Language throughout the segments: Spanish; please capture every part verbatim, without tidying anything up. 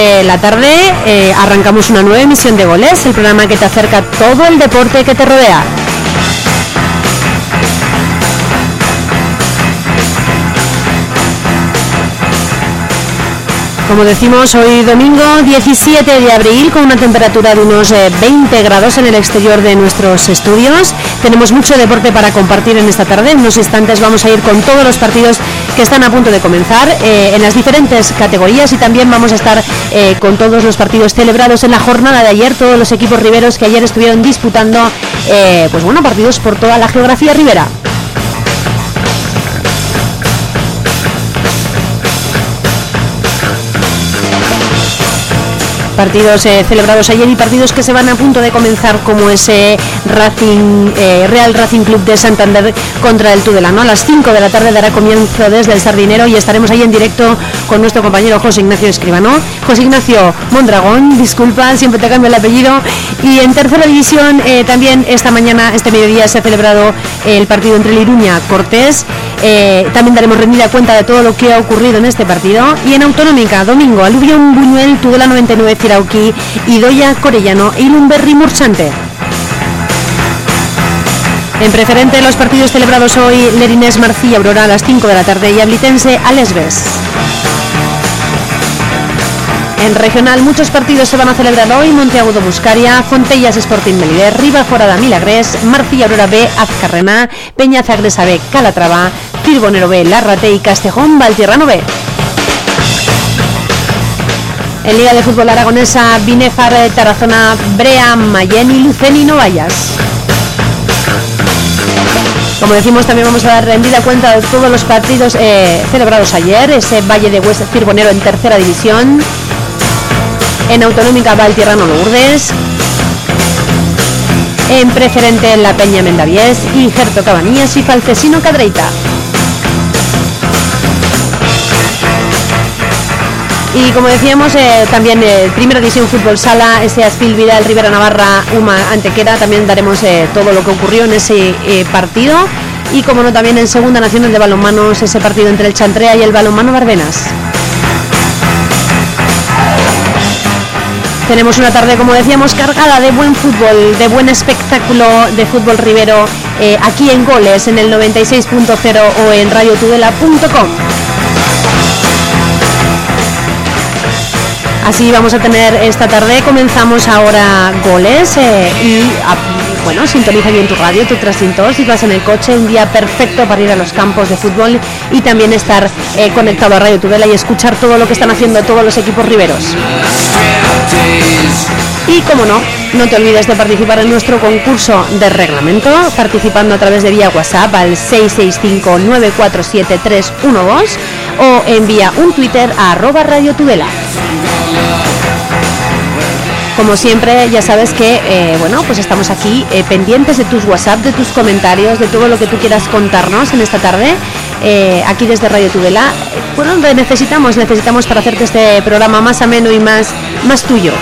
Eh, la tarde eh, arrancamos una nueva emisión de Goles, el programa que te acerca todo el deporte que te rodea. Como decimos, hoy domingo diecisiete de abril, con una temperatura de unos eh, veinte grados en el exterior de nuestros estudios. Tenemos mucho deporte para compartir en esta tarde. En unos instantes vamos a ir con todos los partidos que están a punto de comenzar eh, en las diferentes categorías, y también vamos a estar eh, con todos los partidos celebrados en la jornada de ayer, todos los equipos riberos que ayer estuvieron disputando eh, pues bueno, partidos por toda la geografía ribera. Partidos eh, celebrados ayer y partidos que se van a punto de comenzar, como ese Racing, eh, Real Racing Club de Santander contra el Tudelano. A las cinco de la tarde dará comienzo desde el Sardinero y estaremos ahí en directo con nuestro compañero José Ignacio Escribano. José Ignacio Mondragón, disculpa, siempre te cambio el apellido. Y en tercera división eh, también esta mañana, este mediodía, se ha celebrado el partido entre el Iruña Cortés. Eh, también daremos rendida cuenta de todo lo que ha ocurrido en este partido. Y en Autonómica, domingo, Aluvión Buñuel, Tudela noventa y nueve Cirauqui, Idoia Corellano y Lumberri Murchante. En preferente, los partidos celebrados hoy: Lerinés Marcilla Aurora a las cinco de la tarde y Ablitense a Lesbes. En regional, muchos partidos se van a celebrar hoy: Monteagudo Buscaria, Fontellas Sporting Melider, Riba Forada Milagrés, Marcilla Aurora B Azcarrena, Peña Zagresa B Calatrava, Cirbonero B Larrate y Castejón Valtierrano B. En Liga de Fútbol Aragonesa, Binefar Tarazona Brea Mayén y Luceni Novallas. Como decimos, también vamos a dar rendida cuenta de todos los partidos eh, celebrados ayer. Ese Valle de Hues Cirbonero en tercera división. En Autonómica, Valtierrano Lourdes. En preferente, La Peña Mendaviés y Gerto Cabanillas y Falcesino Cadreita. Y como decíamos, eh, también eh, Primera División Fútbol Sala, ese Asfil Vidal Rivera Navarra Uma Antequera, también daremos eh, todo lo que ocurrió en ese eh, partido. Y como no, también en Segunda Nacional de Balonmanos, ese partido entre el Chantrea y el Balonmano Bardenas. Tenemos una tarde, como decíamos, cargada de buen fútbol, de buen espectáculo de fútbol ribero, eh, aquí en Goles, en el noventa y seis punto cero o en radio tudela punto com. Así vamos a tener esta tarde. Comenzamos ahora Goles eh, y a, bueno, sintoniza bien tu radio, tu trascintor, si vas en el coche, un día perfecto para ir a los campos de fútbol y también estar eh, conectado a Radio Tudela y escuchar todo lo que están haciendo todos los equipos riberos. Y como no, no te olvides de participar en nuestro concurso de reglamento, participando a través de vía WhatsApp al seis seis cinco nueve cuatro siete tres uno dos o envía un Twitter a arroba Radio Tudela. Como siempre, ya sabes que eh, bueno, pues estamos aquí eh, pendientes de tus WhatsApp, de tus comentarios, de todo lo que tú quieras contarnos en esta tarde, eh, aquí desde Radio Tudela. Bueno, necesitamos, necesitamos para hacerte este programa más ameno y más, más tuyo.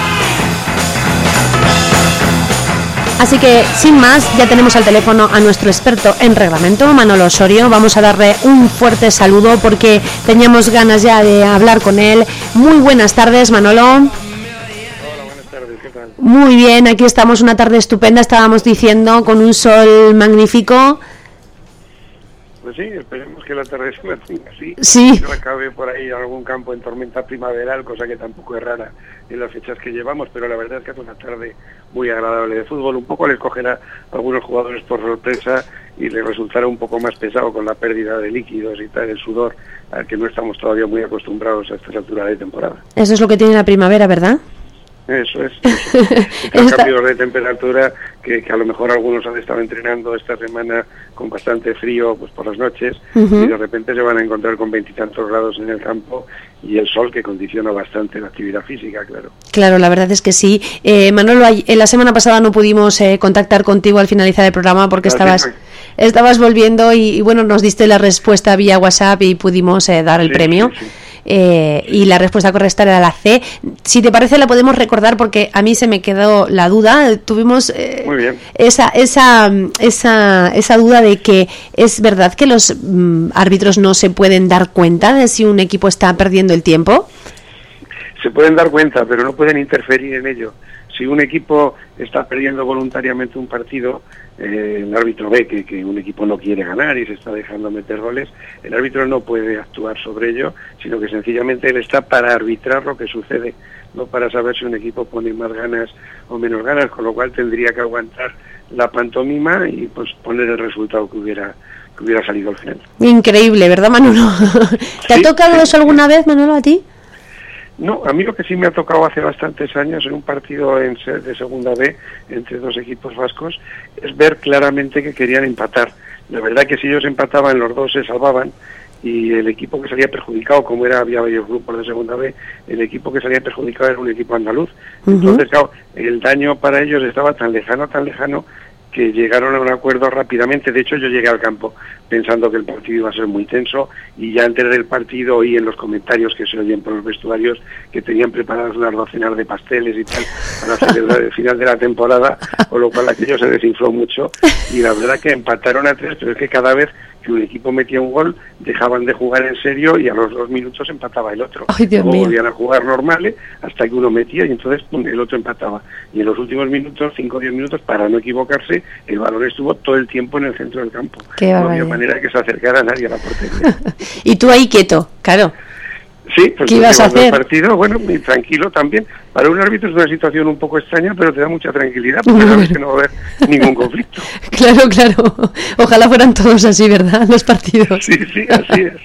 Así que, sin más, ya tenemos al teléfono a nuestro experto en reglamento, Manolo Osorio. Vamos a darle un fuerte saludo porque teníamos ganas ya de hablar con él. Muy buenas tardes, Manolo. Hola, buenas tardes, ¿qué tal? Muy bien, aquí estamos, una tarde estupenda, estábamos diciendo, con un sol magnífico. Pues sí, esperemos que la tarde se mantenga así. Sí. No acabe por ahí algún campo en tormenta primaveral, cosa que tampoco es rara en las fechas que llevamos, pero la verdad es que es una tarde muy agradable de fútbol. Un poco les cogerá a algunos jugadores por sorpresa y les resultará un poco más pesado con la pérdida de líquidos y tal, el sudor, al que no estamos todavía muy acostumbrados a estas alturas de temporada. Eso es lo que tiene la primavera, ¿verdad? Eso es, eso es. Estos cambios de temperatura que, que a lo mejor algunos han estado entrenando esta semana con bastante frío pues por las noches, uh-huh. y de repente se van a encontrar con veintitantos grados en el campo y el sol que condiciona bastante la actividad física, claro. Claro, la verdad es que sí. Eh, Manolo, la semana pasada no pudimos eh, contactar contigo al finalizar el programa porque estabas... Sí, estabas volviendo y, y bueno, nos diste la respuesta vía WhatsApp y pudimos eh, dar el sí, premio. Sí, sí. Eh, y la respuesta correcta era la C. Si te parece, la podemos recordar porque a mí se me quedó la duda. Tuvimos eh, Muy bien. esa esa esa esa duda de que es verdad que los mm, árbitros no se pueden dar cuenta de si un equipo está perdiendo el tiempo. se pueden dar cuenta, pero no pueden interferir en ello. Si un equipo está perdiendo voluntariamente un partido, eh, el árbitro ve que, que un equipo no quiere ganar y se está dejando meter goles, el árbitro no puede actuar sobre ello, sino que sencillamente él está para arbitrar lo que sucede, no para saber si un equipo pone más ganas o menos ganas, con lo cual tendría que aguantar la pantomima y pues poner el resultado que hubiera que hubiera salido al final. Increíble, ¿verdad, Manolo? ¿Te Sí, ha tocado sí, eso alguna vez, Manolo, a ti? No, a mí lo que sí me ha tocado hace bastantes años en un partido en se- de segunda B entre dos equipos vascos es ver claramente que querían empatar. La verdad que si ellos empataban, los dos se salvaban y el equipo que salía perjudicado, como era había varios grupos de segunda B, el equipo que salía perjudicado era un equipo andaluz. Uh-huh. Entonces, claro, el daño para ellos estaba tan lejano, tan lejano, que llegaron a un acuerdo rápidamente. De hecho, yo llegué al campo pensando que el partido iba a ser muy tenso y ya antes del partido oí en los comentarios que se oyen por los vestuarios que tenían preparadas unas docenas de pasteles y tal para celebrar el final de la temporada, con lo cual aquello se desinfló mucho y la verdad que empataron a tres, pero es que cada vez que un equipo metía un gol dejaban de jugar en serio y a los dos minutos empataba el otro. Ay, Dios Luego mío. volvían a jugar normales hasta que uno metía y entonces pum, el otro empataba. Y en los últimos minutos, cinco o diez minutos, para no equivocarse, el balón estuvo todo el tiempo en el centro del campo. Qué no había barbaridad. manera que se acercara nadie a la portería. Y tú ahí quieto, claro. Sí, pues ¿Qué ibas a llevando el hacer? partido, bueno, muy tranquilo también. Para un árbitro es una situación un poco extraña, pero te da mucha tranquilidad porque sabes que no va a haber ningún conflicto. Claro, claro. Ojalá fueran todos así, ¿verdad? Los partidos. Sí, sí, así es.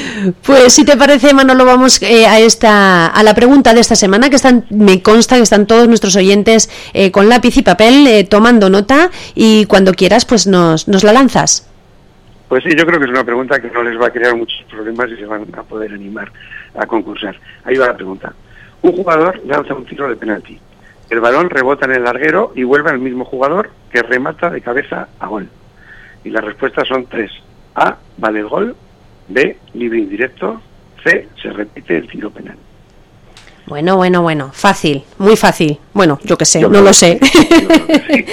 Pues si te parece, Manolo, vamos eh, a esta a la pregunta de esta semana, que están, me consta que están todos nuestros oyentes eh, con lápiz y papel eh, tomando nota, y cuando quieras pues nos, nos la lanzas. Pues sí, yo creo que es una pregunta que no les va a crear muchos problemas y se van a poder animar a concursar. Ahí va la pregunta. Un jugador lanza un tiro de penalti. El balón rebota en el larguero y vuelve al mismo jugador, que remata de cabeza a gol. Y las respuestas son tres. A, vale el gol. B, libre indirecto. C, se repite el tiro penal. Bueno, bueno, bueno, fácil, muy fácil. Bueno, yo qué sé, Yo no creo lo que sé. sí, yo creo que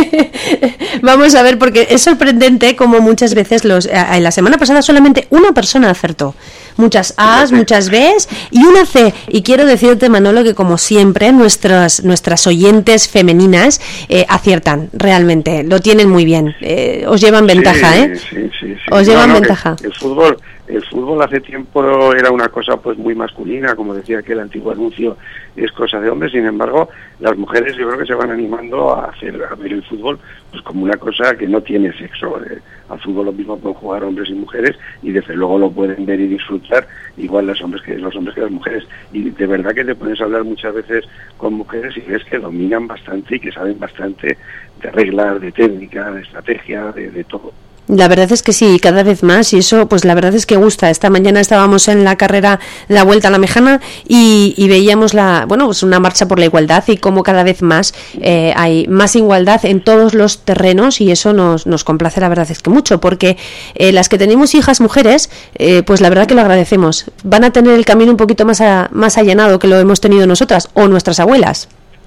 sí. Vamos a ver, porque es sorprendente como muchas veces los a- en la semana pasada solamente una persona acertó. Muchas A's, Fíjate. muchas B's y una C. Y quiero decirte, Manolo, que como siempre nuestras nuestras oyentes femeninas eh, aciertan realmente, lo tienen muy bien. Eh, os llevan ventaja, Sí, ¿eh? sí, sí, sí. Os llevan que ventaja. El fútbol, el fútbol hace tiempo era una cosa pues muy masculina, como decía aquel antiguo anuncio, es cosa de hombres. Sin embargo, las mujeres yo creo que se van animando a hacer a ver el fútbol pues como una cosa que no tiene sexo. Eh, al fútbol lo mismo pueden jugar hombres y mujeres y desde luego lo pueden ver y disfrutar igual los hombres que los hombres que las mujeres. Y de verdad que te pones a hablar muchas veces con mujeres y ves que dominan bastante y que saben bastante de reglas, de técnica, de estrategia, de, de todo. La verdad es que sí, cada vez más, y eso pues la verdad es que gusta. Esta mañana estábamos en la carrera de la Vuelta a la Mejana y, y veíamos la bueno pues una marcha por la igualdad y cómo cada vez más eh, hay más igualdad en todos los terrenos, y eso nos, nos complace, la verdad es que mucho, porque eh, las que tenemos hijas mujeres, eh, pues la verdad que lo agradecemos. Van a tener el camino un poquito más, a, más allanado que lo hemos tenido nosotras o nuestras abuelas.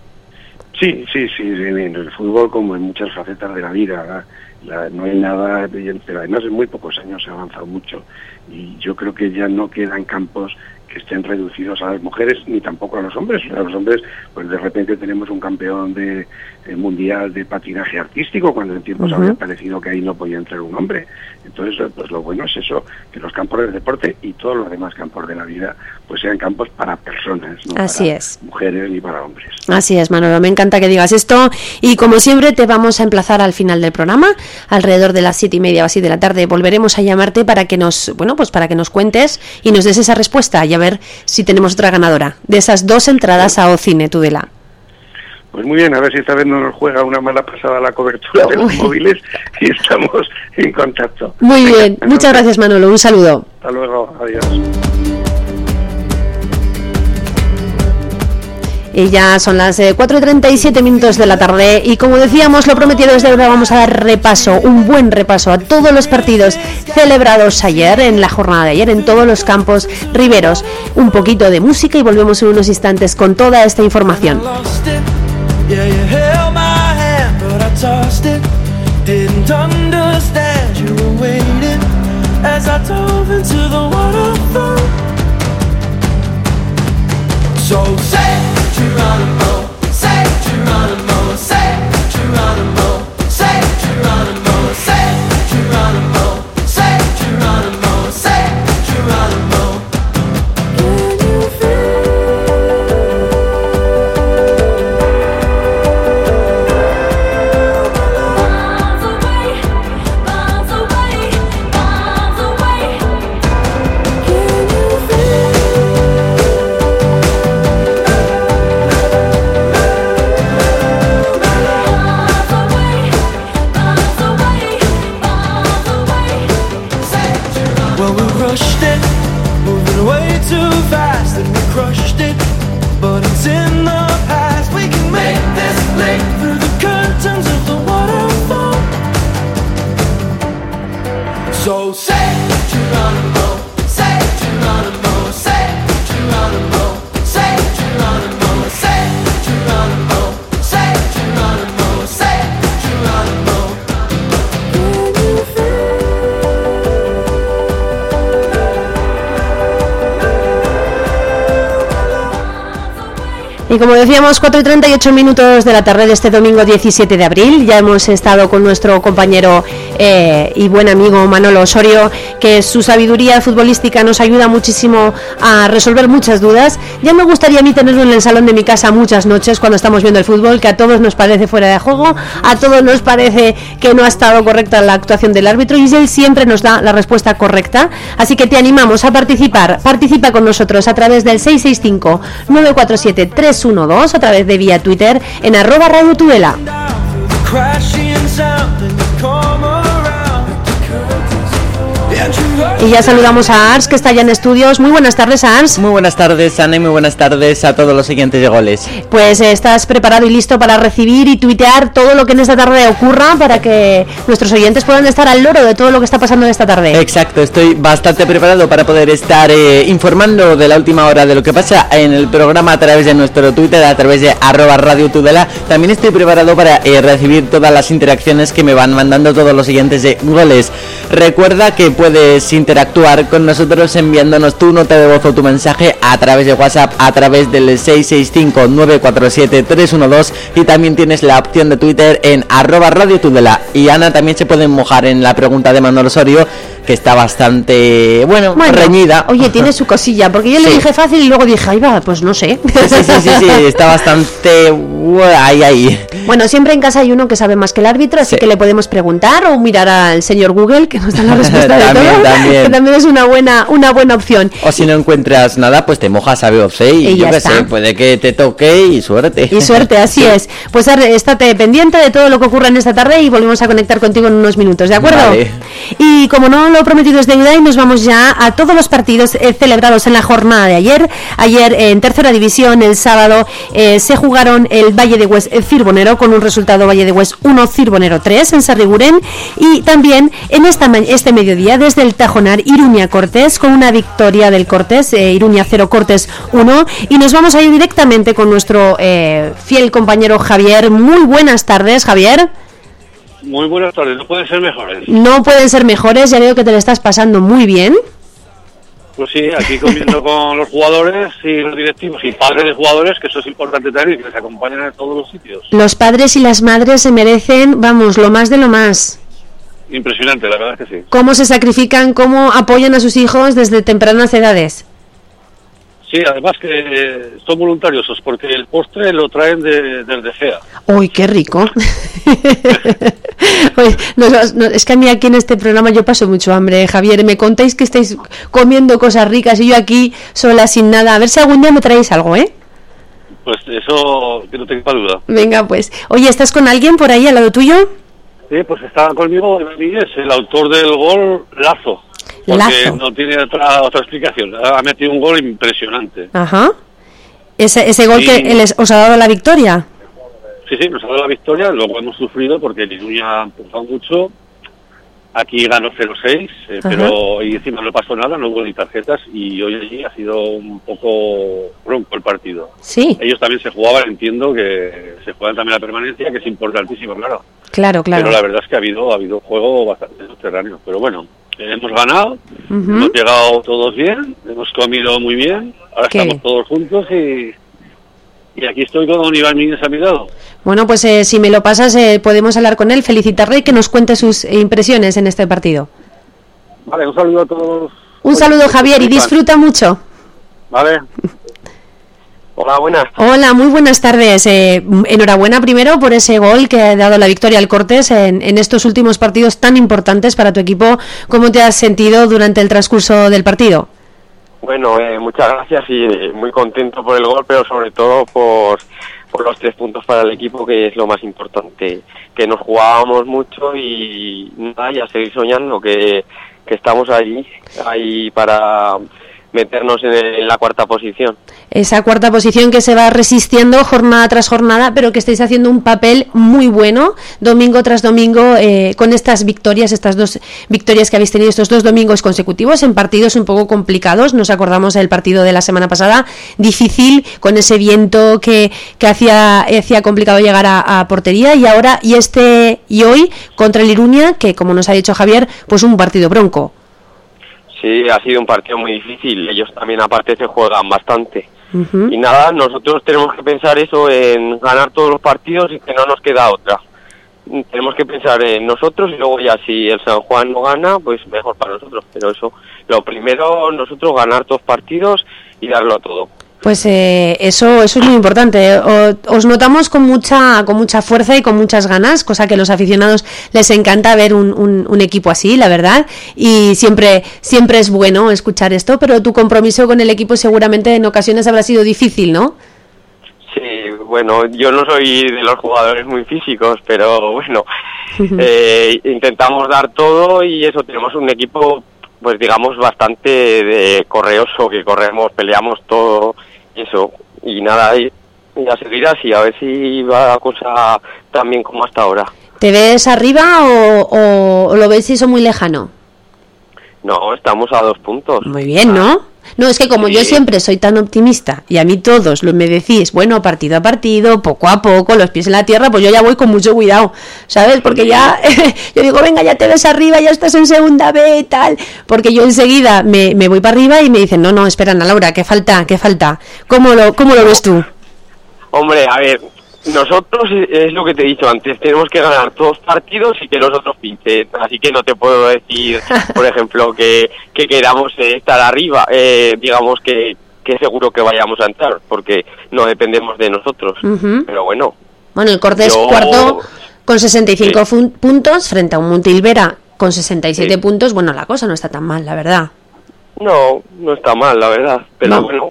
Sí, sí, sí, en el fútbol como en muchas facetas de la vida, la, la, no hay nada, pero además en muy pocos años se ha avanzado mucho y yo creo que ya no quedan campos que estén reducidos a las mujeres ni tampoco a los hombres. A los hombres, pues de repente tenemos un campeón de eh, mundial de patinaje artístico, cuando en tiempos Uh-huh. había parecido que ahí no podía entrar un hombre. Entonces, pues lo bueno es eso, que los campos del deporte y todos los demás campos de la vida, pues sean campos para personas, no Así para es. mujeres ni para hombres. Así es, Manolo, me encanta que digas esto, y como siempre te vamos a emplazar al final del programa, alrededor de las siete y media o así de la tarde. Volveremos a llamarte para que nos, bueno, pues para que nos cuentes y nos des esa respuesta y a ver si tenemos otra ganadora de esas dos entradas a Ocine, Tudela. Pues muy bien, a ver si esta vez no nos juega una mala pasada la cobertura de los Uy. móviles y estamos en contacto. Muy Venga, bien, entonces, muchas gracias, Manolo, un saludo. Hasta luego, adiós. Y ya son las eh, cuatro y treinta y siete minutos de la tarde, y como decíamos, lo prometido es deuda. Vamos a dar repaso, un buen repaso a todos los partidos celebrados ayer, en la jornada de ayer, en todos los campos riberos. Un poquito de música y volvemos en unos instantes con toda esta información. Yeah, you held my hand, but I tossed it. Didn't understand you were waiting as I dove into the waterfall. So say Geronimo, say Geronimo, say Geronimo, say Geronimo, say Geronimo, say Geronimo, say Geronimo. Can you rushed it, moving way too fast, and we crushed it, but it's in the past. We can make this leap through the curtains of the waterfall. So say Geronimo, say Geronimo, say Geronimo, say Geronimo, say Geronimo, say Geronimo, say Geronimo. Y como decíamos, cuatro y treinta y ocho minutos de la tarde de este domingo diecisiete de abril. Ya hemos estado con nuestro compañero eh, y buen amigo Manolo Osorio, que su sabiduría futbolística nos ayuda muchísimo a resolver muchas dudas. Ya me gustaría a mí tenerlo en el salón de mi casa muchas noches cuando estamos viendo el fútbol, que a todos nos parece fuera de juego, a todos nos parece que no ha estado correcta la actuación del árbitro, y él siempre nos da la respuesta correcta. Así que te animamos a participar. Participa con nosotros a través del seis seis cinco, nueve cuatro siete, tres uno dos, a través de vía Twitter en arroba Radio Tudela. Y ya saludamos a Ars, que está ya en estudios. Muy buenas tardes, Ars. Muy buenas tardes, Ana, y muy buenas tardes a todos los siguientes de goles. Pues eh, estás preparado y listo para recibir y tuitear todo lo que en esta tarde ocurra, para que nuestros oyentes puedan estar al loro de todo lo que está pasando en esta tarde. Exacto, estoy bastante preparado para poder estar eh, informando de la última hora de lo que pasa en el programa a través de nuestro Twitter, a través de arroba Radio Tudela. También estoy preparado para eh, recibir todas las interacciones que me van mandando todos los siguientes de goles. Recuerda que puedes interactuar con nosotros enviándonos tu nota de voz o tu mensaje a través de WhatsApp, a través del seis seis cinco, nueve cuatro siete, tres uno dos, y también tienes la opción de Twitter en arroba Radio Tudela. Y Ana también se puede mojar en la pregunta de Manolo Osorio, que está bastante, bueno, bueno reñida. Oye, tiene su cosilla, porque yo sí. le dije fácil y luego dije, ahí va, pues no sé. Sí, sí, sí, sí, está bastante uh, ahí, ahí. Bueno, siempre en casa hay uno que sabe más que el árbitro, así sí. que le podemos preguntar o mirar al señor Google, que nos da la respuesta de también, todo, también. que también es una buena una buena opción. O si no encuentras nada, pues te mojas a B O C y, y yo qué sé, puede que te toque y suerte. Y suerte, así sí. es. Pues estate pendiente de todo lo que ocurra en esta tarde y volvemos a conectar contigo en unos minutos, ¿de acuerdo? Vale. Y como no lo prometido es deuda, y nos vamos ya a todos los partidos eh, celebrados en la jornada de ayer. Ayer eh, en tercera división, el sábado, eh, se jugaron el Valle de Hues Cirbonero, con un resultado Valle de Hues uno, Cirbonero tres en Sarriguren, y también en esta este mediodía desde el Tajonar, Iruña Cortés, con una victoria del Cortés, eh, Iruña cero, Cortés uno, y nos vamos a ir directamente con nuestro eh, fiel compañero Javier. Muy buenas tardes, Javier. Muy buenas tardes, no pueden ser mejores. No pueden ser mejores, ya veo que te lo estás pasando muy bien. Pues sí, aquí comiendo con los jugadores y los directivos y padres de jugadores, que eso es importante también, que les acompañan en todos los sitios. Los padres y las madres se merecen, vamos, lo más de lo más. Impresionante, la verdad es que sí. Cómo se sacrifican, cómo apoyan a sus hijos desde tempranas edades. Sí, además que son voluntariosos, porque el postre lo traen de, desde Gea. ¡Uy, qué rico! Oye, no, no, es que a mí aquí en este programa yo paso mucho hambre, Javier. Me contáis que estáis comiendo cosas ricas y yo aquí sola, sin nada. A ver si algún día me traéis algo, ¿eh? Pues eso, que no tenga duda. Venga, pues. Oye, ¿estás con alguien por ahí al lado tuyo? Sí, pues está conmigo Miguel, el autor del gol, Lazo. Porque Lazo. No tiene otra, otra explicación. Ha metido un gol impresionante. Ajá. Ese, ese gol y... que les, os ha dado la victoria. Sí, sí, nos ha dado la victoria. Luego hemos sufrido porque el Iruña ha empujado mucho. Aquí ganó cero seis, eh, pero y encima no pasó nada, no hubo ni tarjetas. Y hoy allí ha sido un poco bronco el partido. Sí. Ellos también se jugaban, entiendo que se juegan también la permanencia, que es importantísimo, claro. Claro, claro. Pero la verdad es que ha habido ha habido juego bastante subterráneo. Pero bueno, hemos ganado, Uh-huh. hemos llegado todos bien, hemos comido muy bien, ahora ¿Qué? estamos todos juntos y, y aquí estoy con Iván Núñez a mi lado. Bueno, pues eh, si me lo pasas, eh, podemos hablar con él, felicitarle y que nos cuente sus eh, impresiones en este partido. Vale, un saludo a todos. Un saludo, Javier, y disfruta mucho. Vale. Hola, buenas. Hola, muy buenas tardes. Eh, enhorabuena primero por ese gol que ha dado la victoria al Cortes en, en estos últimos partidos tan importantes para tu equipo. ¿Cómo te has sentido durante el transcurso del partido? Bueno, eh, muchas gracias y eh, muy contento por el gol, pero sobre todo por, por los tres puntos para el equipo, que es lo más importante. Que nos jugábamos mucho y nada, y a seguir soñando, que, que estamos ahí, ahí para meternos en, el, en la cuarta posición. Esa cuarta posición que se va resistiendo jornada tras jornada, pero que estáis haciendo un papel muy bueno domingo tras domingo eh, con estas victorias, estas dos victorias que habéis tenido estos dos domingos consecutivos en partidos un poco complicados. Nos acordamos del partido de la semana pasada, difícil, con ese viento que, que hacía, hacía complicado llegar a, a portería, y ahora y este y hoy contra el Iruña, que como nos ha dicho Javier, pues un partido bronco. Sí, ha sido un partido muy difícil. Ellos también aparte se juegan bastante. Uh-huh. Y nada, nosotros tenemos que pensar eso, en ganar todos los partidos y que no nos queda otra. Tenemos que pensar en nosotros y luego ya si el San Juan no gana, pues mejor para nosotros. Pero eso, lo primero, nosotros ganar todos los partidos y darlo todo. Pues eh, eso eso es muy importante. O, os notamos con mucha con mucha fuerza y con muchas ganas, cosa que a los aficionados les encanta ver un, un, un equipo así, la verdad. Y siempre siempre es bueno escuchar esto, pero tu compromiso con el equipo seguramente en ocasiones habrá sido difícil, ¿no? Sí, bueno, yo no soy de los jugadores muy físicos, pero bueno, eh, intentamos dar todo y eso, tenemos un equipo, pues digamos, bastante de correoso, que corremos, peleamos todo y eso, y nada, y, y a seguir así, a ver si va la cosa tan bien como hasta ahora. ¿Te ves arriba o, o, o lo ves eso muy lejano? No, estamos a dos puntos. Muy bien, ¿no? No, es que como Sí. yo siempre soy tan optimista y a mí todos lo me decís, bueno, partido a partido, poco a poco, los pies en la tierra, pues yo ya voy con mucho cuidado, ¿sabes? Porque ya, yo digo, venga, ya te ves arriba, ya estás en segunda B y tal, porque yo enseguida me, me voy para arriba y me dicen, no, no, espera, Ana Laura, ¿qué falta? ¿Qué falta? ¿Cómo lo, cómo lo ves tú? Hombre, a ver, nosotros, es lo que te he dicho antes, tenemos que ganar todos partidos y que los otros pinchen, así que no te puedo decir, por ejemplo, que, que queramos eh, estar arriba, eh, digamos que, que seguro que vayamos a entrar, porque no dependemos de nosotros, Ujú. pero bueno. Bueno, el Cortés Yo- cuarto con sesenta y cinco Sí. fun- puntos frente a un Montilvera con sesenta y siete Sí. puntos, bueno, la cosa no está tan mal, la verdad. No, no está mal, la verdad, pero No. bueno,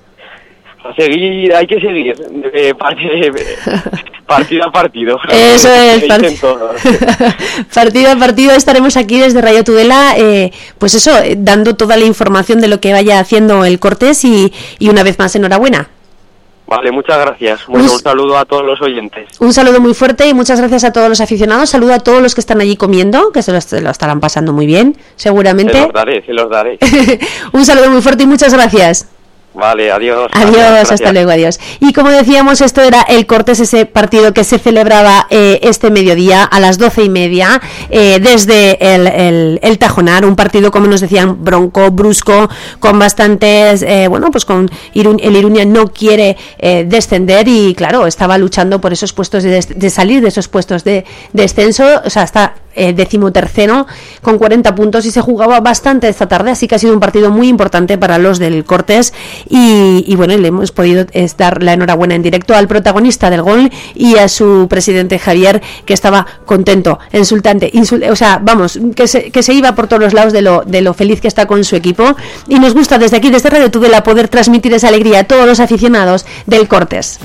a seguir, hay que seguir, eh, partido, partido a partido. Eso es, Se part- dicen todos. partido a partido estaremos aquí desde Radio Tudela, eh, pues eso, eh, dando toda la información de lo que vaya haciendo el Cortés y, y una vez más enhorabuena. Vale, muchas gracias. Bueno, Un- un saludo a todos los oyentes. Un saludo muy fuerte y muchas gracias a todos los aficionados, saludo a todos los que están allí comiendo, que se lo, se lo estarán pasando muy bien, Se seguramente. los daré, se los daré. Un saludo muy fuerte y muchas gracias. Vale, adiós. Adiós, gracias. hasta luego, adiós. Y como decíamos, esto era el Cortés, ese partido que se celebraba eh, este mediodía a las doce y media eh, desde el, el, el Tajonar, un partido, como nos decían, bronco, brusco, con bastantes, eh, bueno, pues con Irun- el Iruña no quiere eh, descender y claro, estaba luchando por esos puestos de, des- de salir de esos puestos de, de descenso, o sea, está eh, decimotercero con cuarenta puntos y se jugaba bastante esta tarde, así que ha sido un partido muy importante para los del Cortés y, y bueno, le hemos podido eh, dar la enhorabuena en directo al protagonista del gol y a su presidente Javier, que estaba contento, insultante, insul- o sea, vamos, que se, que se iba por todos los lados de lo, de lo feliz que está con su equipo y nos gusta desde aquí, desde Radio Tudela, poder transmitir esa alegría a todos los aficionados del Cortés.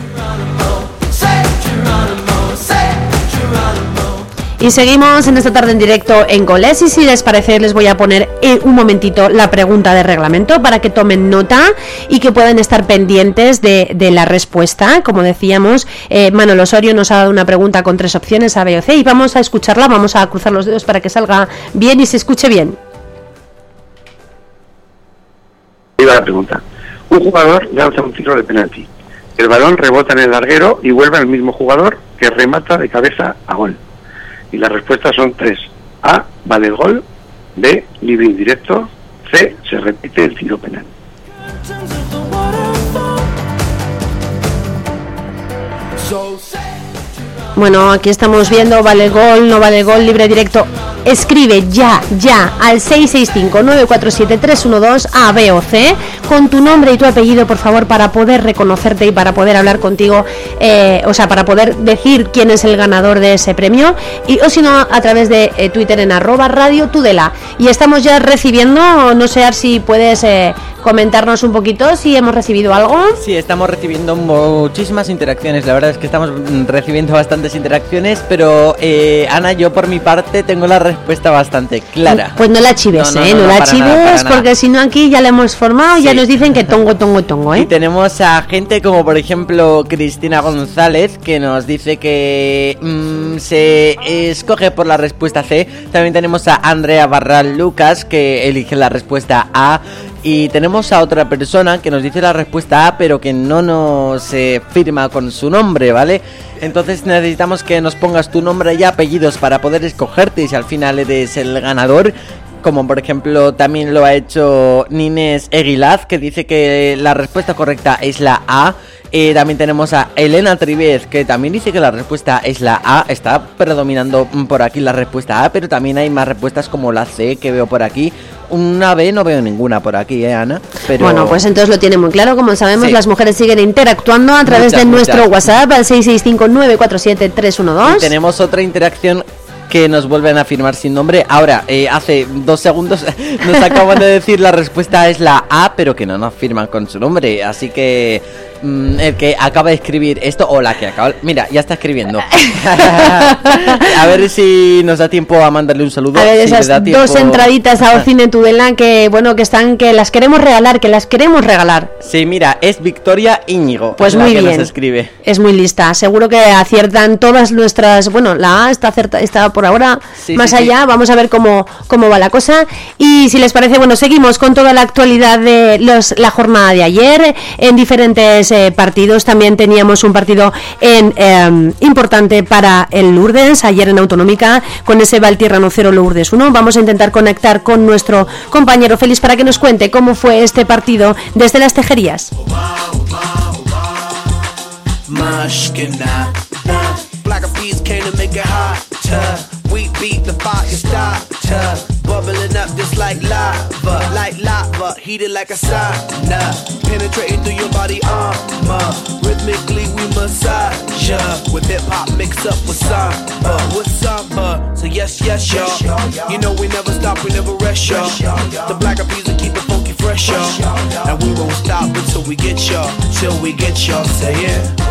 Y seguimos en esta tarde en directo en Goles y si les parece les voy a poner en un momentito la pregunta de reglamento para que tomen nota y que puedan estar pendientes de, de la respuesta. Como decíamos, eh, Manolo Osorio nos ha dado una pregunta con tres opciones A, B o C y vamos a escucharla, vamos a cruzar los dedos para que salga bien y se escuche bien. Iba la pregunta. Un jugador lanza un tiro de penalti. El balón rebota en el larguero y vuelve al mismo jugador que remata de cabeza a gol. Y las respuestas son tres. A, vale el gol. B, libre y directo. C, se repite el tiro penal. Bueno, aquí estamos viendo, vale gol, no vale gol, libre directo. Escribe ya, ya, al seis seis cinco, nueve cuatro siete, tres uno dos, A, B o C, con tu nombre y tu apellido, por favor, para poder reconocerte y para poder hablar contigo, eh, o sea, para poder decir quién es el ganador de ese premio, y o si no, a través de eh, Twitter en arroba Radio Tudela. Y estamos ya recibiendo, no sé si puedes eh, comentarnos un poquito si hemos recibido algo. Sí, estamos recibiendo muchísimas interacciones, la verdad es que estamos recibiendo bastantes interacciones, pero eh, Ana, yo por mi parte tengo la respuesta bastante clara. Pues no la chives, no, no, eh, no, no, no la chives, nada, porque si no aquí ya la hemos formado, sí. Ya nos dicen que tongo, tongo, tongo, ¿eh? Y tenemos a gente como por ejemplo Cristina González, que nos dice que mmm, se escoge por la respuesta C. También tenemos a Andrea Barral Lucas, que elige la respuesta A. Y tenemos a otra persona que nos dice la respuesta A, pero que no nos eh, firma con su nombre, ¿vale? Entonces necesitamos que nos pongas tu nombre y apellidos para poder escogerte y si al final eres el ganador. Como por ejemplo también lo ha hecho Ninés Eguilaz, que dice que la respuesta correcta es la A. Eh, también tenemos a Elena Trivez, que también dice que la respuesta es la A. Está predominando por aquí la respuesta A, pero también hay más respuestas como la C que veo por aquí. Una B no veo ninguna por aquí, ¿eh, Ana? Pero... Bueno, pues entonces lo tiene muy claro. Como sabemos, sí. Las mujeres siguen interactuando a través muchas, de nuestro muchas. WhatsApp al seis seis cinco, nueve cuatro siete, tres uno dos. Y tenemos otra interacción que nos vuelven a firmar sin nombre. Ahora, eh, hace dos segundos nos acaban de decir la respuesta es la A, pero que no nos firman con su nombre. Así que mmm, el que acaba de escribir esto, o la que acaba... Mira, ya está escribiendo. A ver si nos da tiempo a mandarle un saludo. A ver, si esas da tiempo... dos entraditas a Cine Tudela que, bueno, que están, que las queremos regalar, que las queremos regalar. Sí, mira, es Victoria Íñigo. Pues la muy que bien. Nos escribe. Es muy lista. Seguro que aciertan todas nuestras... Bueno, la A está acerta, está por ahora sí, más sí, allá. Sí. Vamos a ver cómo, cómo va la cosa. Y si les parece, bueno, seguimos con toda la actualidad de los, la jornada de ayer en diferentes eh, partidos. También teníamos un partido en, eh, importante para el Lourdes ayer en Autonómica con ese Valtierrano cero Lourdes uno. Vamos a intentar conectar con nuestro compañero Félix para que nos cuente cómo fue este partido desde las Tejerías. We beat the fire starter, bubbling up just like lava, like lava, heated like a sauna, penetrating through your body armor. Rhythmically we massage ya, with hip hop mixed up with samba, with samba. So yes, yes, y'all. You know we never stop, we never rest, y'all. The Black Eyed Peas will keep it funky fresh, y'all. And we won't stop until we get y'all, till we get y'all. Say yeah.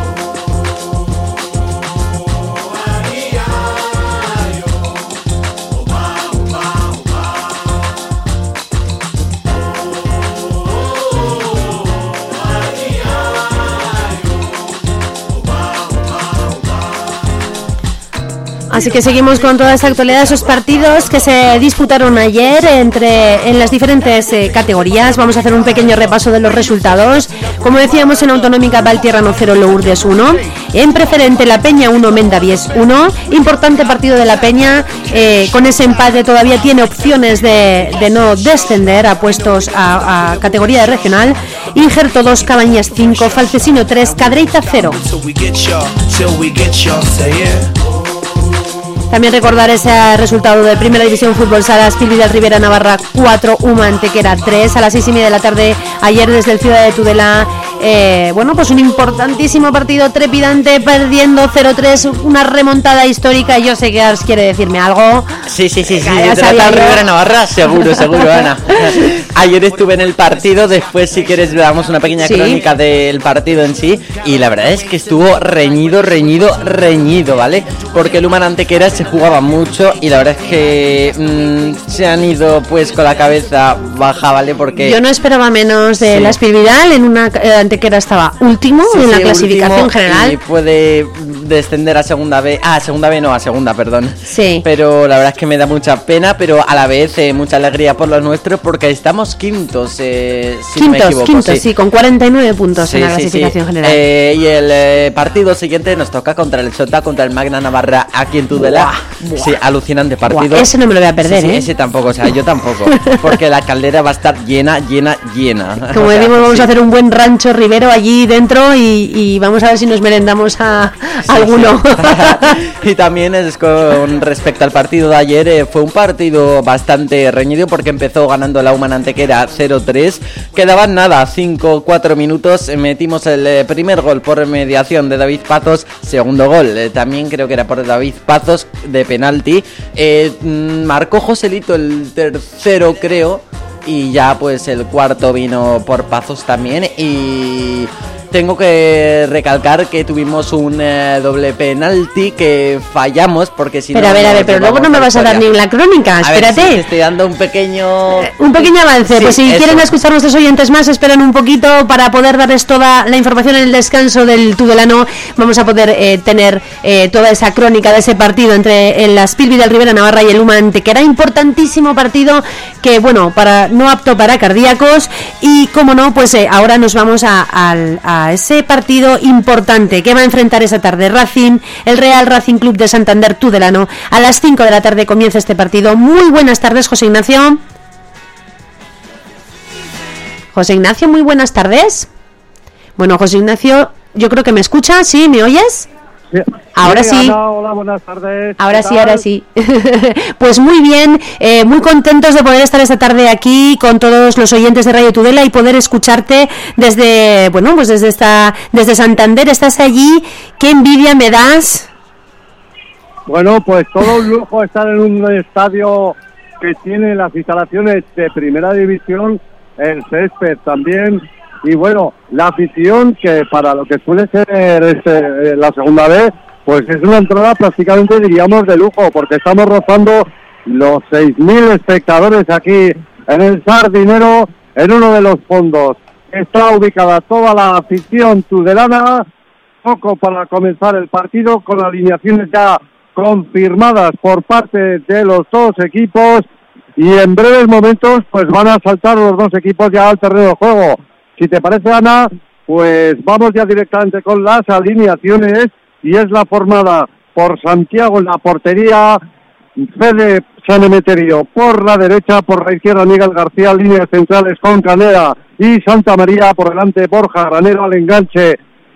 Así que seguimos con toda esta actualidad de esos partidos que se disputaron ayer entre en las diferentes eh, categorías. Vamos a hacer un pequeño repaso de los resultados. Como decíamos, en Autonómica Valtierrano cero Lourdes uno, en Preferente La Peña uno Mendavies uno. Importante partido de La Peña, eh, con ese empate todavía tiene opciones de, de no descender a puestos a, a categoría de regional. Injerto dos Cabañas cinco, Falcesino tres, Cadreita cero. También recordar ese resultado de Primera División Fútbol Sala, Espilvidal Rivera Navarra cuatro, Humantequera tres, a las seis y media de la tarde ayer desde el Ciudad de Tudela. Eh, bueno, pues un importantísimo partido trepidante, perdiendo cero tres, una remontada histórica. Yo sé que Ars quiere decirme algo. Sí, sí, sí, sí, de la Rivera Navarra, seguro, seguro, Ana. Ayer estuve en el partido, después si quieres le damos una pequeña ¿Sí? crónica del partido en sí. Y la verdad es que estuvo reñido, reñido, reñido, ¿vale? Porque el Humantequera se jugaba mucho y la verdad es que mmm, se han ido pues con la cabeza baja, ¿vale? Porque yo no esperaba menos de sí. la Espilvidal en una eh, Antequera estaba último Sí, en la sí, clasificación último, general. y puede descender a segunda B. Ah, a segunda B no, a segunda, perdón. Sí. Pero la verdad es que me da mucha pena, pero a la vez eh, mucha alegría por los nuestros porque estamos quintos, eh, si no me Quintos, equivoco. quintos, sí. sí, con cuarenta y nueve puntos Sí, en la sí, clasificación sí. general. Eh, y el eh, partido siguiente nos toca contra el Sota, contra el Magna Navarra aquí en Tudela. Buah, buah. Sí, alucinante partido. Buah, ese no me lo voy a perder, Sí, sí, ¿eh? ese tampoco, o sea, yo tampoco. Porque la caldera va a estar llena, llena, llena. Como O sea, decimos, vamos sí. a hacer un buen rancho ribero allí dentro y, y vamos a ver si nos merendamos a, Sí, a alguno. sí. Y también es con respecto al partido de ayer, eh, fue un partido bastante reñido porque empezó ganando la Human Antequera cero tres. Quedaban nada, cinco cuatro minutos. Metimos el eh, primer gol por mediación de David Pazos. Segundo gol, eh, también creo que era por David Pazos de penalti. Eh, mm, marcó Joselito el tercero, creo. Y ya pues el cuarto vino por Pazos también. Y tengo que recalcar que tuvimos un eh, doble penalti que fallamos porque si Pero no... a ver, a ver, nos pero luego no llevamos me la vas a dar victoria. ni la crónica, A ver, espérate. sí, te estoy dando un pequeño... Eh, Un pequeño avance, Sí, pues si eso. quieren escuchar nuestros oyentes más, esperen un poquito para poder darles toda la información en el descanso del Tudelano. Vamos a poder eh, tener eh, toda esa crónica de ese partido entre el Aspilvi del Rivera Navarra y el Humante, que era importantísimo partido, que bueno, para no apto para cardíacos. Y como no, pues eh, ahora nos vamos a, a, a ese partido importante que va a enfrentar esa tarde Racing, el Real Racing Club de Santander Tudelano. A las cinco de la tarde comienza este partido. Muy buenas tardes, José Ignacio. José Ignacio, muy buenas tardes. Bueno, José Ignacio, yo creo que me escucha, ¿sí? ¿Me oyes? Sí. Ahora Sí, sí. Ana, hola, buenas tardes. Ahora ¿Qué sí, tal? ahora sí. Pues muy bien, eh, muy contentos de poder estar esta tarde aquí con todos los oyentes de Radio Tudela y poder escucharte desde, bueno, pues desde esta, desde Santander. Estás allí, qué envidia me das. Bueno, pues todo un lujo estar en un estadio que tiene las instalaciones de primera división, el césped también, y bueno, la afición que para lo que suele ser este, la segunda vez, pues es una entrada prácticamente diríamos de lujo, porque estamos rozando los seis mil espectadores aquí en el Sardinero, en uno de los fondos. Está ubicada toda la afición tudelana, poco para comenzar el partido, con alineaciones ya confirmadas por parte de los dos equipos, y en breves momentos pues van a saltar los dos equipos ya al terreno de juego. Si te parece, Ana, pues vamos ya directamente con las alineaciones, y es la formada por Santiago en la portería, Fede San Emeterio por la derecha, por la izquierda Miguel García, líneas centrales con Canera y Santa María, por delante Borja Granero al enganche,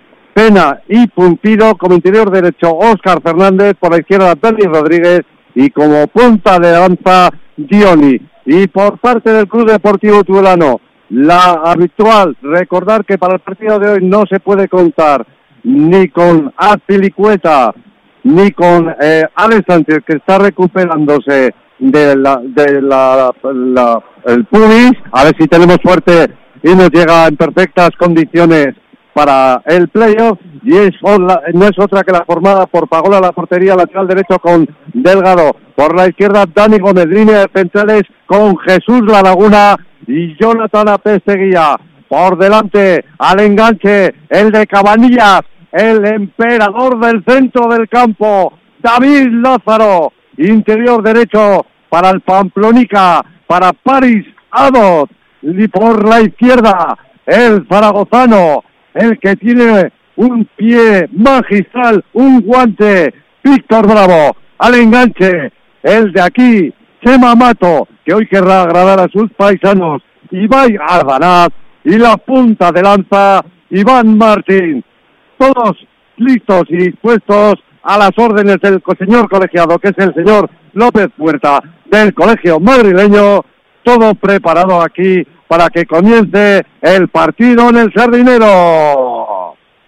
Pena y Pumpido, como interior derecho Óscar Fernández, por la izquierda Dani Rodríguez y como punta de lanza Dioni. Y por parte del Club Deportivo Tudelano, la habitual, recordar que para el partido de hoy no se puede contar ni con Azpilicueta ni con eh, Alex Sánchez, que está recuperándose de la de la, la el pubis, a ver si tenemos suerte y nos llega en perfectas condiciones para el playoff, y es la, no es otra que la formada por Pagola la portería, lateral derecho con Delgado, por la izquierda Dani Gómez, línea de centrales con Jesús La Laguna y Jonathan Apesteguía, por delante al enganche el de Cabanillas, el emperador del centro del campo, David Lázaro, interior derecho para el Pamplonica, para Paris Abot, y por la izquierda el zaragozano, el que tiene un pie magistral, un guante, Víctor Bravo, al enganche, el de aquí, Chema Mato, que hoy querrá agradar a sus paisanos, Ibai Ardanaz, y la punta de lanza, Iván Martín. Todos listos y dispuestos a las órdenes del señor colegiado, que es el señor López Puerta, del colegio madrileño, todo preparado aquí para que comience el partido en el Sardinero.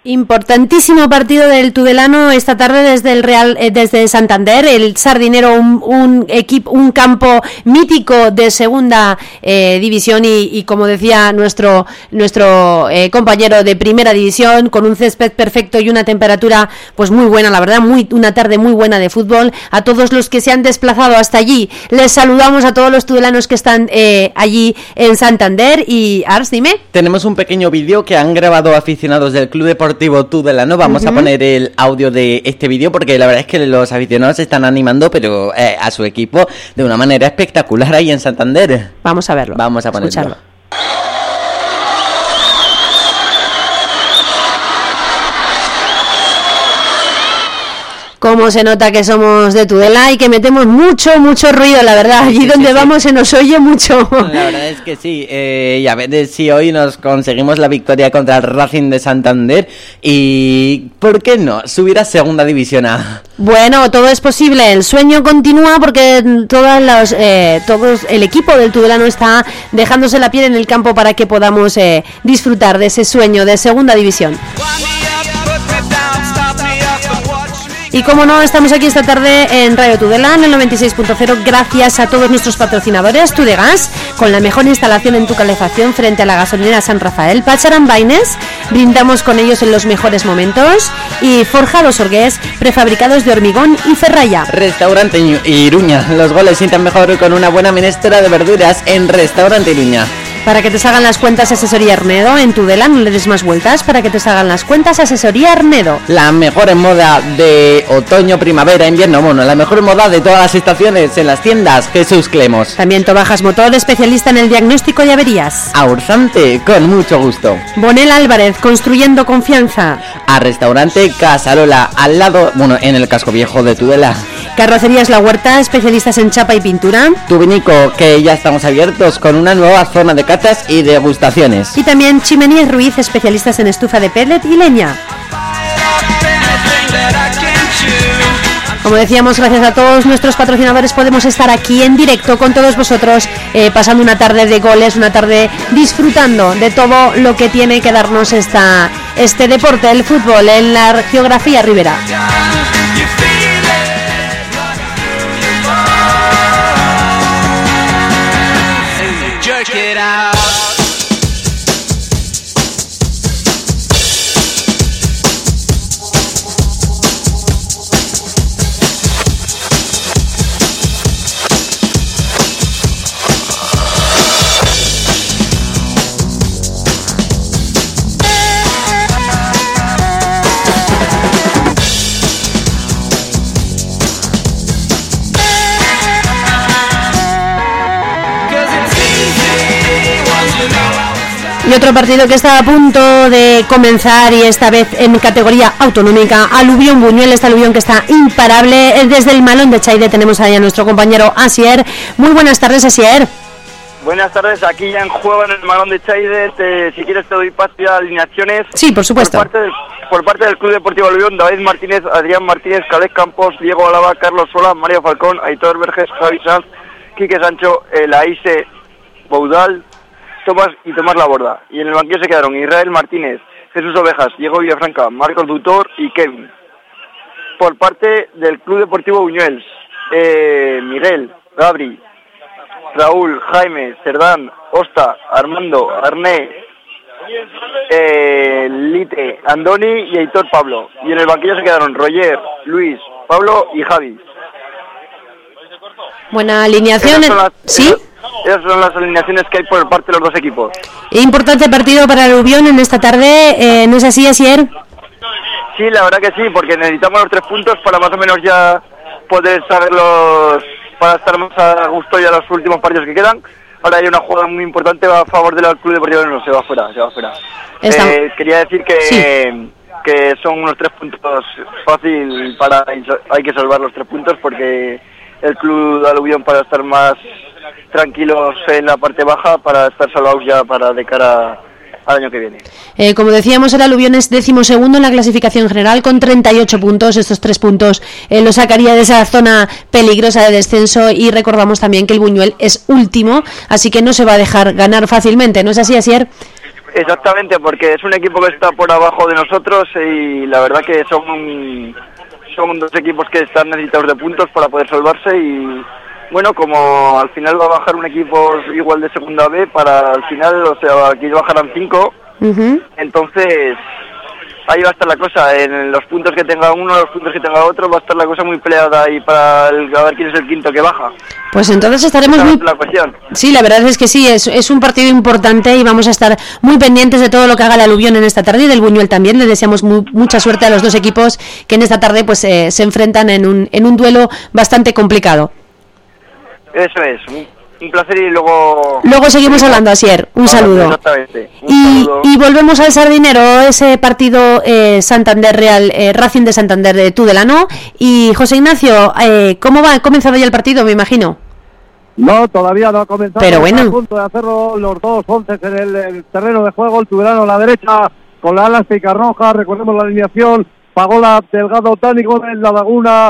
Importantísimo partido del Tudelano esta tarde desde el Real, eh, desde Santander, el Sardinero, un, un equipo, un campo mítico de segunda eh, división y, y como decía nuestro nuestro eh, compañero de primera división, con un césped perfecto y una temperatura pues muy buena, la verdad, muy una tarde muy buena de fútbol. A todos los que se han desplazado hasta allí, les saludamos a todos los tudelanos que están eh, allí en Santander. Y Ars, dime. Tenemos un pequeño vídeo que han grabado aficionados del Club Deportivo Tudelano. Vamos uh-huh. a poner el audio de este vídeo porque la verdad es que los aficionados se están animando pero eh, a su equipo de una manera espectacular ahí en Santander. Vamos a verlo. Vamos a ponerlo. Escucharlo. Cómo se nota que somos de Tudela y que metemos mucho, mucho ruido, la verdad. Allí sí, donde sí, vamos sí. se nos oye mucho. La verdad es que sí. Eh, y a ver si hoy nos conseguimos la victoria contra el Racing de Santander. Y, ¿por qué no? Subir a Segunda División A. Bueno, todo es posible. El sueño continúa porque todas las, eh, todos el equipo del Tudelano está dejándose la piel en el campo para que podamos eh, disfrutar de ese sueño de Segunda División. Y como no, estamos aquí esta tarde en Radio Tudela, en el noventa y seis punto cero, gracias a todos nuestros patrocinadores, Tudegas, con la mejor instalación en tu calefacción frente a la gasolinera San Rafael, Pacharan Baines, brindamos con ellos en los mejores momentos, y Forjados Orgués, prefabricados de hormigón y ferralla. Restaurante Iruña, los goles sientan mejor con una buena minestra de verduras en Restaurante Iruña. Para que te salgan las cuentas Asesoría Arnedo, en Tudela no le des más vueltas, para que te salgan las cuentas Asesoría Arnedo. La mejor en moda de otoño, primavera, invierno, bueno, la mejor moda de todas las estaciones en las tiendas Jesús Clemos. También Tobajas Motor, especialista en el diagnóstico de averías. Aurzante, con mucho gusto. Bonel Álvarez, construyendo confianza. A Restaurante Casarola, al lado, bueno, en el casco viejo de Tudela. Carrocerías La Huerta, especialistas en chapa y pintura. Tubinico, que ya estamos abiertos con una nueva zona de catas y degustaciones. Y también Chimenías Ruiz, especialistas en estufa de pellet y leña. Como decíamos, gracias a todos nuestros patrocinadores podemos estar aquí en directo con todos vosotros, eh, pasando una tarde de goles, una tarde disfrutando de todo lo que tiene que darnos esta, este deporte, el fútbol, en la geografía ribera. Y otro partido que está a punto de comenzar, y esta vez en categoría autonómica, Aluvión Buñuel, este Aluvión que está imparable. Desde el Malón de Chaide tenemos ahí a nuestro compañero Asier. Muy buenas tardes, Asier. Buenas tardes, aquí ya en juego en el Malón de Chaide. Te, si quieres te doy paso a alineaciones. Sí, por supuesto. Por parte, del, por parte del Club Deportivo Aluvión, David Martínez, Adrián Martínez, Caleb Campos, Diego Alaba, Carlos Sola, Mario Falcón, Aitor Verges, Javi Sanz, Quique Sancho, Elaise Boudal, Tomás y Tomás Laborda. Y en el banquillo se quedaron Israel Martínez, Jesús Ovejas, Diego Villafranca, Marcos Dutor y Kevin. Por parte del Club Deportivo Buñuels, eh, Miguel, Gabri, Raúl, Jaime, Cerdán, Osta, Armando, Arné, eh, Lite, Andoni y Heitor Pablo. Y en el banquillo se quedaron Roger, Luis, Pablo y Javi. Buena alineación. Las, ¿Sí? Esas, esas son las alineaciones que hay por parte de los dos equipos. Importante partido para el Aluvión en esta tarde, eh, ¿no es así, Asier? Sí, la verdad que sí, porque necesitamos los tres puntos para más o menos ya poder saberlos, para estar más a gusto ya los últimos partidos que quedan. Ahora hay una jugada muy importante a favor del Club Deportivo, no, se va fuera, se va fuera. Eh, quería decir que, sí. que son unos tres puntos fácil para, hay que salvar los tres puntos porque el Club de Aluvión, para estar más tranquilos en la parte baja, para estar salvados ya para de cara al año que viene. Eh, como decíamos, el Aluvión es decimosegundo en la clasificación general con treinta y ocho puntos. Estos tres puntos eh, lo sacaría de esa zona peligrosa de descenso, y recordamos también que el Buñuel es último, así que no se va a dejar ganar fácilmente, ¿no es así, Asier? Exactamente, porque es un equipo que está por abajo de nosotros y la verdad que son un, son dos equipos que están necesitados de puntos para poder salvarse y bueno, como al final va a bajar un equipo igual de segunda B, para al final, o sea, aquí bajarán cinco, uh-huh. Entonces ahí va a estar la cosa, en los puntos que tenga uno, los puntos que tenga otro, va a estar la cosa muy peleada ahí para el, a ver quién es el quinto que baja. Pues entonces estaremos muy... La cuestión. Sí, la verdad es que sí, es, es un partido importante y vamos a estar muy pendientes de todo lo que haga el Aluvión en esta tarde y del Buñuel también. Le deseamos muy, mucha suerte a los dos equipos que en esta tarde pues eh, se enfrentan en un, en un duelo bastante complicado. Eso es, un, un placer y luego... Luego seguimos hablando, Asier. Un vale, saludo. Exactamente. Un y, saludo. Y volvemos al Sardinero, ese partido eh, Santander Real, eh, Racing de Santander de Tudelano. Y José Ignacio, eh, ¿cómo va? ¿Ha comenzado ya el partido, me imagino? No, todavía no ha comenzado. Pero bueno. Está a punto de hacerlo los dos once en el, el terreno de juego. El Tudelano a la derecha con la elástica roja. Recordemos la alineación. Pagola, Delgado, Dani Gómez, La Laguna,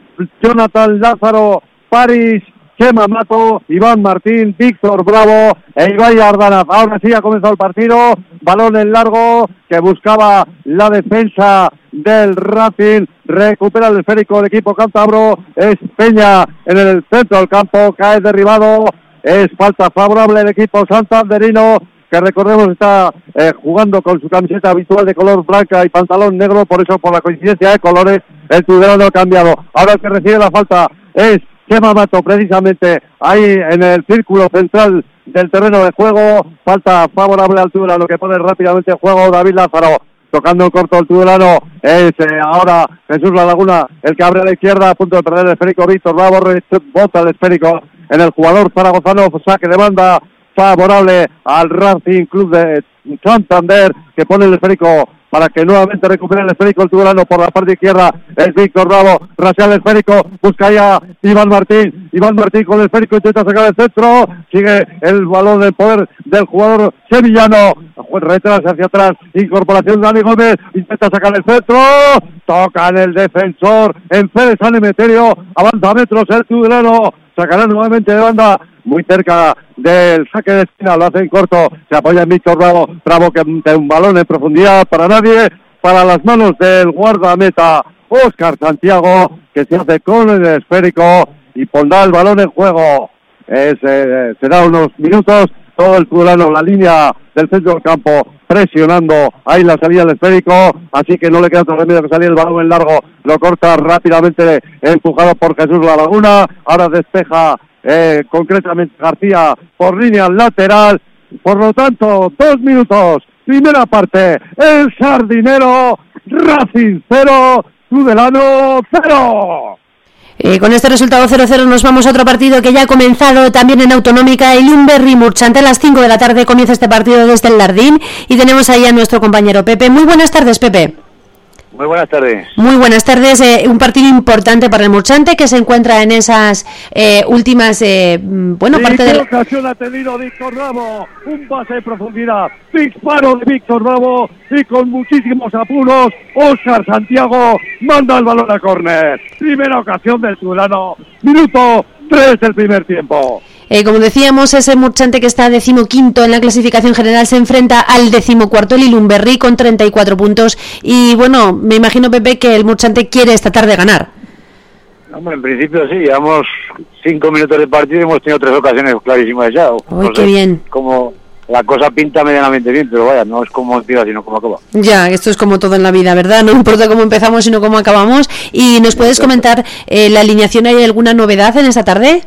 Jonathan Lázaro, París, Chema Mato, Iván Martín, Víctor Bravo e Ibai Ardanaz. Ahora sí ha comenzado el partido, balón en largo que buscaba la defensa del Racing, recupera el esférico del equipo cántabro, es Peña en el centro del campo, cae derribado, es falta favorable del equipo santanderino, que recordemos está eh, jugando con su camiseta habitual de color blanca y pantalón negro, por eso por la coincidencia de colores el Tudelano ha cambiado. Ahora el que recibe la falta es Chema Mato, precisamente ahí en el círculo central del terreno de juego. Falta favorable al Tudelano que pone rápidamente en juego David Lázaro. Tocando en corto el Tudelano es eh, ahora Jesús La Laguna el que abre a la izquierda, a punto de perder el esférico. Víctor Bravo bota el esférico en el jugador zaragozano, saque de banda favorable al Racing Club de Santander, que pone el esférico para que nuevamente recupere el esférico el Tudelano por la parte izquierda. Es Víctor Bravo, rasea el esférico, busca ya Iván Martín, Iván Martín con el esférico, intenta sacar el centro, sigue el balón del poder del jugador sevillano, retrasa hacia atrás, incorporación de Dani Gómez, intenta sacar el centro, toca en el defensor, en Fede San Emeterio, avanza metros el Tudelano, sacará nuevamente de banda, muy cerca del saque de esquina, lo hace en corto, se apoya en Víctor Bravo, Bravo que mete un balón en profundidad para nadie, para las manos del guardameta Óscar Santiago, que se hace con el esférico y pondrá el balón en juego. Es, eh, será unos minutos, todo el Tudelano, la línea del centro del campo, presionando ahí la salida del esférico, así que no le queda otro remedio que salir el balón en largo, lo corta rápidamente, empujado por Jesús La Laguna, ahora despeja Eh, concretamente García por línea lateral, por lo tanto dos minutos, primera parte, el Sardinero, Racing cero, Tudelano cero. Eh, con este resultado cero cero nos vamos a otro partido que ya ha comenzado también en Autonómica, el Lumberry Murchante. A las cinco de la tarde comienza este partido desde el Lardín y tenemos ahí a nuestro compañero Pepe. Muy buenas tardes, Pepe. Muy buenas tardes. Muy buenas tardes. Eh, un partido importante para el Murchante que se encuentra en esas eh, últimas, eh, bueno, ¿Y parte qué de... ocasión ha tenido Víctor Bravo? Un pase de profundidad, disparo de Víctor Bravo y con muchísimos apuros, Óscar Santiago manda el balón a córner. Primera ocasión del Tudelano, minuto tres del primer tiempo. Eh, como decíamos, ese Murchante que está decimoquinto en la clasificación general se enfrenta al decimocuarto, el Ilumberri, con treinta y cuatro puntos. Y bueno, me imagino, Pepe, que el Murchante quiere esta tarde ganar. Hombre, en principio sí, llevamos cinco minutos de partido y hemos tenido tres ocasiones clarísimas ya. ¡Uy, no qué sé, bien! Como la cosa pinta medianamente bien, pero vaya, no es como empieza, sino como acaba. Ya, esto es como todo en la vida, ¿verdad? No importa cómo empezamos, sino cómo acabamos. ¿Y nos puedes comentar eh, la alineación? ¿Hay alguna novedad en esta tarde?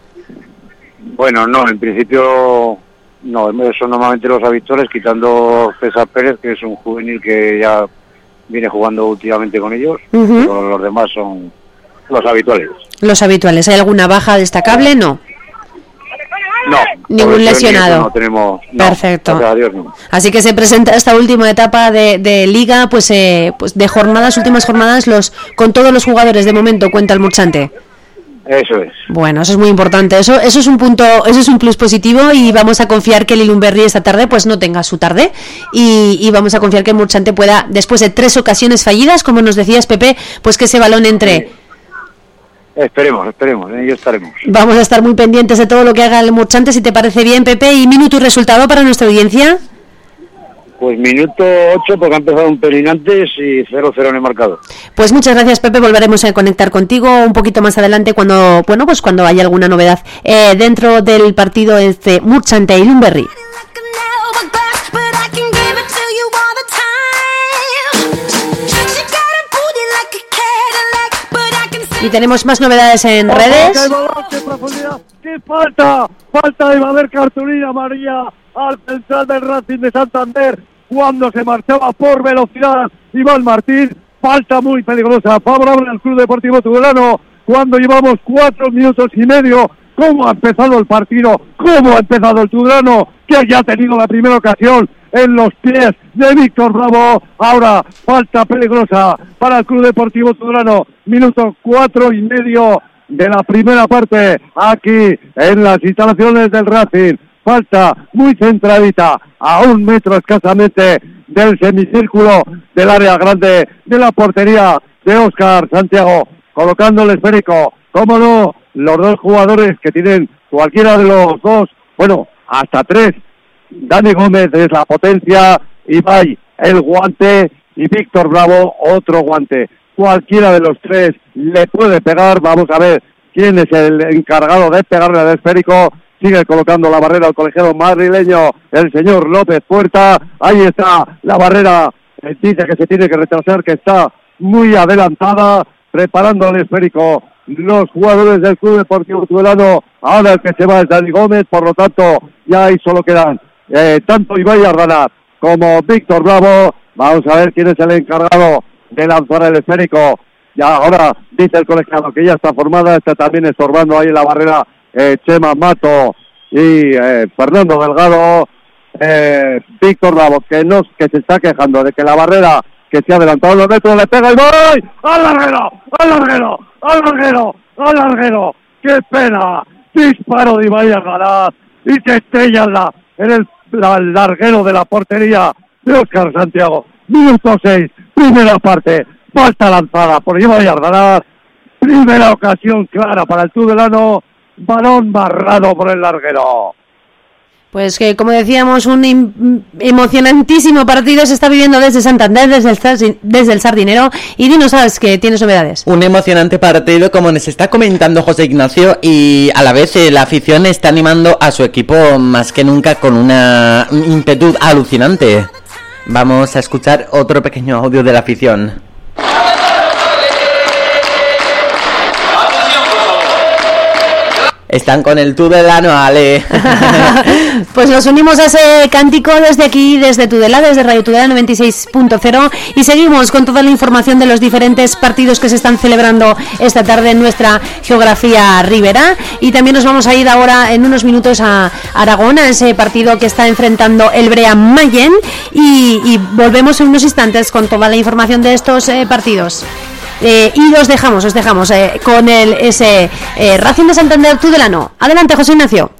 Bueno, no, en principio no, son normalmente los habituales, quitando César Pérez, que es un juvenil que ya viene jugando últimamente con ellos, uh-huh. Pero los demás son los habituales. Los habituales. ¿Hay alguna baja destacable? No. No. Ningún lesionado. No tenemos. No, perfecto. Gracias a Dios, no. Así que se presenta esta última etapa de, de liga, pues, eh, pues de jornadas, últimas jornadas, los con todos los jugadores de momento cuenta el Murchante. Eso es. Bueno, eso es muy importante. Eso, eso es un punto, eso es un plus positivo y vamos a confiar que el Ilumberri esta tarde, pues no tenga su tarde y, y vamos a confiar que el Murchante pueda, después de tres ocasiones fallidas, como nos decías, Pepe, pues que ese balón entre. Sí. Esperemos, esperemos, en ello estaremos. Vamos a estar muy pendientes de todo lo que haga el Murchante, si te parece bien, Pepe. Y minuto y resultado para nuestra audiencia. Pues minuto ocho porque ha empezado un pelín antes y cero cero en el marcador. Pues muchas gracias, Pepe, volveremos a conectar contigo un poquito más adelante cuando, bueno, pues cuando haya alguna novedad eh, dentro del partido este Murchante y Lumberry. Y tenemos más novedades en ¡Ojo, redes! ¡Qué balón, qué profundidad! ¡Qué falta! ¡Falta! Y va a haber cartulina amarilla al central del Racing de Santander cuando se marchaba por velocidad Iván Martín. Falta muy peligrosa, favorable al Club Deportivo Tudelano cuando llevamos cuatro minutos y medio. ¿Cómo ha empezado el partido? ¿Cómo ha empezado el Tudelano? Que ya ha tenido la primera ocasión en los pies de Víctor Bravo. Ahora falta peligrosa para el Club Deportivo Tudelano. Minuto cuatro y medio de la primera parte aquí en las instalaciones del Racing. Falta muy centradita a un metro escasamente del semicírculo del área grande de la portería de Óscar Santiago, colocando el esférico. Cómo no, los dos jugadores que tienen cualquiera de los dos, bueno, hasta tres. Dani Gómez es la potencia, Ibai el guante y Víctor Bravo otro guante. Cualquiera de los tres le puede pegar. Vamos a ver quién es el encargado de pegarle al esférico. Sigue colocando la barrera al colegiado madrileño, el señor López Puerta. Ahí está la barrera. Eh, dice que se tiene que retrasar, que está muy adelantada, preparando el esférico los jugadores del Club Deportivo Tudelano. Ahora el que se va es Dani Gómez, por lo tanto ya ahí solo quedan eh, tanto Ibai Ardanaz como Víctor Bravo. Vamos a ver quién es el encargado de lanzar el esférico. Ya ahora dice el colegiado que ya está formada, está también estorbando ahí en la barrera eh, Chema Mato y eh, Fernando Delgado. eh, Víctor Bravo que, no, que se está quejando de que la barrera que se ha adelantado los metros le pega el gol. ¡Al larguero! ¡Al larguero! ¡Al larguero! ¡Al larguero! ¡Qué pena! Disparo de Ibai Ardanaz y se estrella en, la, en el la, larguero de la portería de Óscar Santiago. Minuto seis, primera parte, falta lanzada por Ibai Ardanaz, primera ocasión clara para el Tudelano, balón barrado por el larguero. Pues que, como decíamos, un im- emocionantísimo partido se está viviendo desde Santander, desde el, Sar- desde el Sardinero. Y dinos, sabes que tienes novedades. Un emocionante partido, como nos está comentando José Ignacio, y a la vez eh, la afición está animando a su equipo más que nunca con una ímpetu alucinante. Vamos a escuchar otro pequeño audio de la afición. Están con el Tudelano, Ale. Pues nos unimos a ese cántico desde aquí, desde Tudela, desde Radio Tudela noventa y seis punto cero, y seguimos con toda la información de los diferentes partidos que se están celebrando esta tarde en nuestra geografía ribera. Y también nos vamos a ir ahora en unos minutos a Aragón, a ese partido que está enfrentando el Brea Mayen, y, y volvemos en unos instantes con toda la información de estos eh, partidos. Eh, y os dejamos, os dejamos eh, con el ese eh, Racing de Santander Tudelano. Adelante, José Ignacio.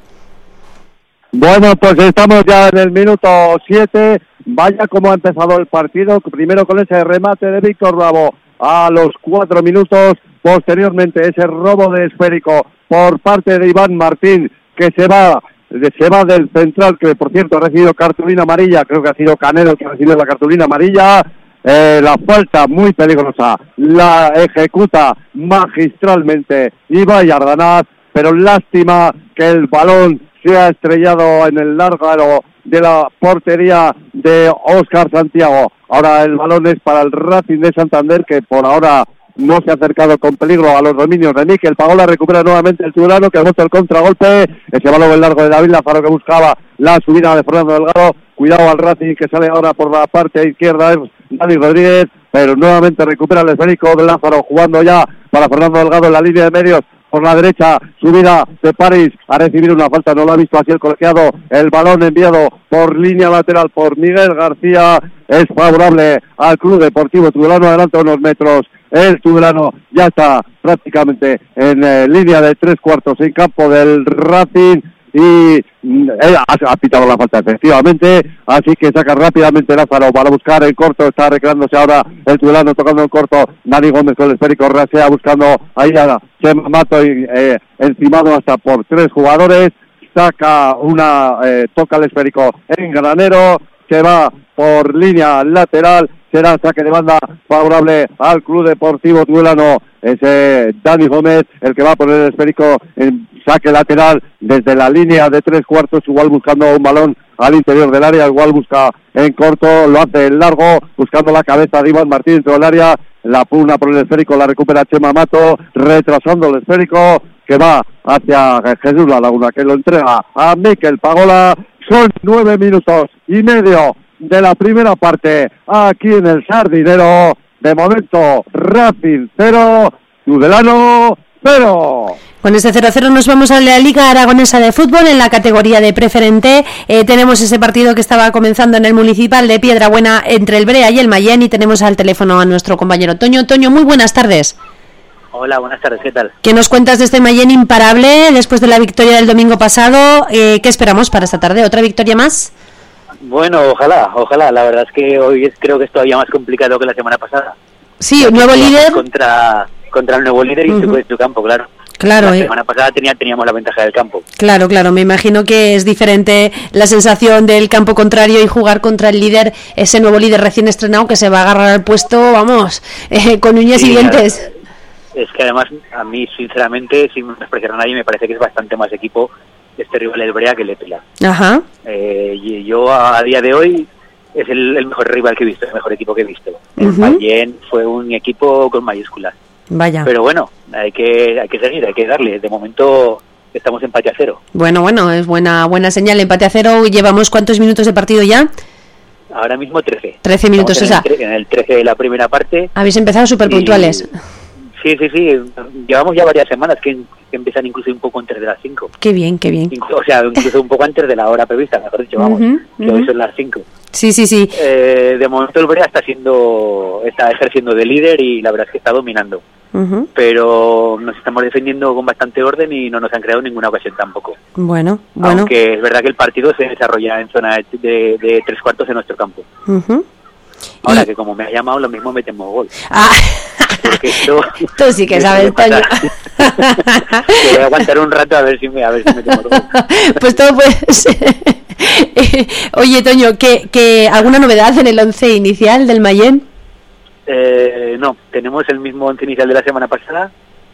Bueno, pues estamos ya en el minuto siete. Vaya como ha empezado el partido. Primero con ese remate de Víctor Bravo a los cuatro minutos. Posteriormente ese robo de esférico por parte de Iván Martín, que se va se va del central, que por cierto ha recibido cartulina amarilla. Creo que ha sido Canelo que ha recibido la cartulina amarilla. Eh, la falta muy peligrosa la ejecuta magistralmente Ibai Ardanaz, pero lástima que el balón se ha estrellado en el larguero de la portería de Óscar Santiago. Ahora el balón es para el Racing de Santander, que por ahora no se ha acercado con peligro a los dominios de Mikel Pagola. Recupera nuevamente el Tudelano, que aguanta el contragolpe. Ese balón el largo de David Lázaro, que buscaba la subida de Fernando Delgado. Cuidado al Racing, que sale ahora por la parte izquierda, es Dani Rodríguez, pero nuevamente recupera el esférico de Lázaro, jugando ya para Fernando Delgado en la línea de medios. Por la derecha, subida de París a recibir una falta, no lo ha visto así el colegiado. El balón enviado por línea lateral por Miguel García es favorable al Club Deportivo Tudelano, adelanta unos metros. El Tudelano ya está prácticamente en eh, línea de tres cuartos en campo del Racing y eh, ha, ha pitado la falta efectivamente, así que saca rápidamente Lázaro para buscar el corto. Está recreándose ahora el Tudelano, tocando el corto. Dani Gómez con el esférico, rasea buscando ahí a Chema Mato y eh, encimado hasta por tres jugadores. Saca una, eh, toca el esférico en Granero, se va por línea lateral, será saque de banda favorable al Club Deportivo Tudelano. Ese Dani Gómez, el que va a poner el esférico en saque lateral desde la línea de tres cuartos, igual buscando un balón al interior del área, igual busca en corto, lo hace en largo, buscando la cabeza de Iván Martín dentro del área, la pugna por el esférico, la recupera Chema Mato, retrasando el esférico, que va hacia Jesús La Laguna, que lo entrega a Mikel Pagola. Son nueve minutos y medio de la primera parte aquí en el Sardinero. De momento, Racing cero, Tudelano cero. Con este cero cero nos vamos a la Liga Aragonesa de Fútbol en la categoría de preferente. Eh, tenemos ese partido que estaba comenzando en el Municipal de Piedrabuena entre el Brea y el Mayén, y tenemos al teléfono a nuestro compañero Toño. Toño, muy buenas tardes. Hola, buenas tardes, ¿qué tal? ¿Qué nos cuentas de este Mayén imparable después de la victoria del domingo pasado? Eh, ¿Qué esperamos para esta tarde? ¿Otra victoria más? Bueno, ojalá, ojalá. La verdad es que hoy es, creo que es todavía más complicado que la semana pasada. Sí, un nuevo líder. Contra, contra el nuevo líder y uh-huh. su, su campo, claro. Claro, la eh. semana pasada tenía, teníamos la ventaja del campo. Claro, claro, me imagino que es diferente la sensación del campo contrario y jugar contra el líder, ese nuevo líder recién estrenado que se va a agarrar al puesto, vamos, eh, con uñas sí, y dientes. Claro. Es que además, a mí, sinceramente, sin despreciar a nadie, me parece que es bastante más equipo este rival del Brea que el Epila. Ajá. Eh, y yo, a día de hoy, es el, el mejor rival que he visto, el mejor equipo que he visto. El uh-huh. Mayén fue un equipo con mayúsculas. Vaya. Pero bueno, hay que hay que seguir, hay que darle. De momento estamos empate a cero. Bueno, bueno, es buena buena señal, empate a cero. ¿Llevamos cuántos minutos de partido ya? Ahora mismo trece. trece minutos, en o sea. El, en el trece de la primera parte. Habéis empezado súper puntuales. Sí, sí, sí. Llevamos ya varias semanas que, que empiezan incluso un poco antes de las cinco. Qué bien, qué bien. O sea, incluso un poco antes de la hora prevista, mejor dicho, vamos. Uh-huh, que uh-huh. hoy son las cinco. Sí, sí, sí. Eh, de momento el Brea está siendo, está ejerciendo de líder y la verdad es que está dominando. Uh-huh. Pero nos estamos defendiendo con bastante orden y no nos han creado ninguna ocasión tampoco. Bueno, bueno. Aunque es verdad que el partido se desarrolla en zona de, de, de tres cuartos en nuestro campo. Uh-huh. Ahora y... que como me ha llamado, lo mismo metemos gol. Ah. Porque esto, tú sí que sabes, Toño. Voy a aguantar un rato a ver si me, a ver si metemos gol. Pues todo puede ser. Oye, Toño, ¿qué, qué, ¿alguna novedad en el once inicial del Mayén? Eh, no, tenemos el mismo once inicial de la semana pasada,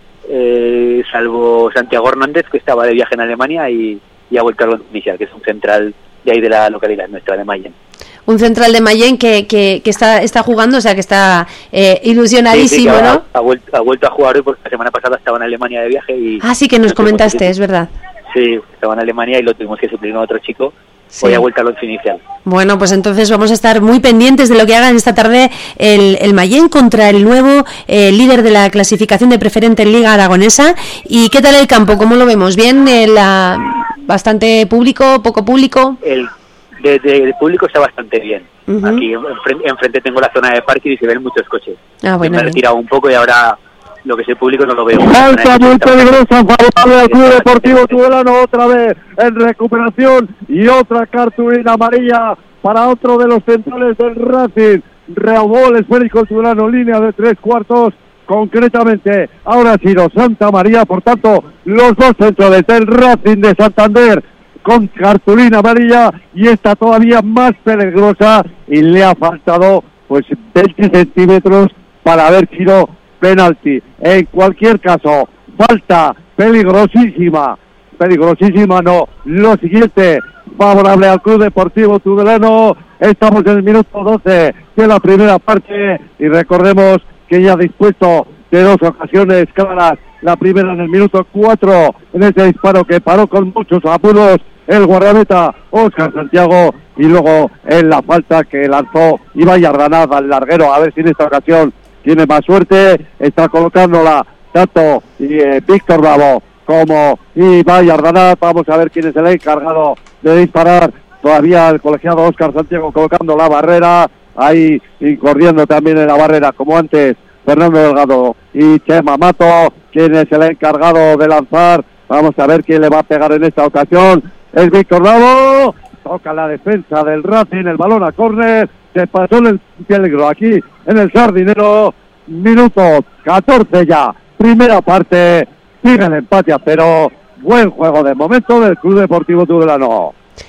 eh, salvo Santiago Hernández, que estaba de viaje en Alemania y, y ha vuelto al once inicial, que es un central de ahí de la localidad nuestra, de Mayén. Un central de Mayén que, que, que está está jugando, o sea, que está eh, ilusionadísimo, sí, sí, que ¿no? Ha, ha, vuelto, ha vuelto a jugar hoy porque la semana pasada estaba en Alemania de viaje y... Ah, sí, que nos comentaste, que, es verdad. Sí, estaba en Alemania y lo tuvimos que suplir a otro chico. Sí. Hoy ha vuelto al once inicial. Bueno, pues entonces vamos a estar muy pendientes de lo que hagan esta tarde el, el Mayén contra el nuevo eh, líder de la clasificación de preferente en Liga Aragonesa. ¿Y qué tal el campo? ¿Cómo lo vemos? ¿Bien? Eh, la, ¿Bastante público? ¿Poco público? El, de, de, el público está bastante bien. Uh-huh. Aquí enfrente, enfrente tengo la zona de parking y se ven muchos coches. Ah, bueno, me he retirado un poco y ahora... lo que es el público no lo veo. Falta muy peligrosa, favorable al Club Deportivo Tudelano, otra vez en recuperación y otra cartulina amarilla para otro de los centrales del Racing. Reabó el esférico Tudelano, línea de tres cuartos, concretamente ahora ha sido Santa María, por tanto los dos centrales del Racing de Santander con cartulina amarilla y esta todavía más peligrosa y le ha faltado pues veinte centímetros para haber sido penalti. En cualquier caso, falta peligrosísima, peligrosísima no, lo siguiente, favorable al Club Deportivo Tudelano. Estamos en el minuto doce de la primera parte y recordemos que ya ha dispuesto de dos ocasiones claras, la primera en el minuto cuatro, en ese disparo que paró con muchos apuros el guardameta Óscar Santiago, y luego en la falta que lanzó Ibai Ardanaz al larguero, a ver si en esta ocasión tiene más suerte. Está colocándola tanto eh, Víctor Bravo como Ibai Ardanaz. Vamos a ver quién es el encargado de disparar. Todavía el colegiado Óscar Santiago colocando la barrera, ahí corriendo también en la barrera como antes Fernando Delgado y Chema Mato. Quién es el encargado de lanzar, vamos a ver quién le va a pegar en esta ocasión. Es Víctor Bravo, toca la defensa del Racing, el balón a córner. Se pasó el peligro aquí en el Sardinero, minuto catorce ya, primera parte, sigue el empate a cero, buen juego de momento del Club Deportivo Tudelano.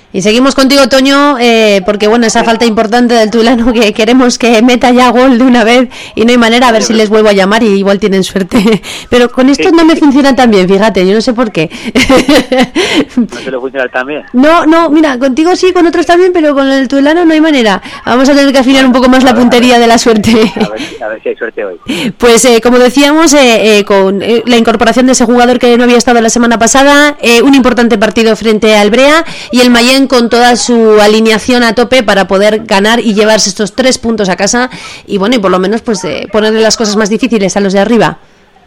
Y seguimos contigo, Toño, eh, porque bueno, esa falta importante del Tudelano que queremos que meta ya gol de una vez y no hay manera, a ver si les vuelvo a llamar y igual tienen suerte. Pero con esto no me funciona tan bien, fíjate, yo no sé por qué. ¿No se le funciona tan bien? No, no, mira, contigo sí, con otros también, pero con el Tudelano no hay manera. Vamos a tener que afinar un poco más la puntería de la suerte. A ver, a ver si hay suerte hoy. Pues eh, como decíamos, eh, eh, con eh, la incorporación de ese jugador que no había estado la semana pasada, eh, un importante partido frente al Brea y el Mayén con toda su alineación a tope para poder ganar y llevarse estos tres puntos a casa y bueno, y por lo menos pues eh, ponerle las cosas más difíciles a los de arriba.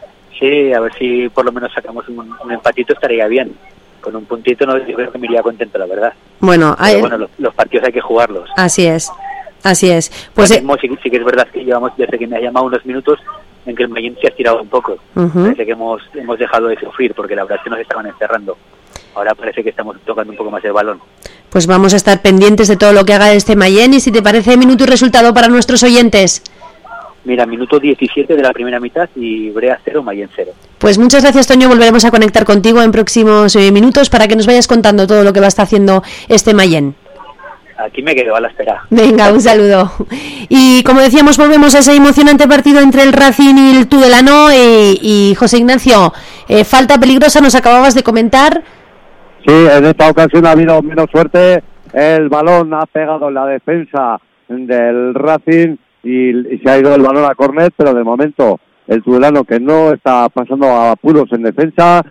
Sí, a ver si por lo menos sacamos un, un empatito, estaría bien. Con un puntito no, yo creo que me iría contento, la verdad. Bueno, Pero hay... bueno los, los partidos hay que jugarlos. Así es, así es. Pues mismo, sí, sí que es verdad que llevamos, desde que me ha llamado unos minutos, en que el Mayén se ha estirado un poco. Uh-huh. Parece que hemos, hemos dejado de sufrir, porque la verdad es que nos estaban encerrando. Ahora parece que estamos tocando un poco más el balón. Pues vamos a estar pendientes de todo lo que haga este Mayén y si te parece, minuto y resultado para nuestros oyentes. Mira, minuto diecisiete de la primera mitad y Brea cero, Mayén cero. Pues muchas gracias, Toño, volveremos a conectar contigo en próximos eh, minutos para que nos vayas contando todo lo que va a estar haciendo este Mayén. Aquí me quedo a la espera. Venga, un saludo. Y como decíamos, volvemos a ese emocionante partido entre el Racing y el Tudelano y, y José Ignacio, eh, falta peligrosa, nos acababas de comentar. Sí, en esta ocasión ha habido menos suerte, el balón ha pegado en la defensa del Racing y, y se ha ido el balón a córner, pero de momento el Tudelano, que no está pasando a apuros en defensa,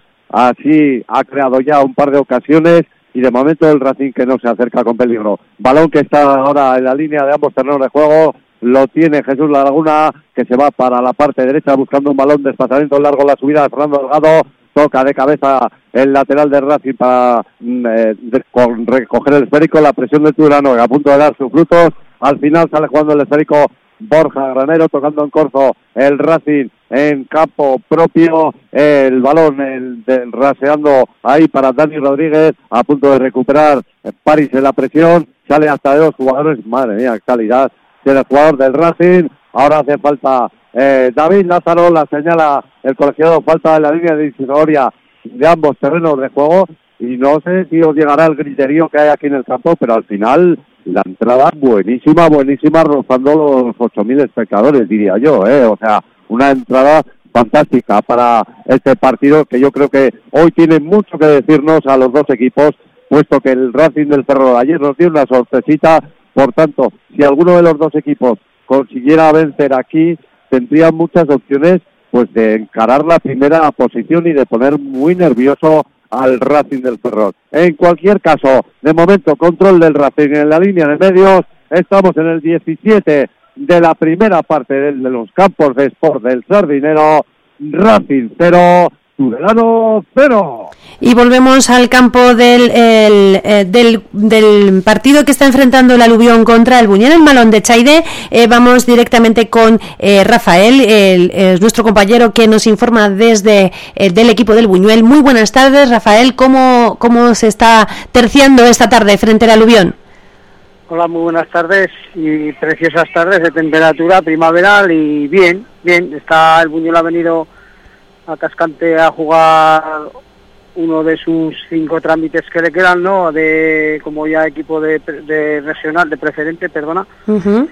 así ha creado ya un par de ocasiones y de momento el Racing que no se acerca con peligro. Balón que está ahora en la línea de ambos terrenos de juego, lo tiene Jesús Laguna, que se va para la parte derecha buscando un balón, desplazamiento largo, la subida de Fernando Delgado, toca de cabeza el lateral de Racing para eh, de, con, recoger el esférico, la presión del Tudelano a punto de dar sus frutos, al final sale jugando el esférico Borja Granero, tocando en corzo el Racing en campo propio, el balón el, de, raseando ahí para Dani Rodríguez, a punto de recuperar París en la presión, sale hasta de dos jugadores, madre mía, calidad del jugador del Racing, ahora hace falta eh, David Lázaro, la señala el colegiado, falta en la línea de incisoria de ambos terrenos de juego, y no sé si os llegará el griterío que hay aquí en el campo, pero al final la entrada buenísima, buenísima, rozando los ocho mil espectadores, diría yo, ¿eh? O sea, una entrada fantástica para este partido que yo creo que hoy tiene mucho que decirnos a los dos equipos, puesto que el Racing del Ferrol ayer nos dio una sorpresita, por tanto, si alguno de los dos equipos consiguiera vencer aquí, tendría muchas opciones pues de encarar la primera posición y de poner muy nervioso al Racing del Ferrol. En cualquier caso, de momento, control del Racing en la línea de medios, estamos en el diecisiete de la primera parte de, de los campos de Sport del Sardinero, Racing cero, Tudelano cero. Y volvemos al campo del, el, eh, del, del partido que está enfrentando el Aluvión contra el Buñuel, el Malón de Chaide. Eh, vamos directamente con eh, Rafael, el, el, nuestro compañero que nos informa desde eh, del equipo del Buñuel. Muy buenas tardes, Rafael. ¿Cómo, cómo se está terciando esta tarde frente al Aluvión? Hola, muy buenas tardes y preciosas tardes de temperatura primaveral y bien, bien. Está el Buñuel ha venido a Cascante a jugar uno de sus cinco trámites que le quedan, ¿no? De como ya equipo de, de regional, de preferente, perdona. Uh-huh.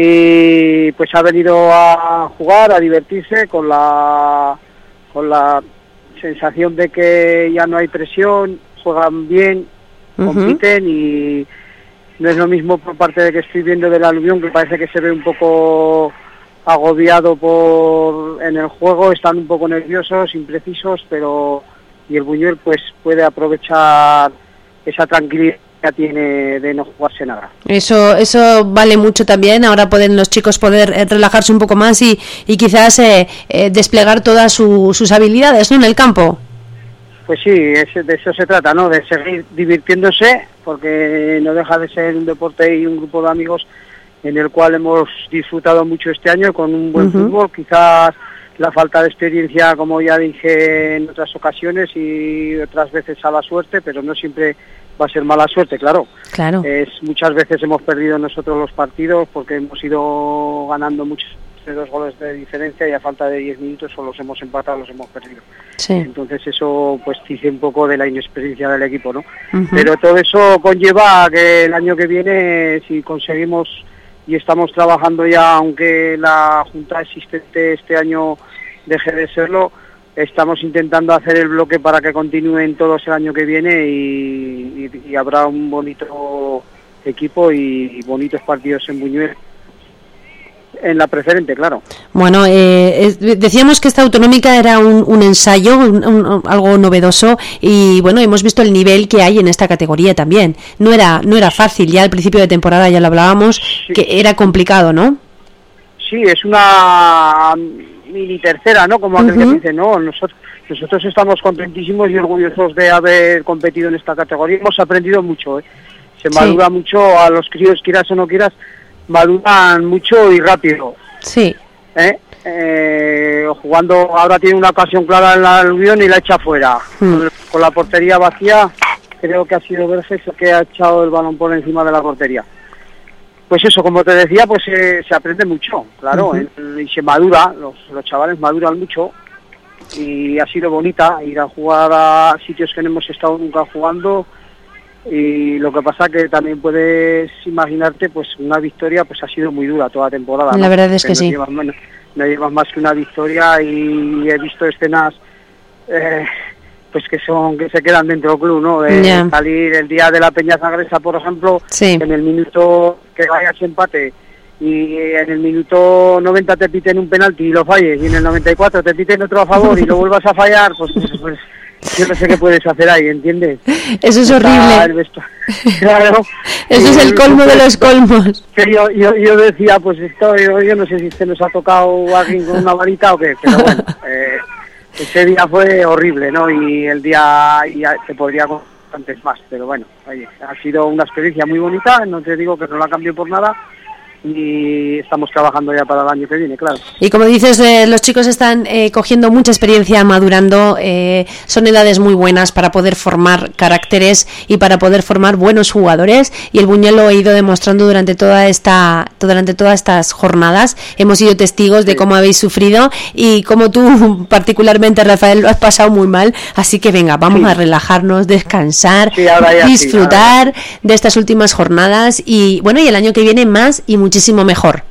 Y pues ha venido a jugar, a divertirse con la con la sensación de que ya no hay presión, juegan bien, uh-huh. compiten y no es lo mismo por parte de que estoy viendo del Aluvión, que parece que se ve un poco agobiado por en el juego, están un poco nerviosos, imprecisos, pero y el Buñuel pues puede aprovechar esa tranquilidad que tiene de no jugarse nada. Eso eso vale mucho también, ahora pueden los chicos poder eh, relajarse un poco más y, y quizás eh, eh, desplegar todas su, sus habilidades, ¿no?, en el campo. Pues sí, es, de eso se trata, ¿no?, de seguir divirtiéndose, porque no deja de ser un deporte y un grupo de amigos en el cual hemos disfrutado mucho este año con un buen uh-huh. fútbol, quizás la falta de experiencia, como ya dije en otras ocasiones y otras veces a la suerte, pero no siempre va a ser mala suerte, claro. Claro. Es, muchas veces hemos perdido nosotros los partidos porque hemos ido ganando muchos de dos goles de diferencia y a falta de diez minutos o los hemos empatado o los hemos perdido. Sí. Entonces eso pues dice un poco de la inexperiencia del equipo, ¿no? Uh-huh. Pero todo eso conlleva a que el año que viene, si conseguimos y estamos trabajando ya, aunque la junta existente este año deje de serlo, estamos intentando hacer el bloque para que continúen todos el año que viene y, y, y habrá un bonito equipo y, y bonitos partidos en Buñuel. En la preferente, claro. Bueno, eh, es, decíamos que esta autonómica era un, un ensayo, un, un, algo novedoso y bueno, hemos visto el nivel que hay en esta categoría también. No era no era fácil, ya al principio de temporada ya lo hablábamos, sí. que era complicado, ¿no? Sí, es una mini tercera, ¿no? Como aquel uh-huh. que dice, no, nosotros, nosotros estamos contentísimos y orgullosos de haber competido en esta categoría. Hemos aprendido mucho, ¿eh? Se madura sí. mucho, a los críos, quieras o no quieras, maduran mucho y rápido. Sí. ¿Eh? Eh, jugando, ahora tiene una ocasión clara en la aluvión y la echa fuera. Mm. Con, con la portería vacía, creo que ha sido Verges el que ha echado el balón por encima de la portería. Pues eso, como te decía, pues eh, se aprende mucho, claro, uh-huh. eh, y se madura, los, los chavales maduran mucho y ha sido bonita ir a jugar a sitios que no hemos estado nunca jugando. Y lo que pasa que también puedes imaginarte, pues una victoria pues ha sido muy dura toda la temporada, ¿no? La verdad es que no sí. Llevas, no, no llevas más que una victoria y he visto escenas eh, pues que son que se quedan dentro del club, ¿no? De yeah. salir el día de la Peña Zagresa, por ejemplo, sí. en el minuto que vayas empate y en el minuto noventa te piten un penalti y lo falles y en el noventa y cuatro te piten otro a favor y lo vuelvas a fallar, pues pues yo no sé qué puedes hacer ahí, ¿entiendes? Eso es horrible. Claro. Eso es el colmo de los colmos. Que yo, yo, yo decía, pues esto, yo, yo no sé si se nos ha tocado alguien con una varita o qué, pero bueno, eh, ese día fue horrible, ¿no? Y el día ya se podría contar antes más, pero bueno, oye, ha sido una experiencia muy bonita, no te digo que no la cambio por nada. Y estamos trabajando ya para el año que viene, claro. Y como dices, eh, los chicos están eh, cogiendo mucha experiencia, madurando, eh, son edades muy buenas para poder formar caracteres y para poder formar buenos jugadores, y el Buñuel lo ha ido demostrando durante toda esta durante todas estas jornadas. Hemos sido testigos de sí. cómo habéis sufrido y cómo tú particularmente, Rafael, lo has pasado muy mal, así que venga, vamos sí. a relajarnos, descansar, sí, disfrutar sí, de estas últimas jornadas y bueno, y el año que viene más y mucho muchísimo mejor.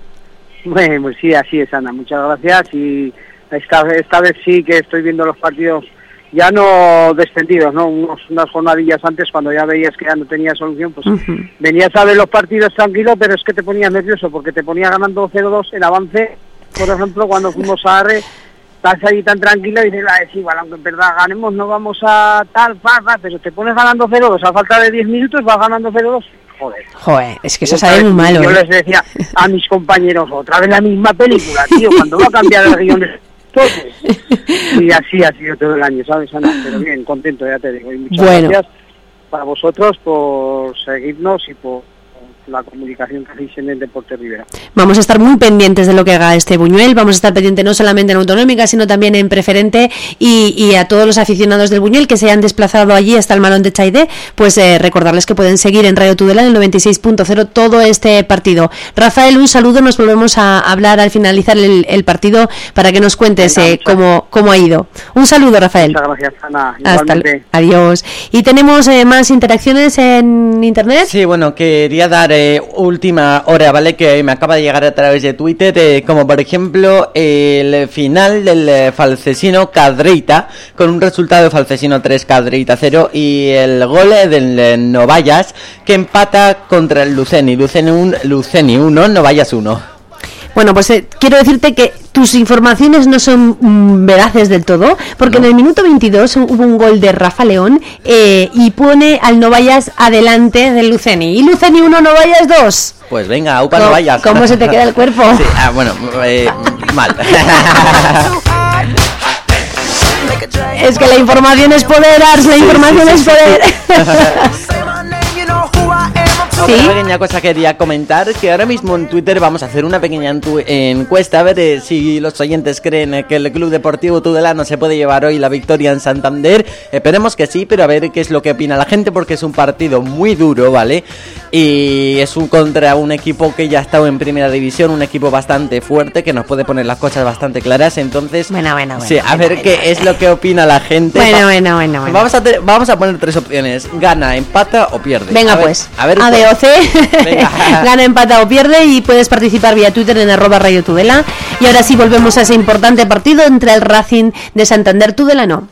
Bueno, pues sí, así es, Ana, muchas gracias y esta, esta vez sí que estoy viendo los partidos ya no descendidos, ¿no? Unos, unas jornadillas antes cuando ya veías que ya no tenía solución, pues uh-huh. venías a ver los partidos tranquilo, pero es que te ponías nervioso porque te ponía ganando cero dos el avance, por ejemplo, cuando fuimos a Arre, estás ahí tan tranquilo y dices, es igual, aunque en verdad ganemos no vamos a tal, fa, fa, pero te pones ganando cero dos, a falta de diez minutos vas ganando cero dos. Joder. Joder, es que eso sabe muy malo. Yo ¿eh? les decía a mis compañeros, otra vez la misma película, tío, cuando va a cambiar el guión de entonces. Y así ha sido todo el año, ¿sabes, Ana? Pero bien, contento, ya te digo. Y muchas bueno. gracias para vosotros por seguirnos y por la comunicación que hacéis en el Deporte Rivera. Vamos a estar muy pendientes de lo que haga este Buñuel, vamos a estar pendientes no solamente en Autonómica, sino también en Preferente y, y a todos los aficionados del Buñuel que se hayan desplazado allí hasta el Malón de Chaidé, pues eh, recordarles que pueden seguir en Radio Tudela en el noventa y seis punto cero todo este partido. Rafael, un saludo, nos volvemos a hablar al finalizar el, el partido para que nos cuentes Venga, eh, cómo, cómo ha ido. Un saludo, Rafael. Muchas gracias, Ana. Hasta l- Adiós. Y tenemos eh, más interacciones en internet. Sí, bueno, quería dar Eh, última hora, ¿vale? Que me acaba de llegar a través de Twitter, eh, como por ejemplo el final del eh, Falcesino Cadreita, con un resultado de Falcesino tres, Cadreita cero, y el gol del eh, Novallas, que empata contra el Luceni, Luceni, un, Luceni uno, Novallas uno. Bueno, pues eh, quiero decirte que tus informaciones no son mm, veraces del todo, porque no. En el minuto veintidós hubo un gol de Rafa León eh, y pone al Novallas adelante del Luceni. Y Luceni uno, Novallas dos. Pues venga, aupa Novallas. ¿Cómo se te queda el cuerpo? Sí, ah, bueno, eh, mal. Es que la información es poder, Ars, la información sí, sí, es poder. Sí, sí. Sí. Una pequeña cosa que quería comentar, que ahora mismo en Twitter vamos a hacer una pequeña entu- encuesta a ver eh, si los oyentes creen eh, que el Club Deportivo Tudelano se puede llevar hoy la victoria en Santander. Esperemos que sí, pero a ver qué es lo que opina la gente, porque es un partido muy duro, ¿vale? Y es un contra un equipo que ya ha estado en primera división, un equipo bastante fuerte, que nos puede poner las cosas bastante claras. Entonces, bueno, bueno, bueno, sí, a bueno, ver bueno, qué bueno, es lo que opina la gente. Bueno, bueno, bueno, bueno. Vamos a, te- vamos a poner tres opciones: gana, empata o pierde. Venga, a ver, pues, a ver, A, B o C, Venga. gana, empata o pierde, y puedes participar vía Twitter en arroba Radio Tudela. Y ahora sí volvemos a ese importante partido entre el Racing de Santander Tudelano.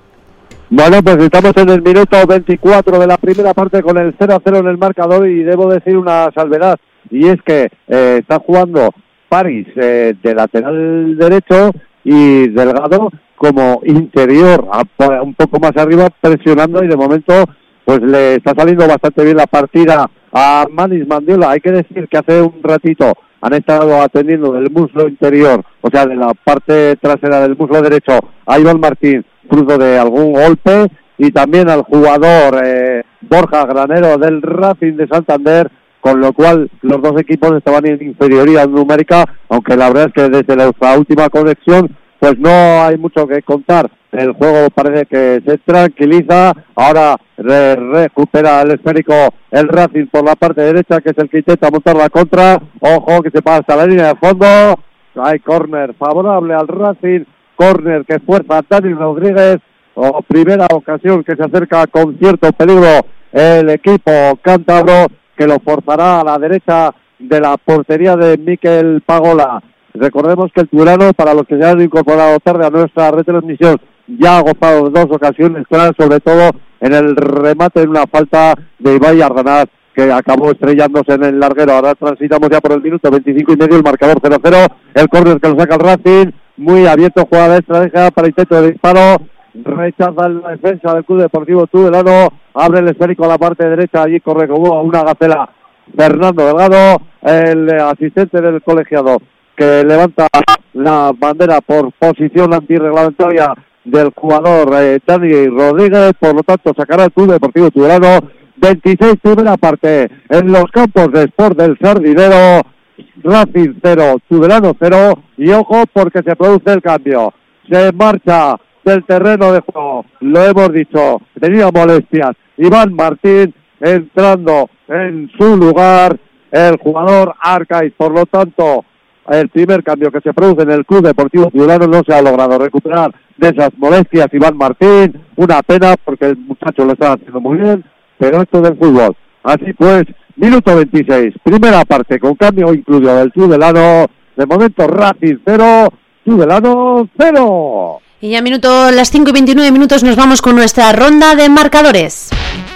Bueno, pues estamos en el minuto veinticuatro de la primera parte con el cero a cero en el marcador, y debo decir una salvedad, y es que eh, está jugando París eh, de lateral derecho y Delgado como interior, a, un poco más arriba, presionando, y de momento pues le está saliendo bastante bien la partida a Manis Mandiola. Hay que decir que hace un ratito han estado atendiendo del muslo interior, o sea, de la parte trasera del muslo derecho, a Iván Martín, fruto de algún golpe, y también al jugador eh, Borja Granero del Racing de Santander, con lo cual los dos equipos estaban en inferioridad numérica, aunque la verdad es que desde la última conexión pues no hay mucho que contar. El juego parece que se tranquiliza. Ahora re recupera el esférico el Racing por la parte derecha, que es el que intenta montar la contra. Ojo, que se pasa hasta la línea de fondo. Hay córner favorable al Racing, córner que fuerza a Dani Rodríguez. O primera ocasión que se acerca con cierto peligro el equipo cántabro, que lo forzará a la derecha de la portería de Miquel Pagola. Recordemos que el Tudelano, para los que se han incorporado tarde a nuestra retransmisión, ya ha gozado de dos ocasiones claras, sobre todo en el remate en una falta de Ibai Ardanaz, que acabó estrellándose en el larguero. Ahora transitamos ya por el minuto veinticinco y medio, el marcador cero cero, el córner que lo saca el Racing, muy abierto, jugada de estrategia para intento de disparo, rechaza la defensa del Club Deportivo Tudelano, abre el esférico a la parte derecha, allí corre como una gacela Fernando Delgado, el asistente del colegiado, que levanta la bandera por posición antirreglamentaria del jugador eh, Dani Rodríguez. Por lo tanto, sacará el Club Deportivo Tudelano. Veintiséis primera parte en los campos de Sport del Sardinero. Racing cero, Tudelano cero, y ojo porque se produce el cambio. Se marcha del terreno de juego, lo hemos dicho, tenía molestias Iván Martín, entrando en su lugar el jugador Arcaiz. Por lo tanto, el primer cambio que se produce en el Club Deportivo Tudelano, no se ha logrado recuperar de esas molestias Iván Martín. Una pena, porque el muchacho lo está haciendo muy bien, pero esto del fútbol. Así pues, minuto veintiséis, primera parte con cambio incluido del Tudelano. De momento Racing cero, Tudelano cero. Y ya minuto, las cinco y veintinueve minutos, nos vamos con nuestra ronda de marcadores.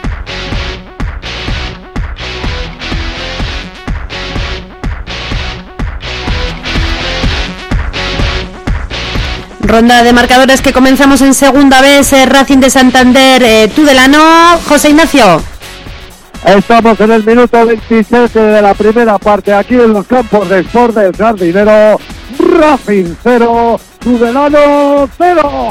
Ronda de marcadores que comenzamos en segunda vez, eh, Racing de Santander, eh, Tudelano. José Ignacio. Estamos en el minuto veintisiete de la primera parte, aquí en los campos de Sport del Sardinero. Racing cero, Tudelano cero.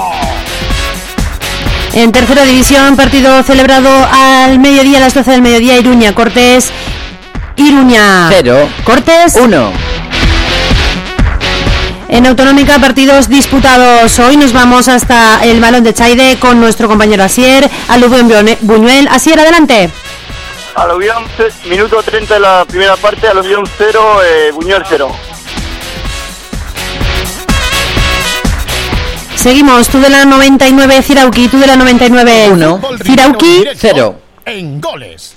En tercera división, partido celebrado al mediodía, a las doce del mediodía, Iruña, Cortés, Iruña cero, Cortés uno. En autonómica, partidos disputados. Hoy nos vamos hasta el Balón de Chaide con nuestro compañero Asier, Aluvión Buñuel. Asier, adelante. Aluvión, minuto treinta de la primera parte, Aluvión cero, eh, Buñuel cero. Seguimos, Tudela noventa y nueve, Cirauqui, Tudela noventa y nueve, uno, Cirauqui cero. En goles.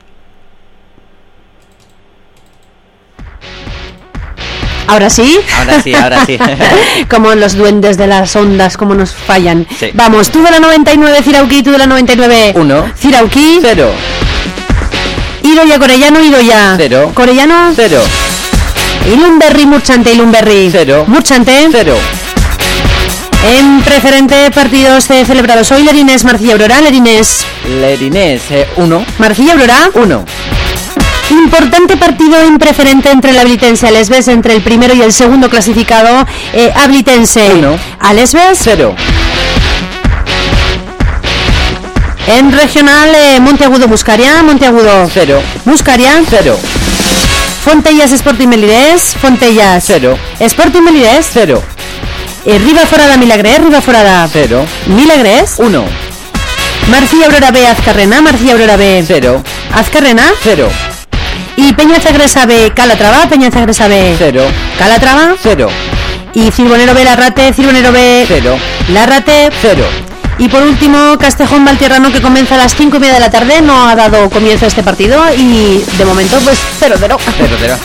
¿Ahora sí? Ahora sí, ahora sí. Como los duendes de las ondas, como nos fallan. Sí. Vamos, Tudela noventa y nueve, Cirauqui, Tudela noventa y nueve, uno, Cirauqui cero. Idoia Corellano, Idoia cero, Corellano cero. Ilumberri, Murchante, Ilumberri cero, Murchante cero. En preferente, partidos eh, celebrados hoy, Lerines, Marcilla Aurora, Lerines Lerines uno, eh, Marcilla Aurora uno. Importante partido en preferente entre el Ablitense Alesves, entre el primero y el segundo clasificado, eh, Ablitense uno, Alesves cero. En regional, eh, Monteagudo Buscaria, Monteagudo cero, Buscaria cero, Fontellas Sporting Melidés, Fontellas cero, Sporting Melidés cero, eh, Ribaforada Milagrés, Ribaforada cero, Milagrés, uno, Marcilla Aurora B Azcarrena, Marcilla Aurora B cero, Azcarrena cero, y Peña Zagresa B Calatrava, Peña Zagresa B cero, Calatrava cero, y Cirbonero B Larrate, Cirbonero B cero, Larrate, cero. Y por último, Castejón Valtierrano, que comienza a las cinco y media de la tarde, no ha dado comienzo a este partido y de momento pues cero cero. cero cero.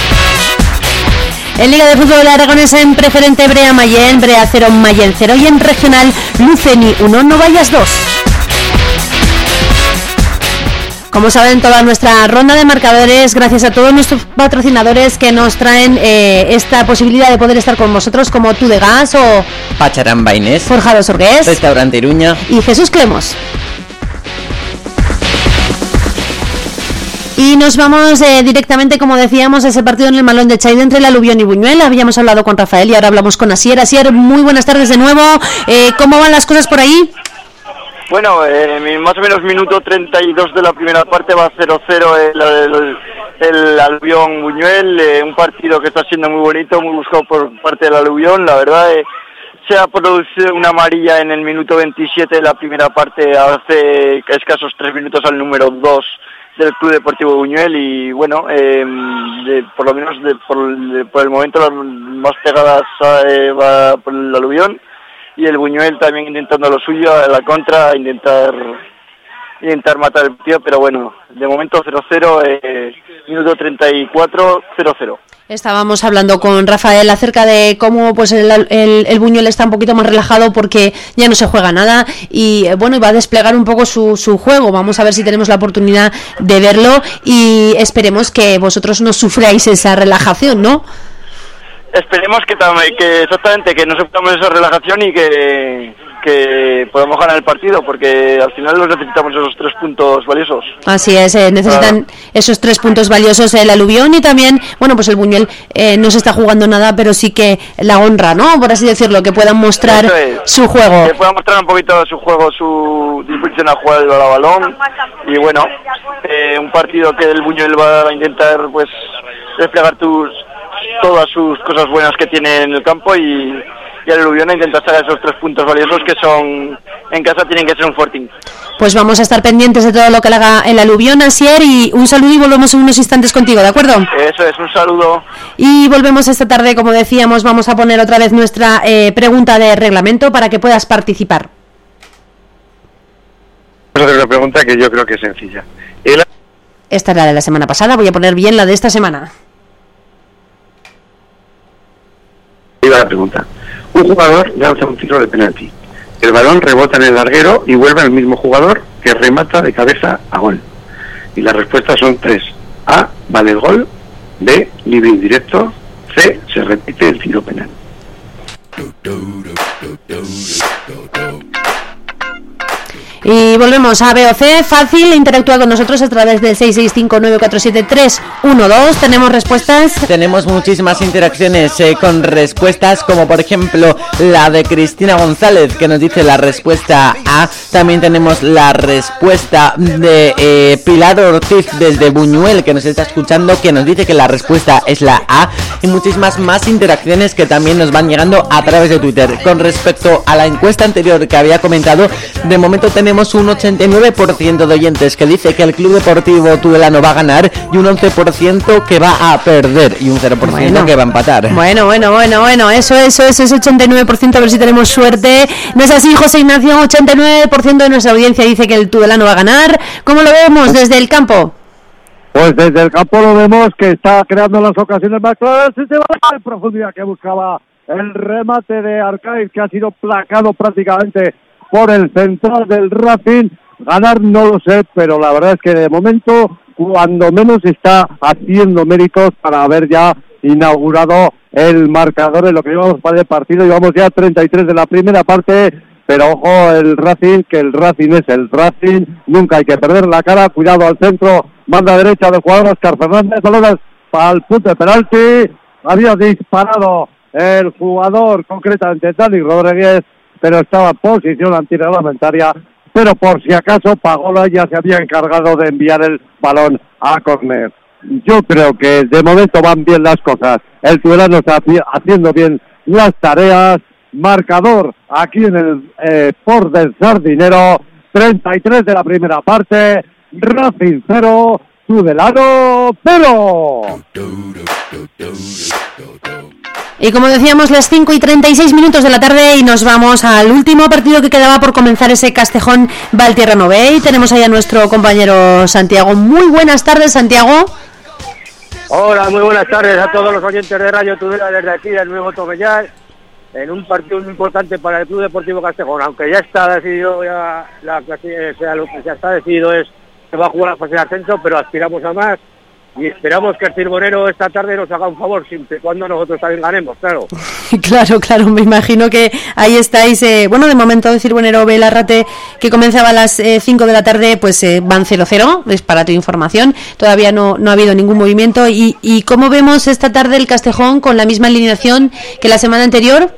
En Liga de Fútbol Aragonesa, en preferente Brea Mayén, Brea cero, Mayén cero, y en regional Luceni uno, Novallas dos. Como saben, toda nuestra ronda de marcadores, gracias a todos nuestros patrocinadores que nos traen eh, esta posibilidad de poder estar con vosotros, como Tú de Gas o Pacharán Bainés, Forjados Orgués, Restaurante Iruña y Jesús Clemos. Y nos vamos eh, directamente, como decíamos, a ese partido en el Malón de Chaide entre el Aluvión y Buñuel. Habíamos hablado con Rafael y ahora hablamos con Asier. Asier, muy buenas tardes de nuevo. Eh, ¿Cómo van las cosas por ahí? Bueno, eh, más o menos minuto treinta y dos de la primera parte, va cero cero el, el, el Aluvión Buñuel, eh, un partido que está siendo muy bonito, muy buscado por parte del Aluvión, la verdad. Eh, se ha producido una amarilla en el minuto veintisiete de la primera parte, hace escasos tres minutos al número dos del Club Deportivo Buñuel, y bueno, eh, de, por lo menos de, por, de, por el momento las más pegadas eh, va por el Aluvión, y el Buñuel también intentando lo suyo a la contra, intentar intentar matar el partido, pero bueno, de momento cero cero, eh, minuto treinta y cuatro, cero cero. Estábamos hablando con Rafael acerca de cómo pues el, el, el Buñuel está un poquito más relajado porque ya no se juega nada y bueno, y va a desplegar un poco su, su juego. Vamos a ver si tenemos la oportunidad de verlo y esperemos que vosotros no sufráis esa relajación, ¿no? Esperemos que, que exactamente que no suframos esa relajación y que, que podamos ganar el partido, porque al final los necesitamos esos tres puntos valiosos. Así es, eh, necesitan ah. esos tres puntos valiosos el Aluvión y también, bueno, pues el Buñuel eh, no se está jugando nada, pero sí que la honra, ¿no? Por así decirlo, que puedan mostrar es, su juego. Que puedan mostrar un poquito su juego, su disposición a jugar el balón y bueno, eh, un partido que el Buñuel va a intentar pues desplegar tus todas sus cosas buenas que tiene en el campo y, y el Aluvión intenta sacar esos tres puntos valiosos que son en casa, tienen que ser un fortín. Pues vamos a estar pendientes de todo lo que le haga el Aluvión, Asier, y un saludo y volvemos en unos instantes contigo, ¿de acuerdo? Eso es, un saludo. Y volvemos esta tarde, como decíamos, vamos a poner otra vez nuestra eh, pregunta de reglamento para que puedas participar. Vamos a hacer una pregunta que yo creo que es sencilla. El... Esta era la de la semana pasada, voy a poner bien la de esta semana. Iba la pregunta. Un jugador lanza un tiro de penalti. El balón rebota en el larguero y vuelve al mismo jugador que remata de cabeza a gol. Y las respuestas son tres. A, vale el gol. B, libre indirecto. C, se repite el tiro penal. Y volvemos a B o C, fácil, interactúa con nosotros a través del seis seis cinco nueve cuatro siete tres uno dos. Tenemos respuestas. Tenemos muchísimas interacciones eh, con respuestas, como por ejemplo la de Cristina González, que nos dice la respuesta A. También tenemos la respuesta de eh, Pilar Ortiz desde Buñuel, que nos está escuchando, que nos dice que la respuesta es la A. Y muchísimas más interacciones que también nos van llegando a través de Twitter. Con respecto a la encuesta anterior que había comentado, de momento tenemos un ochenta y nueve por ciento de oyentes que dice que el Club Deportivo Tudelano va a ganar y un once por ciento que va a perder y un cero por ciento bueno, que va a empatar. Bueno, bueno, bueno, bueno, eso, eso, eso es ochenta y nueve por ciento, a ver si tenemos suerte. ¿No es así, José Ignacio? ochenta y nueve por ciento de nuestra audiencia dice que el Tudelano va a ganar. ¿Cómo lo vemos desde el campo? Pues desde el campo lo vemos que está creando las ocasiones más claras y se va a la profundidad que buscaba el remate de Arcaiz, que ha sido placado prácticamente por el central del Racing. Ganar no lo sé, pero la verdad es que de momento, cuando menos, está haciendo méritos para haber ya inaugurado el marcador en lo que llevamos para el partido. Llevamos ya treinta y tres de la primera parte, pero ojo el Racing, que el Racing es el Racing, nunca hay que perder la cara. Cuidado al centro, banda derecha del jugador Oscar Fernández, balones para el punto de penalti. Había disparado el jugador, concretamente Dani Rodríguez, pero estaba en posición antirreglamentaria pero por si acaso Pagola ya se había encargado de enviar el balón a córner. Yo creo que de momento van bien las cosas. El Tudelano está haciendo bien las tareas. Marcador aquí en el eh, Port del Sardinero, treinta y tres de la primera parte, Racing cero, Tudelano cero. Y como decíamos, las cinco y treinta y seis minutos de la tarde y nos vamos al último partido que quedaba por comenzar, ese Castejón Valtierrano B. Y tenemos ahí a nuestro compañero Santiago. Muy buenas tardes, Santiago. Hola, muy buenas tardes a todos los oyentes de Radio Tudela desde aquí del nuevo Tomellar, en un partido muy importante para el Club Deportivo Castejón, aunque ya está decidido, ya la clase, o sea, lo que ya está decidido es que va a jugar la fase de ascenso, pero aspiramos a más y esperamos que el Cirbonero esta tarde nos haga un favor, siempre y cuando nosotros también ganemos, claro. Claro, claro, me imagino que ahí estáis, eh, bueno, de momento el Cirbonero B Larrate, que comenzaba a las eh, cinco de la tarde, pues eh, van cero cero, es para tu información, todavía no, no ha habido ningún movimiento. Y, y ¿cómo vemos esta tarde el Castejón con la misma alineación que la semana anterior?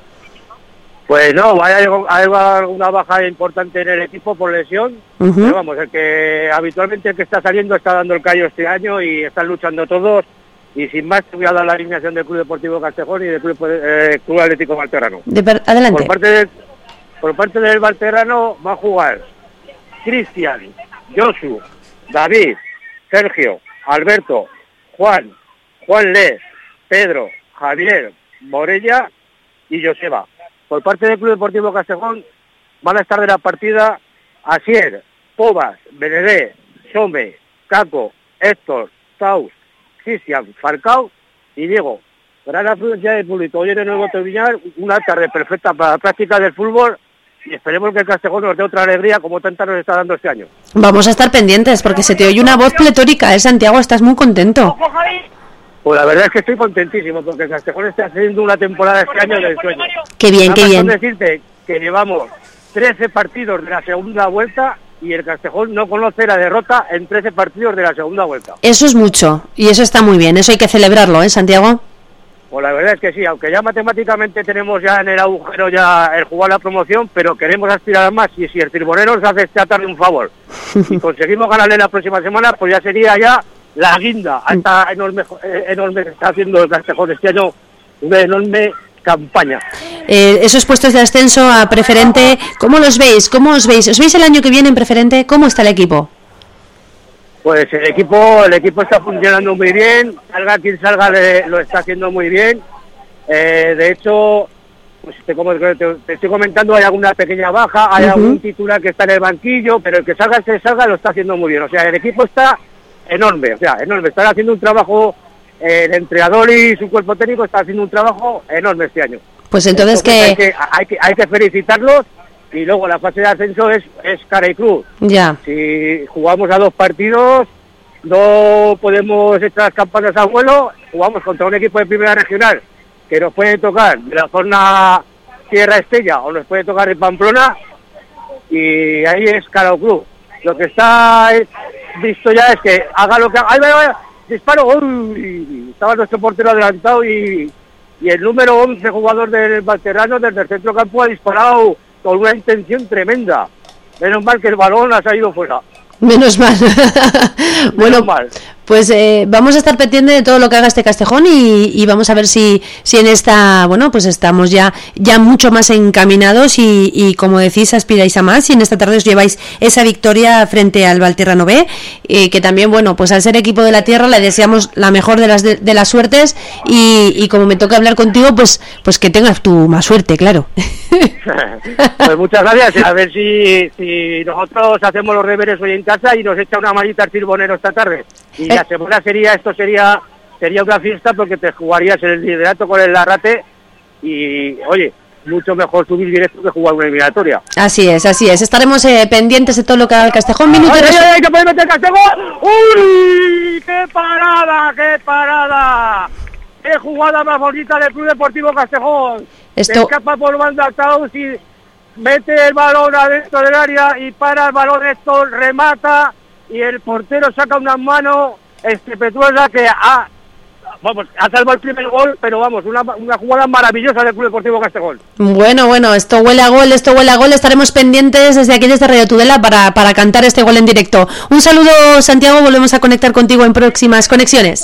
Pues no, hay, hay alguna baja importante en el equipo por lesión, uh-huh. Pero vamos, el que habitualmente el que está saliendo está dando el callo este año y están luchando todos, y sin más te voy a dar la alineación del Club Deportivo Castejón y del Club, eh, Club Atlético Valterrano. De per- adelante. Por parte, de, por parte del Valterrano va a jugar Cristian, Josu, David, Sergio, Alberto, Juan, Juan Les, Pedro, Javier, Morella y Joseba. Por parte del Club Deportivo Castejón van a estar de la partida Asier, Povas, Benedé, Some, Caco, Héctor, Taus, Cristian, Falcao y Diego. Gran afluencia de público hoy en el Nuevo Tobillar, una tarde perfecta para la práctica del fútbol y esperemos que el Castejón nos dé otra alegría como tanta nos está dando este año. Vamos a estar pendientes porque se te oye una voz pletórica, ¿eh, Santiago? Estás muy contento. Pues la verdad es que estoy contentísimo porque el Castejón está haciendo una temporada este año del sueño. Qué bien, qué bien. Decirte que llevamos trece partidos de la segunda vuelta y el Castejón no conoce la derrota en trece partidos de la segunda vuelta. Eso es mucho y eso está muy bien, eso hay que celebrarlo, ¿eh, Santiago? Pues la verdad es que sí, aunque ya matemáticamente tenemos ya en el agujero ya el jugar la promoción, pero queremos aspirar a más y si el Cirbonero nos hace esta tarde un favor y conseguimos ganarle la próxima semana, pues ya sería ya la guinda a esta enorme, enorme que está haciendo el Castejón este año, una enorme campaña. Eh, esos puestos de ascenso a preferente, ¿cómo los veis? ¿Cómo os veis? ¿Os veis el año que viene en preferente? ¿Cómo está el equipo? Pues el equipo el equipo está funcionando muy bien, salga quien salga le, lo está haciendo muy bien. Eh, de hecho, pues te, como te, te estoy comentando, hay alguna pequeña baja, hay uh-huh. algún titular que está en el banquillo, pero el que salga, el que salga lo está haciendo muy bien. O sea, el equipo está enorme, o sea, enorme. Están haciendo un trabajo, eh, el entrenador y su cuerpo técnico está haciendo un trabajo enorme este año. Pues entonces, entonces que... Hay, que, hay que hay que felicitarlos y luego la fase de ascenso es, es cara y cruz. Ya. Si jugamos a dos partidos, no podemos echar las campanas al vuelo, jugamos contra un equipo de primera regional que nos puede tocar de la zona Tierra Estella o nos puede tocar en Pamplona y ahí es cara o cruz. Lo que está visto ya es que haga lo que haga. ¡Ay, vaya, vaya! ¡Disparo! ¡Uy! Estaba nuestro portero adelantado y, y el número once, jugador del Valterrano, desde el centro campo, ha disparado con una intención tremenda. Menos mal que el balón ha salido fuera. Menos mal. Bueno, Menos mal. Pues eh, vamos a estar pendientes de todo lo que haga este Castejón y, y vamos a ver si, si en esta, bueno, pues estamos ya, ya mucho más encaminados y, y como decís, aspiráis a más y en esta tarde os lleváis esa victoria frente al Valterrano B, eh, que también, bueno, pues al ser equipo de la tierra le deseamos la mejor de las de, de las suertes y, y como me toca hablar contigo, pues, pues que tengas tú más suerte, claro. Pues muchas gracias, a ver si, si nosotros hacemos los deberes hoy en casa y nos echa una manita al Cirbonero esta tarde. Y la semana sería, esto sería sería una fiesta porque te jugarías el liderato con el Larrate y, oye, mucho mejor subir directo que jugar una eliminatoria. Así es, así es. Estaremos eh, pendientes de todo lo que haga el Castejón. Minuto ¡Ay, ay, ay, ay, que puede meter Castejón! ¡Uy! ¡Qué parada, qué parada! ¡Qué jugada más bonita del Club Deportivo Castejón! Esto... Se escapa por banda Taus y mete el balón adentro del área y para el balón esto, remata y el portero saca una mano estrepitosa que ha, vamos, ha salvado el primer gol, pero vamos, una, una jugada maravillosa del Club Deportivo Castejón. Bueno, bueno, esto huele a gol, esto huele a gol, estaremos pendientes desde aquí, desde Radio Tudela, para, para cantar este gol en directo. Un saludo, Santiago, volvemos a conectar contigo en próximas conexiones.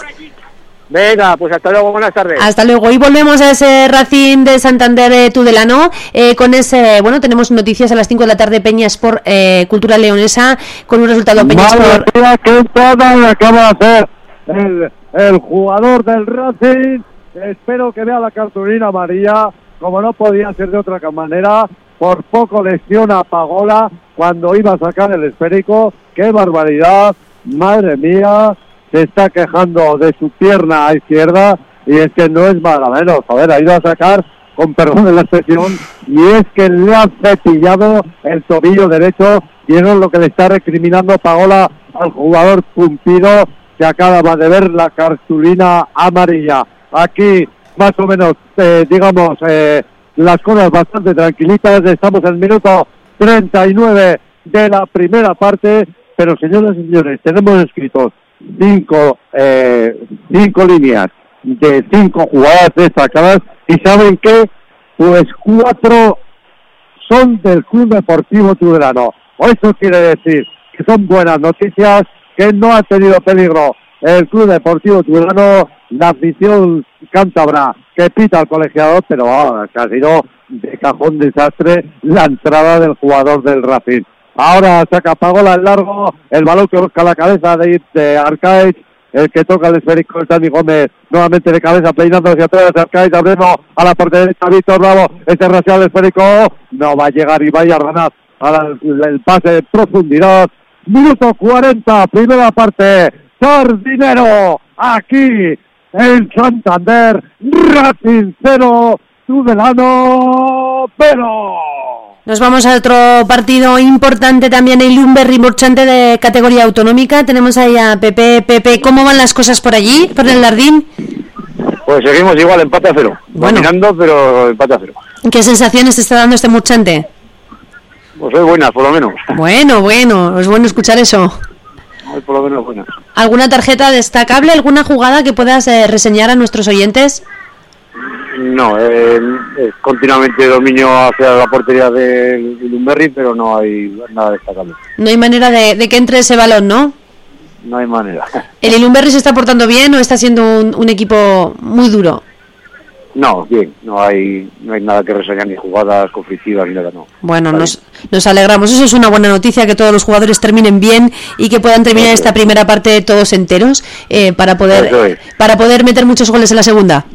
Venga, pues hasta luego, buenas tardes. Hasta luego, y volvemos a ese Racing de Santander eh, Tudelano, eh, con ese, bueno, tenemos noticias a las cinco de la tarde, Peña Sport eh, Cultural Leonesa, con un resultado Peña Sport. Mira qué entrada le acaba de hacer el, el jugador del Racing, espero que vea la cartulina amarilla, como no podía ser de otra manera, por poco lesiona a Pagola cuando iba a sacar el esférico, qué barbaridad, madre mía. Se está quejando de su pierna izquierda y es que no es mala menos, a ver, ha ido a sacar, con perdón de la expresión, y es que le ha cepillado el tobillo derecho y eso es lo que le está recriminando Pagola al jugador Pumpido, que acaba de ver la cartulina amarilla. Aquí, más o menos, eh, digamos, eh, las cosas bastante tranquilitas, estamos en el minuto treinta y nueve de la primera parte, pero señoras y señores, tenemos escritos cinco eh, cinco líneas de cinco jugadas destacadas y saben que pues cuatro son del Club Deportivo Tudelano. Eso quiere decir que son buenas noticias, que no ha tenido peligro el Club Deportivo Tudelano, la afición cántabra que pita al colegiado, pero ahora que ha sido de cajón desastre la entrada del jugador del Racing. Ahora saca Pagola el largo, el balón que busca la cabeza de, de Arcaich, el que toca el esférico es Dani Gómez, nuevamente de cabeza, peinando hacia atrás, Arcaich, abriendo a la parte derecha, Víctor Bravo, este racial el esférico, no va a llegar y vaya a ganar el pase de profundidad. Minuto cuarenta, primera parte, Sardinero, aquí en Santander, Racing cero, Tudelano pero... Nos vamos a otro partido importante también, el Lumberry Morchante de categoría autonómica. Tenemos ahí a Pepe. Pepe, ¿cómo van las cosas por allí, por el Lardín? Pues seguimos igual, empate a cero. Bueno. Dominando, pero empate a cero. ¿Qué sensaciones te está dando este Morchante? Pues hoy buenas, por lo menos. Bueno, bueno, es bueno escuchar eso. Hoy por lo menos buenas. ¿Alguna tarjeta destacable, alguna jugada que puedas eh, reseñar a nuestros oyentes? No, eh, es continuamente dominio hacia la portería del Lumberry, pero no hay nada destacable. No hay manera de, de que entre ese balón, ¿no? No hay manera. ¿El Ilumberri se está portando bien o está siendo un, un equipo muy duro? No, bien, no hay no hay nada que reseñar, ni jugadas conflictivas ni nada, no. Bueno, nos, nos alegramos, eso es una buena noticia, que todos los jugadores terminen bien y que puedan terminar esta primera parte todos enteros eh, para poder para poder meter muchos goles en la segunda.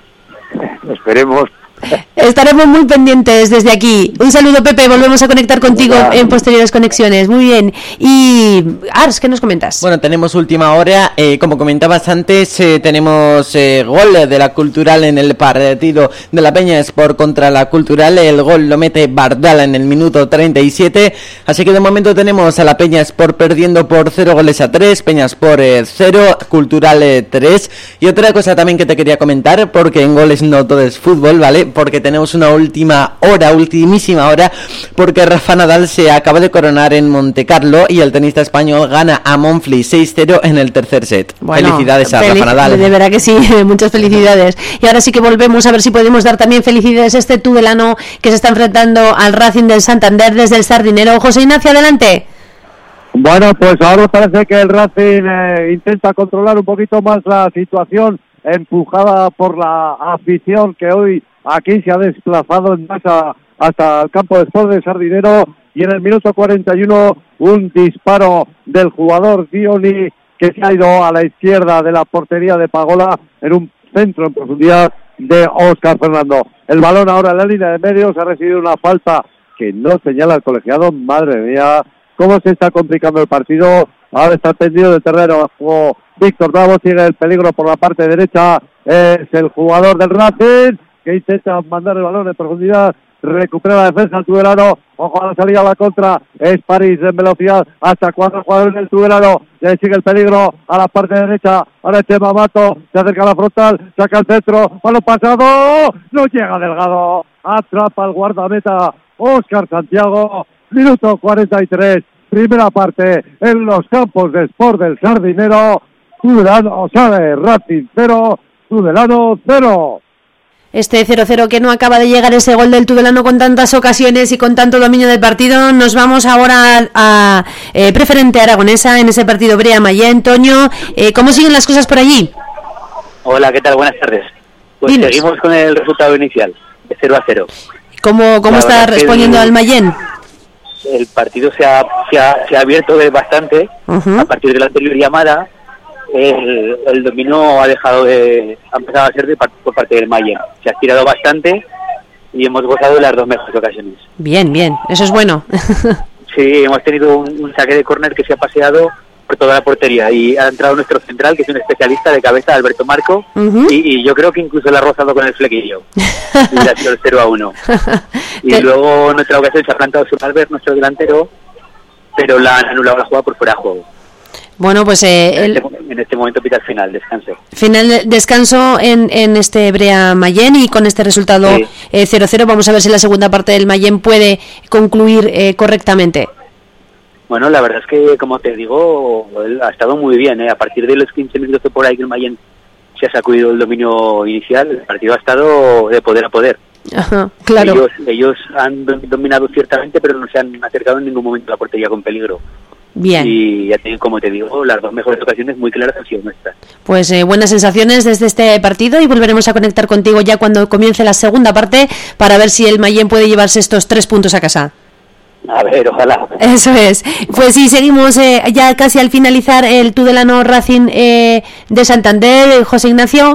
Esperemos. Estaremos muy pendientes desde aquí. Un saludo, Pepe, volvemos a conectar contigo Hola. en posteriores conexiones. Muy bien. Y Ars, ¿qué nos comentas? Bueno, tenemos última hora, eh, como comentabas antes, eh, tenemos eh, gol de la Cultural en el partido de la Peña Sport contra la Cultural. El gol lo mete Bardala en el minuto treinta y siete, así que de momento tenemos a la Peña Sport perdiendo por cero goles a tres, Peña Sport eh, cero, Cultural eh, tres. Y otra cosa también que te quería comentar, porque en goles no todo es fútbol, ¿vale? Porque tenemos una última hora, ultimísima hora, porque Rafa Nadal se acaba de coronar en Montecarlo y el tenista español gana a Monfils seis cero en el tercer set. Bueno, felicidades a feliz, Rafa Nadal. De verdad que sí, muchas felicidades. Y ahora sí que volvemos a ver si podemos dar también felicidades a este Tudelano que se está enfrentando al Racing del Santander desde el Sardinero. José Ignacio, adelante. Bueno, pues ahora parece que el Racing eh, intenta controlar un poquito más la situación, empujada por la afición que hoy aquí se ha desplazado en masa hasta el campo de sport de Sardinero, y en el minuto cuarenta y uno un disparo del jugador Dioni que se ha ido a la izquierda de la portería de Pagola en un centro en profundidad de Óscar Fernando. El balón ahora en la línea de medios, ha recibido una falta que no señala el colegiado. Madre mía, cómo se está complicando el partido. Ahora está tendido de terreno bajo Víctor Bravo, tiene el peligro por la parte derecha, es el jugador del Racing que intenta mandar el balón en profundidad, recupera la defensa del Tudelano, ojo a la salida a la contra, es París en velocidad, hasta cuatro jugadores del Tudelano, le sigue el peligro a la parte derecha, ahora Chema Mato, se acerca a la frontal, saca el centro, balón pasado, no llega Delgado, atrapa al guardameta Óscar Santiago, minuto cuarenta y tres, primera parte en los campos de Sport del Sardinero, Tudelano, o sea, Racing cero, Tudelano cero. Este cero cero que no acaba de llegar ese gol del Tudelano con tantas ocasiones y con tanto dominio del partido. Nos vamos ahora a, a eh, Preferente Aragonesa en ese partido Brea-Mayén. Toño, eh, ¿cómo siguen las cosas por allí? Hola, ¿qué tal? Buenas tardes. Pues Dinos. Seguimos con el resultado inicial, de cero a cero. ¿Cómo, cómo está respondiendo el, al Mayén? El partido se ha, se ha, se ha abierto bastante. Uh-huh. A partir de la anterior llamada, el, el dominio ha dejado de, ha empezado a ser de, por parte del Mayén. Se ha estirado bastante y hemos gozado de las dos mejores ocasiones. Bien, bien, eso es bueno. Sí, hemos tenido un, un saque de córner que se ha paseado por toda la portería y ha entrado nuestro central, que es un especialista de cabeza, Alberto Marco, uh-huh. y, y yo creo que incluso le ha rozado con el flequillo y le ha sido el cero a uno. Y luego en otra ocasión se ha plantado su Albert, nuestro delantero, pero la han anulado la jugada por fuera de juego. Bueno, pues eh, en, el... este, en este momento pita el final, descanso. Final descanso en, en este Brea-Mayén, y con este resultado sí. eh, cero cero vamos a ver si la segunda parte del Mayén puede concluir eh, correctamente. Bueno, la verdad es que, como te digo, él ha estado muy bien, ¿eh? A partir de los quince minutos que por ahí que el Mayén se ha sacudido el dominio inicial, el partido ha estado de poder a poder. Ajá, claro. Ellos, ellos han dominado ciertamente, pero no se han acercado en ningún momento a la portería con peligro. Bien. Y ya te, como te digo, las dos mejores ocasiones muy claras han sido nuestras. Pues eh, buenas sensaciones desde este partido, y volveremos a conectar contigo ya cuando comience la segunda parte para ver si el Mayén puede llevarse estos tres puntos a casa. A ver, ojalá. Eso es. Pues sí, seguimos eh, ya casi al finalizar el Tudelano Racing eh, de Santander. José Ignacio.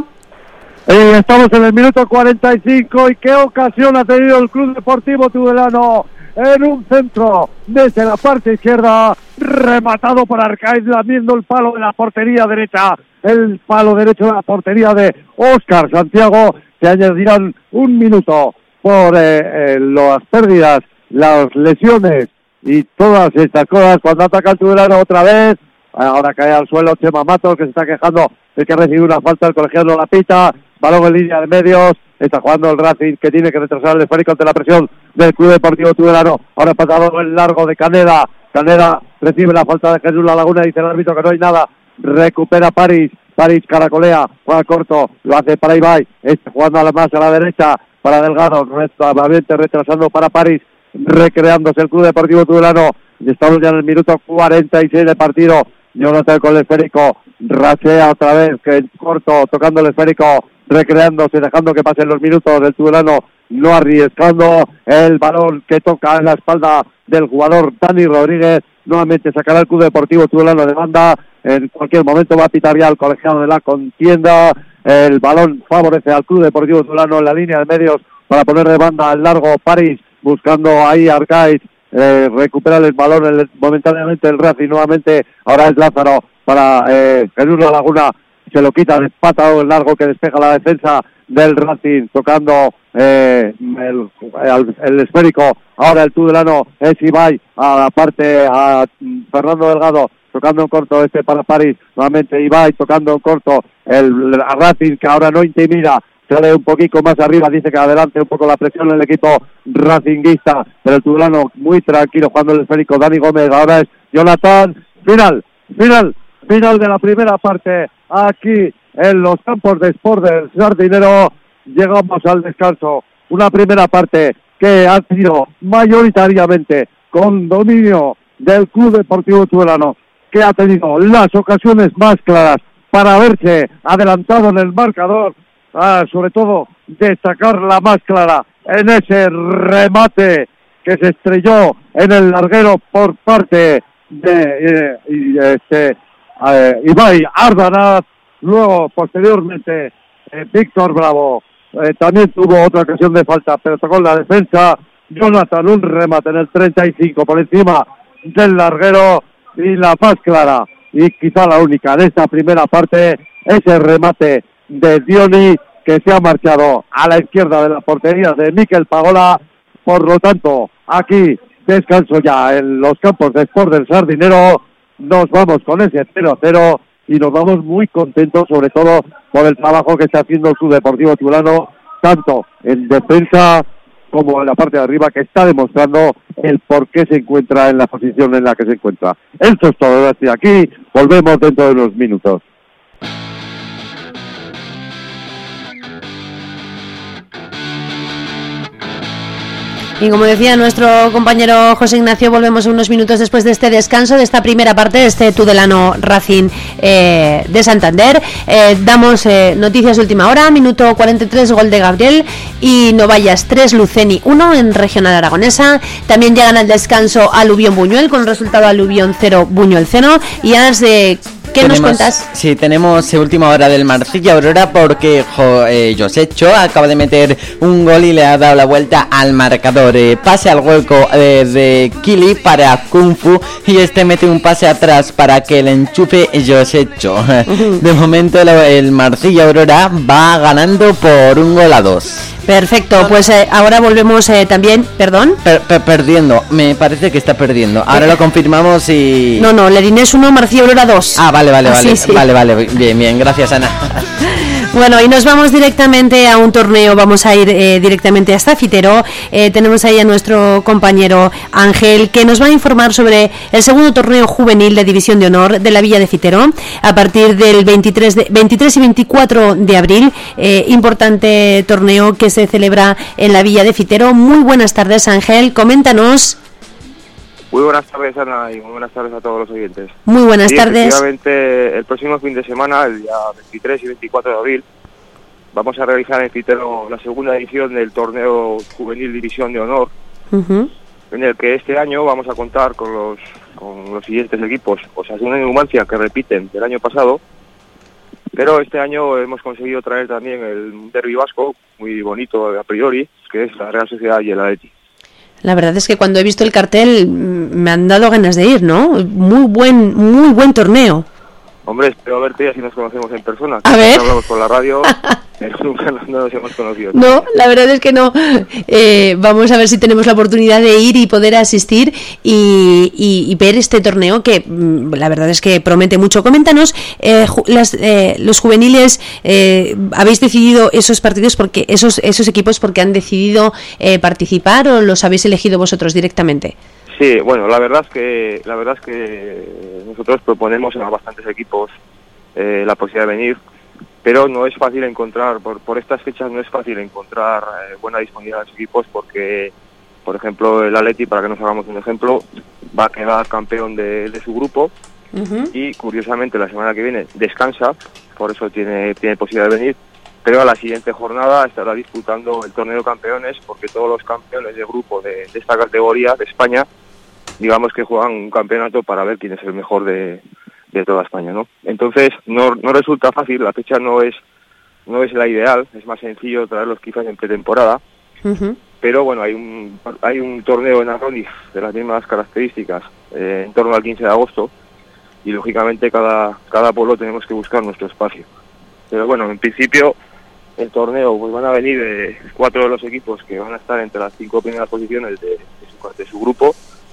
Eh, estamos en el minuto cuarenta y cinco, y qué ocasión ha tenido el Club Deportivo Tudelano en un centro desde la parte izquierda, rematado por Arcaiz, lamiendo el palo de la portería derecha, el palo derecho de la portería de Óscar Santiago. Se añadirán un minuto por eh, eh, las pérdidas, las lesiones y todas estas cosas cuando ataca el Tudelano otra vez. Ahora cae al suelo Chema Matos, que se está quejando de que ha recibido una falta, el colegiado la pita. Balón en línea de medios, está jugando el Racing, que tiene que retrasar el esférico ante la presión del Club Deportivo Tudelano. Ahora pasado el largo de Caneda, Caneda recibe la falta de Jesús La Laguna, dice el árbitro que no hay nada, recupera París, París caracolea, juega corto, lo hace para Ibai, está jugando a la más a la derecha, para Delgado, nuevamente retrasando para París, recreándose el Club Deportivo Tudelano. Estamos ya en el minuto cuarenta y seis de partido. Jonathan con el esférico, rachea otra vez, que en corto, tocando el esférico, recreándose, dejando que pasen los minutos del Tudelano, no arriesgando el balón que toca en la espalda del jugador Dani Rodríguez. Nuevamente sacará el Club Deportivo Tudelano de banda. En cualquier momento va a pitar ya el colegiado de la contienda. El balón favorece al Club Deportivo Tudelano en la línea de medios para poner de banda al largo París, buscando ahí a Arcaiz. Eh, recuperar el balón el, momentáneamente el Racing nuevamente. Ahora es Lázaro para eh, Jesús La Laguna, se lo quita de pata el largo que despeja la defensa del Racing, tocando eh, el, el, el esférico. Ahora el Tudelano es Ibai, a la parte a Fernando Delgado, tocando en corto este para París, nuevamente Ibai tocando en corto el, el Racing, que ahora no intimida, sale un poquito más arriba, dice que adelante un poco la presión en el equipo racinguista, pero el Tudelano muy tranquilo jugando el esférico. Dani Gómez, ahora es Jonathan. Final, final, final de la primera parte aquí en los campos de Sport del Sardinero. Llegamos al descanso, una primera parte que ha sido mayoritariamente con dominio del Club Deportivo Tudelano, que ha tenido las ocasiones más claras para haberse adelantado en el marcador. Ah, sobre todo destacar la más clara en ese remate que se estrelló en el larguero por parte de eh, este, eh, Ibai Ardanaz. Luego, posteriormente, eh, Víctor Bravo eh, también tuvo otra ocasión de falta, pero tocó la defensa. Jonathan, un remate en el treinta y cinco por encima del larguero, y la más clara y quizá la única en esta primera parte, ese remate de Dioni, que se ha marchado a la izquierda de la portería de Miquel Pagola. Por lo tanto, aquí descanso ya en los campos de Sport del Sardinero. Nos vamos con ese cero a cero y nos vamos muy contentos, sobre todo por el trabajo que está haciendo el Club Deportivo Tudelano, tanto en defensa como en la parte de arriba, que está demostrando el por qué se encuentra en la posición en la que se encuentra. Esto es todo, desde aquí volvemos dentro de unos minutos. Y como decía nuestro compañero José Ignacio, volvemos unos minutos después de este descanso, de esta primera parte de este Tudelano Racing eh, de Santander. Eh, damos eh, noticias de última hora, minuto cuarenta y tres, gol de Gabriel, y Novallas tres, Luceni uno en Regional Aragonesa. También llegan al descanso Alubión Buñuel con el resultado Alubión cero, Buñuel cero. Y Anas, de ¿qué tenemos, nos cuentas? Sí, tenemos eh, última hora del Marcilla Aurora porque jo, eh, Josecho acaba de meter un gol y le ha dado la vuelta al marcador. Eh, pase al hueco eh, de Kili para Kung Fu y este mete un pase atrás para que el enchufe Josecho. De momento el, el Marcilla Aurora va ganando por un gol a dos. Perfecto, pues eh, ahora volvemos eh, también, perdón. Per, per, perdiendo, me parece que está perdiendo. Ahora lo confirmamos y... No, no, Lerinés uno, Marcilla Aurora dos. Ah, vale, vale, ah, vale, sí, sí. vale, vale, bien, bien, gracias Ana. Bueno, y nos vamos directamente a un torneo, vamos a ir eh, directamente hasta Fitero. Eh, tenemos ahí a nuestro compañero Ángel, que nos va a informar sobre el segundo torneo juvenil de División de Honor de la Villa de Fitero, a partir del veintitrés, de, veintitrés y veinticuatro de abril, eh, importante torneo que se celebra en la Villa de Fitero. Muy buenas tardes, Ángel, coméntanos. Muy buenas tardes, Ana, y muy buenas tardes a todos los oyentes. Muy buenas sí, tardes. Efectivamente, el próximo fin de semana, el día veintitrés y veinticuatro de abril, vamos a realizar en Fitero la segunda edición del torneo juvenil División de Honor, Uh-huh. en el que este año vamos a contar con los con los siguientes equipos: Osasuna y Numancia, que repiten del año pasado, pero este año hemos conseguido traer también el derbi vasco, muy bonito a priori, que es la Real Sociedad y el Atleti. La verdad es que cuando he visto el cartel me han dado ganas de ir, ¿no? Muy buen, muy buen torneo. Hombre, espero verte y así nos conocemos en persona. A ver. Hablamos por la radio, pero nunca no nos hemos conocido. No, la verdad es que no. Eh, vamos a ver si tenemos la oportunidad de ir y poder asistir y, y, y ver este torneo que mm, la verdad es que promete mucho. Coméntanos, eh, ju- las, eh, los juveniles, eh, ¿habéis decidido esos partidos, porque esos, esos equipos porque han decidido eh, participar o los habéis elegido vosotros directamente? Sí, bueno, la verdad es que la verdad es que nosotros proponemos a bastantes equipos eh, la posibilidad de venir, pero no es fácil encontrar, por, por estas fechas no es fácil encontrar eh, buena disponibilidad de los equipos porque, por ejemplo, el Atleti, para que nos hagamos un ejemplo, va a quedar campeón de, de su grupo Uh-huh. y, curiosamente, la semana que viene descansa, por eso tiene, tiene posibilidad de venir, pero a la siguiente jornada estará disputando el torneo de campeones porque todos los campeones de grupo de, de esta categoría de España, digamos que juegan un campeonato para ver quién es el mejor de, de toda España, ¿no? Entonces no, no resulta fácil, la fecha no es no es la ideal, es más sencillo traerlos quizás en pretemporada, Uh-huh. pero bueno, hay un hay un torneo en Arroniz de las mismas características eh, en torno al quince de agosto y lógicamente cada cada pueblo tenemos que buscar nuestro espacio. Pero bueno, en principio el torneo pues van a venir eh, cuatro de los equipos que van a estar entre las cinco primeras posiciones de, de, su, de su grupo.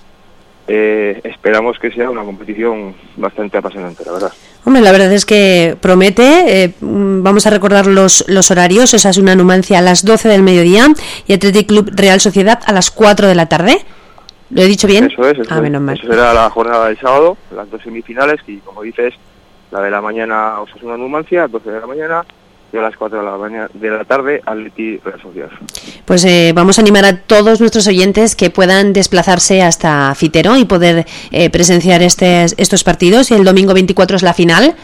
Eh, esperamos que sea una competición bastante apasionante, la verdad. Hombre, la verdad es que promete. Eh, vamos a recordar los, los horarios. Osasuna Numancia a las doce del mediodía y Athletic Club Real Sociedad a las cuatro de la tarde. ¿Lo he dicho bien? Eso es, eso, ah, menos mal. eso será la jornada del sábado, las dos semifinales, y como dices, la de la mañana Osasuna Numancia, a las doce de la mañana, y a las cuatro de la, mañana, de la tarde Atleti Real Sociedad. Pues eh, vamos a animar a todos nuestros oyentes que puedan desplazarse hasta Fitero y poder eh, presenciar este, estos partidos. Y el domingo veinticuatro es la final.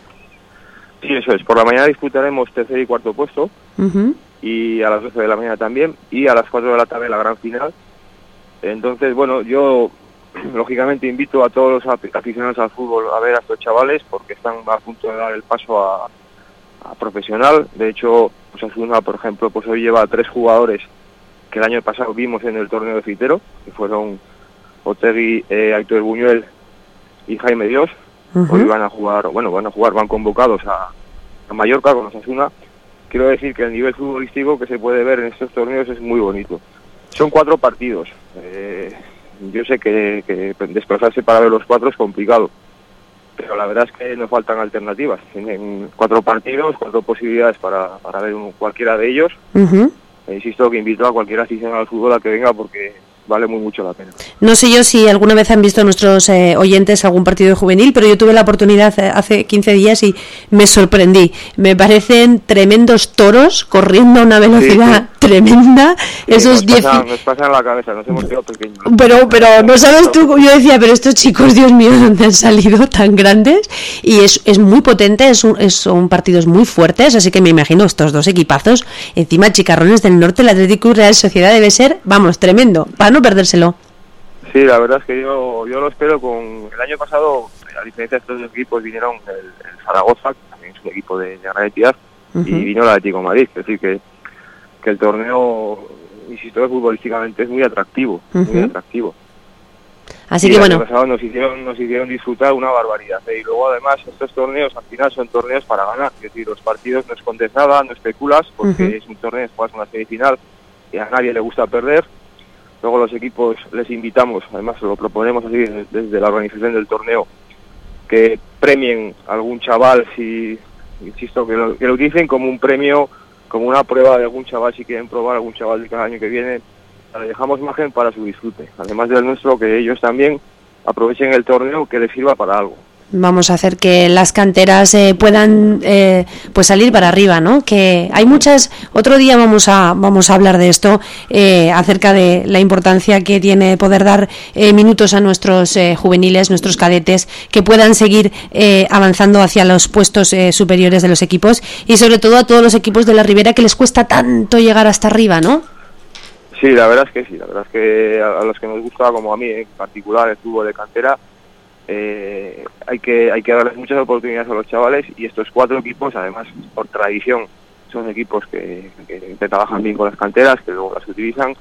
Sí, eso es. Por la mañana disputaremos tercer y cuarto puesto, Uh-huh. y a las doce de la mañana también, y a las cuatro de la tarde la gran final. Entonces, bueno, yo lógicamente invito a todos los aficionados al fútbol a ver a estos chavales porque están a punto de dar el paso a, a profesional. De hecho, Osasuna, por ejemplo, pues hoy lleva tres jugadores que el año pasado vimos en el torneo de Fitero, que fueron Otegui, eh, Aitor Buñuel y Jaime Dios. Uh-huh. Hoy van a jugar, bueno, van a jugar, van convocados a, a Mallorca con Osasuna. Quiero decir que el nivel futbolístico que se puede ver en estos torneos es muy bonito. Son cuatro partidos. Eh, yo sé que, que desplazarse para ver los cuatro es complicado, pero la verdad es que nos faltan alternativas. Tienen cuatro partidos, cuatro posibilidades para, para ver uno, cualquiera de ellos. Uh-huh. E insisto que invito a cualquier aficionado al fútbol a que venga porque vale muy mucho la pena. No sé yo si alguna vez han visto nuestros eh, oyentes algún partido juvenil, pero yo tuve la oportunidad hace quince días y me sorprendí. Me parecen tremendos toros corriendo a una velocidad sí, sí. tremenda. Sí, esos nos, pasa, nos pasa en la cabeza, nos hemos quedado pequeños. Pero, pero no sabes tú, yo decía, pero estos chicos, Dios mío, ¿dónde han salido tan grandes? Y es, es muy potente, es un, es, son partidos muy fuertes, así que me imagino estos dos equipazos, encima Chicarrones del Norte, el Atlético y Real Sociedad debe ser, vamos, tremendo, para no perdérselo. Sí, la verdad es que yo, yo lo espero con... El año pasado, a diferencia de estos dos equipos, vinieron el, el Zaragoza, que también es un equipo de, de gran entidad, uh-huh. y vino el Atlético de Madrid, es decir, que, que el torneo, insisto, futbolísticamente es muy atractivo, uh-huh. muy atractivo. Así y que el bueno. año pasado nos hicieron, nos hicieron disfrutar una barbaridad. ¿eh? Y luego además estos torneos al final son torneos para ganar. Es decir, los partidos no escondes nada, no especulas, porque uh-huh. es un torneo, juegas una semifinal y a nadie le gusta perder. Luego los equipos les invitamos, además lo proponemos así desde la organización del torneo, que premien a algún chaval, si insisto, que lo, que lo utilicen como un premio, como una prueba de algún chaval, si quieren probar algún chaval de cada año que viene. Le dejamos margen para su disfrute, además del nuestro, que ellos también aprovechen el torneo, que les sirva para algo. Vamos a hacer que las canteras eh, puedan eh, pues salir para arriba, ¿no? Que hay muchas. Otro día vamos a vamos a hablar de esto, eh, acerca de la importancia que tiene poder dar eh, minutos a nuestros eh, juveniles, nuestros cadetes, que puedan seguir eh, avanzando hacia los puestos eh, superiores de los equipos, y sobre todo a todos los equipos de la Ribera que les cuesta tanto llegar hasta arriba, ¿no? Sí, la verdad es que sí, la verdad es que a, a los que nos gusta, como a mí en particular, el fútbol de cantera, eh, hay que hay que darles muchas oportunidades a los chavales, y estos cuatro equipos, además, por tradición, son equipos que, que, que trabajan bien con las canteras, que luego las utilizan,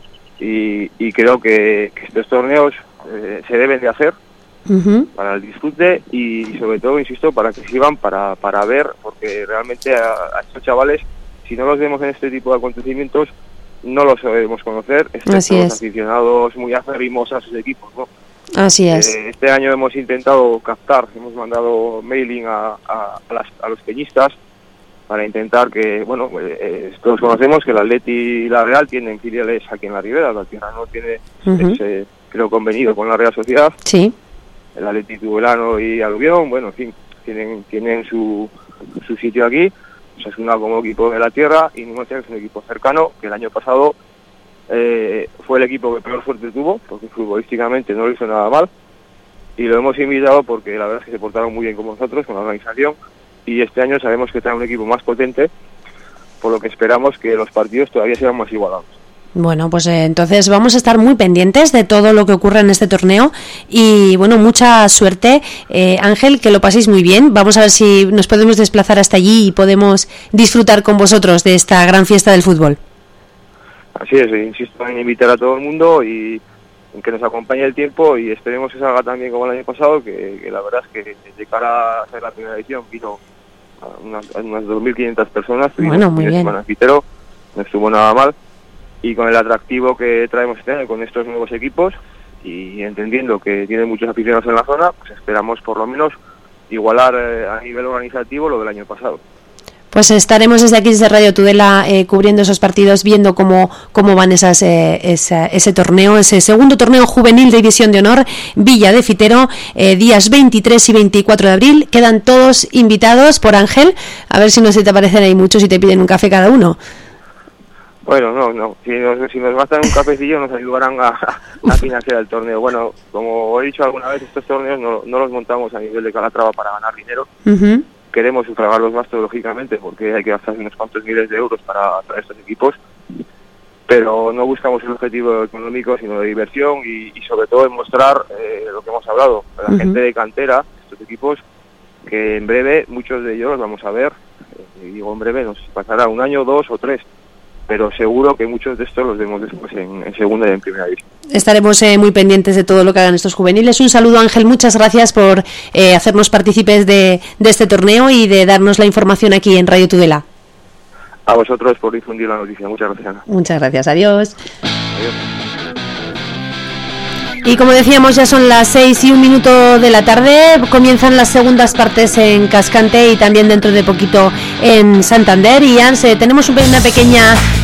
y, y creo que, que estos torneos eh, se deben de hacer uh-huh. para el disfrute y, y sobre todo, insisto, para que sirvan para, para ver, porque realmente a, a estos chavales, si no los vemos en este tipo de acontecimientos, no los sabemos conocer, excepto los aficionados muy acérrimos a sus equipos, ¿no? Así es. Eh, este año hemos intentado captar, hemos mandado mailing a, a, a, las, a los peñistas para intentar que, bueno, eh, todos conocemos que el Atleti y la Real tienen filiales aquí en la Ribera, la Tierra no tiene, uh-huh. ese, creo, convenido con la Real Sociedad. Sí. El Atleti Tubelano y Aluvión, bueno, en fin, tienen, tienen su, su sitio aquí. Es una como equipo de la tierra, y Numancia es un equipo cercano, que el año pasado eh, fue el equipo que peor suerte tuvo, porque futbolísticamente no lo hizo nada mal, y lo hemos invitado porque la verdad es que se portaron muy bien con nosotros, con la organización, y este año sabemos que trae un equipo más potente, por lo que esperamos que los partidos todavía sean más igualados. Bueno, pues eh, entonces vamos a estar muy pendientes de todo lo que ocurre en este torneo, y bueno, mucha suerte, eh, Ángel, que lo paséis muy bien. Vamos a ver si nos podemos desplazar hasta allí y podemos disfrutar con vosotros de esta gran fiesta del fútbol. Así es, insisto en invitar a todo el mundo y en que nos acompañe el tiempo, y esperemos que salga tan bien como el año pasado, que, que la verdad es que de cara a hacer la primera edición vino a unas, a unas dos mil quinientas personas. Bueno, muy bien. Pitero, no estuvo nada mal. Y con el atractivo que traemos este año con estos nuevos equipos, y entendiendo que tienen muchos aficionados en la zona, pues esperamos por lo menos igualar eh, a nivel organizativo lo del año pasado. Pues estaremos desde aquí, desde Radio Tudela, eh, cubriendo esos partidos, viendo cómo cómo van esas eh, esa, ese torneo, ese segundo torneo juvenil de División de Honor, Villa de Fitero, eh, días veintitrés y veinticuatro de abril. Quedan todos invitados por Ángel, a ver si no se te aparecen ahí muchos y te piden un café cada uno. Bueno, no, no. Si nos, si nos gastan un cafecillo nos ayudarán a, a financiar el torneo. Bueno, como he dicho alguna vez, estos torneos no, no los montamos a nivel de Calatrava para ganar dinero. Uh-huh. Queremos sufragar los gastos, lógicamente, porque hay que gastar unos cuantos miles de euros para, para estos equipos. Pero no buscamos el objetivo económico, sino de diversión y, y sobre todo en mostrar eh, lo que hemos hablado. La uh-huh. gente de cantera, estos equipos, que en breve, muchos de ellos los vamos a ver. Eh, y digo en breve, nos pasará un año, dos o tres. Pero seguro que muchos de estos los vemos después en, en segunda y en primera división. Estaremos eh, muy pendientes de todo lo que hagan estos juveniles. Un saludo, Ángel, muchas gracias por eh, hacernos partícipes de, de este torneo y de darnos la información aquí en Radio Tudela. A vosotros por difundir la noticia. Muchas gracias, Ana. Muchas gracias, adiós. Adiós. Y como decíamos, ya son las seis y un minuto de la tarde, comienzan las segundas partes en Cascante y también dentro de poquito en Santander, y Ans, tenemos una pequeña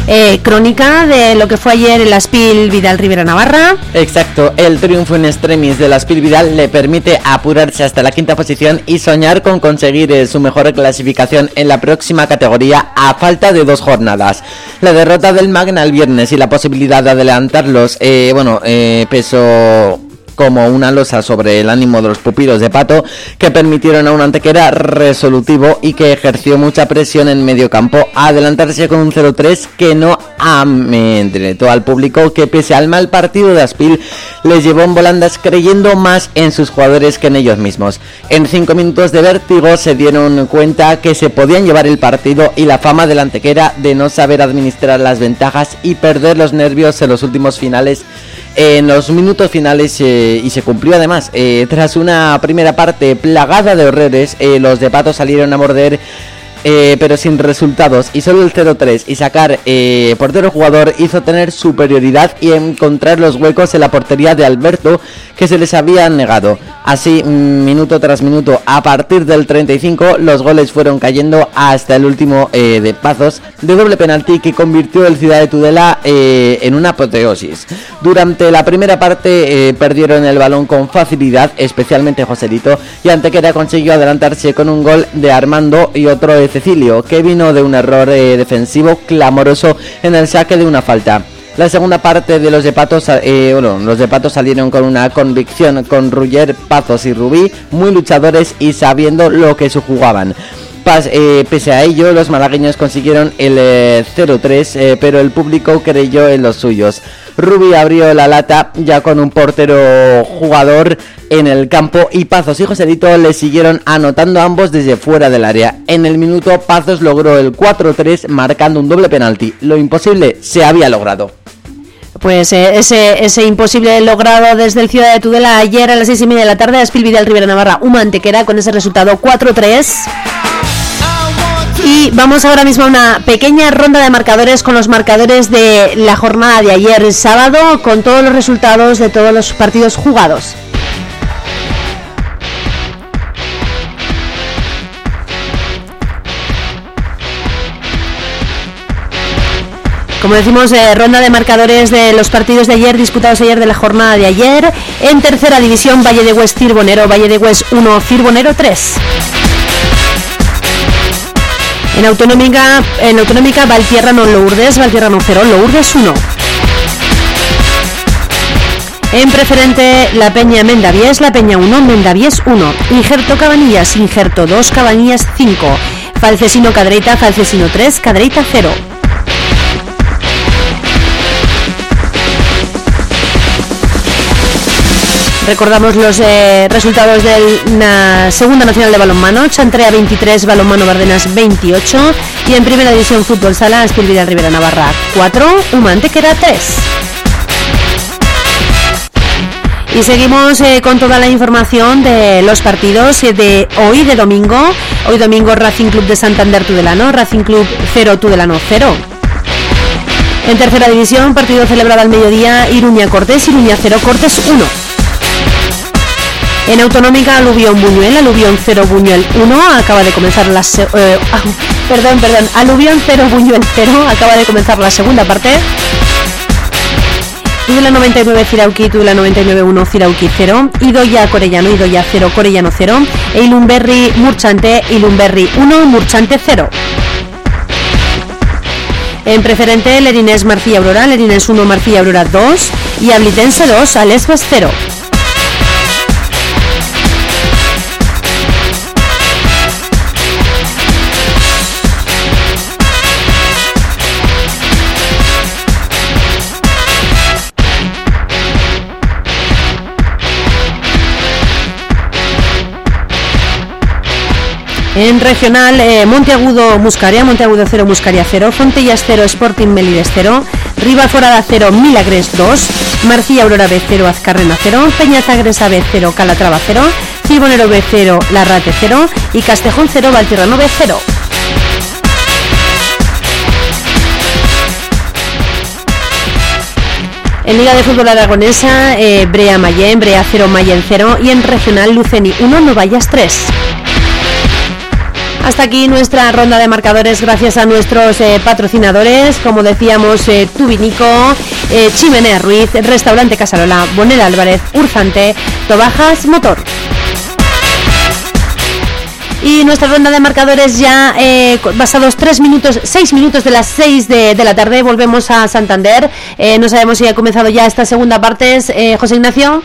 eh, crónica de lo que fue ayer el Aspil Vidal Rivera Navarra. Exacto, el triunfo en extremis del Aspil Vidal le permite apurarse hasta la quinta posición y soñar con conseguir eh, su mejor clasificación en la próxima categoría a falta de dos jornadas. La derrota del Magna el viernes y la posibilidad de adelantarlos, eh, bueno, eh, pesó como una losa sobre el ánimo de los pupilos de Pato, que permitieron a un Antequera resolutivo y que ejerció mucha presión en medio campo a adelantarse con un cero tres que no amedrentó al público, que pese al mal partido de Aspil les llevó en volandas creyendo más en sus jugadores que en ellos mismos. En cinco minutos de vértigo se dieron cuenta que se podían llevar el partido y la fama del Antequera de no saber administrar las ventajas y perder los nervios en los últimos finales, en los minutos finales, eh, y se cumplió además. Eh, tras una primera parte plagada de errores, eh, los de Pato salieron a morder, eh, pero sin resultados, y solo el cero tres y sacar eh, portero jugador hizo tener superioridad y encontrar los huecos en la portería de Alberto que se les habían negado. Así, minuto tras minuto, a partir del treinta y cinco, los goles fueron cayendo hasta el último eh, de Pazos, de doble penalti que convirtió el Ciudad de Tudela eh, en una apoteosis. Durante la primera parte eh, perdieron el balón con facilidad, especialmente Joselito, y Antequera consiguió adelantarse con un gol de Armando y otro de Cecilio, que vino de un error eh, defensivo clamoroso en el saque de una falta. La segunda parte de los de Pato, eh, bueno, los de Pato salieron con una convicción, con Ruller, Pazos y Rubí, muy luchadores y sabiendo lo que se jugaban. Pas, eh, pese a ello, los malagueños consiguieron el eh, cero tres, eh, pero el público creyó en los suyos. Rubí abrió la lata ya con un portero jugador en el campo y Pazos y Joselito le siguieron anotando ambos desde fuera del área. En el minuto, Pazos logró el cuatro tres marcando un doble penalti. Lo imposible se había logrado. Pues eh, ese, ese imposible logrado desde el Ciudad de Tudela ayer a las seis y media de la tarde, Aspil Vidal Rivera Navarra, un Antequera, con ese resultado cuatro tres. Y vamos ahora mismo a una pequeña ronda de marcadores con los marcadores de la jornada de ayer sábado, con todos los resultados de todos los partidos jugados. Como decimos, eh, ronda de marcadores de los partidos de ayer, disputados ayer de la jornada de ayer. En tercera división, Valle de Hues Cirbonero, Valle de Hues uno, Cirbonero tres. En autonómica, en autonómica Valtierrano Lourdes, Valtierrano cero, Lourdes uno. En preferente, La Peña Mendavies, La Peña uno, Mendavies uno. Injerto Cabanillas, Injerto dos, Cabanillas cinco. Falcesino Cadreita, Falcesino tres, Cadreita cero. Recordamos los eh, resultados de la Segunda Nacional de Balonmano: Chantrea veintitrés, Balonmano Bardenas veintiocho. Y en Primera División Fútbol Sala, Aspil Vidal Rivera Navarra cuatro, Uma Antequera tres. Y seguimos eh, con toda la información de los partidos eh, de hoy, de domingo. Hoy domingo, Racing Club de Santander Tudelano, Racing Club cero, Tudelano cero. En Tercera División, partido celebrado al mediodía, Iruña Cortés, Iruña cero, Cortés uno. En autonómica, Aluvión Buñuel, Aluvión cero, Buñuel uno, acaba de comenzar la se- eh, ah, perdón, perdón, Aluvión cero, Buñuel cero, acaba de comenzar la segunda parte. Tudela noventa y nueve, Cirauqui, Tudela noventa y nueve uno, Cirauqui cero, Idoya Corellano, Idoya cero, Corellano cero, e Ilumberri Murchante, Ilumberri uno, Murchante cero. En preferente, Lerinés Marcilla Aurora, Lerinés uno, Marcilla Aurora dos, y Ablitense dos, Alesbas cero. En regional, eh, Monteagudo Muscaria, Monteagudo cero, Muscaria cero, Fontellas cero, Sporting Melides cero, Ribaforada cero, Milagres dos, Marcilla Aurora B cero, Azcarrena cero, Peñazagresa B cero, Calatrava cero, Cirbonero B cero, Larrate cero y Castejón cero, Valtirrano B cero. En Liga de Fútbol Aragonesa, eh, Brea Mayén, Brea cero, Mayén cero, y en regional, Luceni uno, Novallas tres. Hasta aquí nuestra ronda de marcadores gracias a nuestros eh, patrocinadores, como decíamos, eh, Tubinico, eh, Chimenea Ruiz, Restaurante Casalola, Bonel Álvarez, Urzante, Tobajas Motor. Y nuestra ronda de marcadores ya eh, pasados tres minutos, seis minutos de las seis de, de la tarde, volvemos a Santander. Eh, no sabemos si ha comenzado ya esta segunda parte, eh, José Ignacio.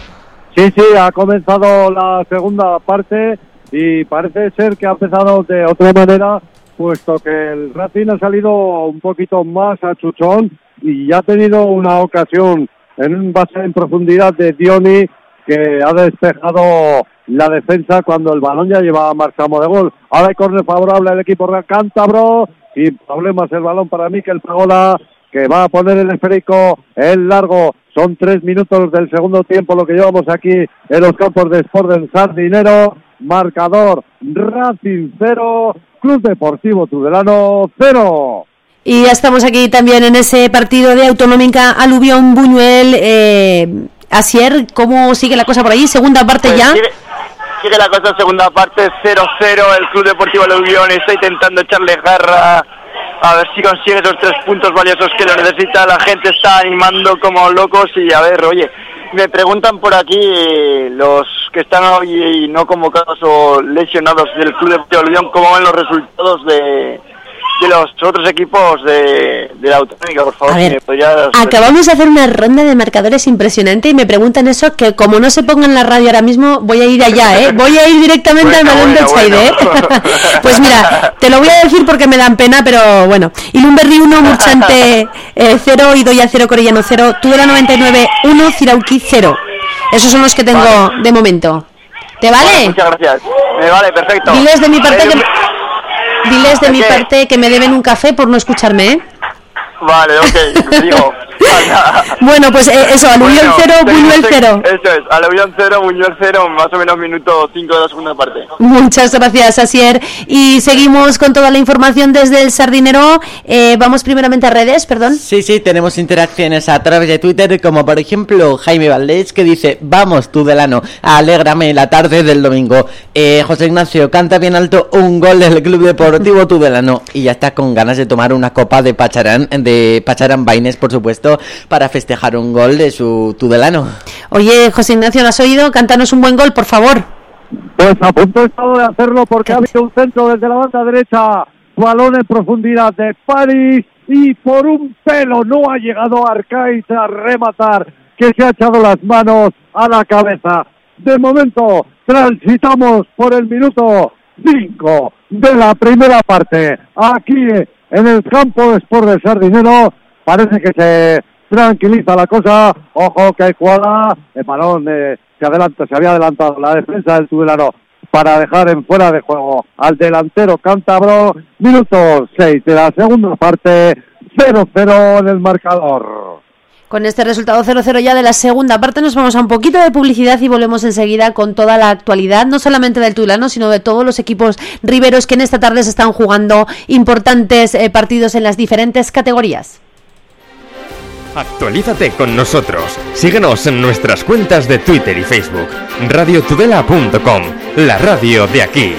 Sí, sí, ha comenzado la segunda parte y parece ser que ha empezado de otra manera, puesto que el Racing ha salido un poquito más a chuchón y ya ha tenido una ocasión en un base en profundidad de Dioni, que ha despejado la defensa cuando el balón ya lleva marchamo de gol. Ahora hay córner favorable al equipo cántabro, sin problemas el balón para Mikel Pagola, que va a poner el esférico en largo. Son tres minutos del segundo tiempo lo que llevamos aquí en los campos de Sport del Sardinero. Marcador Racing cero, Club Deportivo Tudelano cero. Y ya estamos aquí también en ese partido de Autonómica Alubión Buñuel. Eh, Asier, ¿cómo sigue la cosa por ahí? Segunda parte pues ya. Sigue, sigue la cosa, segunda parte, cero cero. El Club Deportivo Alubión está intentando echarle garra a ver si consigue esos tres puntos valiosos que lo necesita. La gente está animando como locos y a ver, oye, me preguntan por aquí eh, los que están hoy no convocados o lesionados del Club Deportivo Alubión, cómo ven los resultados de... de los otros equipos de, de la Autonómica, por favor. A ver, podrías... acabamos de hacer una ronda de marcadores impresionante y me preguntan eso, que como no se ponga en la radio ahora mismo, voy a ir allá, ¿eh? Voy a ir directamente bueno, al balón bueno, del Chaide, bueno. ¿eh? Pues mira, te lo voy a decir porque me dan pena, pero bueno. Ilumberri uno, Murchante cero, eh, Idoia cero, Corellano cero, Tudela noventa y nueve uno, Cirauqui cero. Esos son los que tengo vale. de momento. ¿Te vale? Bueno, muchas gracias. Me vale, perfecto. Diles de mi parte que... Diles de mi ¿Qué? parte que me deben un café por no escucharme, ¿eh? Vale, ok, digo. Bueno, pues eh, eso, Alubión bueno, cero, Buñuel cero. Eso es, Alubión cero, Buñuel cero, más o menos minuto cinco de la segunda parte. Muchas gracias, Asier. Y seguimos con toda la información desde el Sardinero. Eh, vamos primeramente a redes, perdón. Sí, sí, tenemos interacciones a través de Twitter, como por ejemplo Jaime Valdés, que dice: vamos, Tudelano, alégrame la tarde del domingo. Eh, José Ignacio, canta bien alto un gol del Club Deportivo Tudelano. Y ya está con ganas de tomar una copa de Pacharán, de Pacharán Baines, por supuesto, para festejar un gol de su Tudelano. Oye, José Ignacio, ¿lo has oído? Cántanos un buen gol, por favor. Pues a punto he estado de hacerlo porque ha habido un centro desde la banda derecha, balón en profundidad de París y por un pelo no ha llegado Arcaiz a rematar, que se ha echado las manos a la cabeza. De momento transitamos por el minuto cinco de la primera parte. Aquí en el campo de Sport del Sardinero parece que se tranquiliza la cosa. Ojo que hay jugada, el balón eh, se adelanta, se había adelantado la defensa del Tudelano para dejar en fuera de juego al delantero cántabro. Minuto seis de la segunda parte, cero cero en el marcador. Con este resultado cero cero ya de la segunda parte nos vamos a un poquito de publicidad y volvemos enseguida con toda la actualidad, no solamente del Tudelano, sino de todos los equipos riberos que en esta tarde se están jugando importantes eh, partidos en las diferentes categorías. Actualízate con nosotros. Síguenos en nuestras cuentas de Twitter y Facebook. radio tudela punto com, la radio de aquí.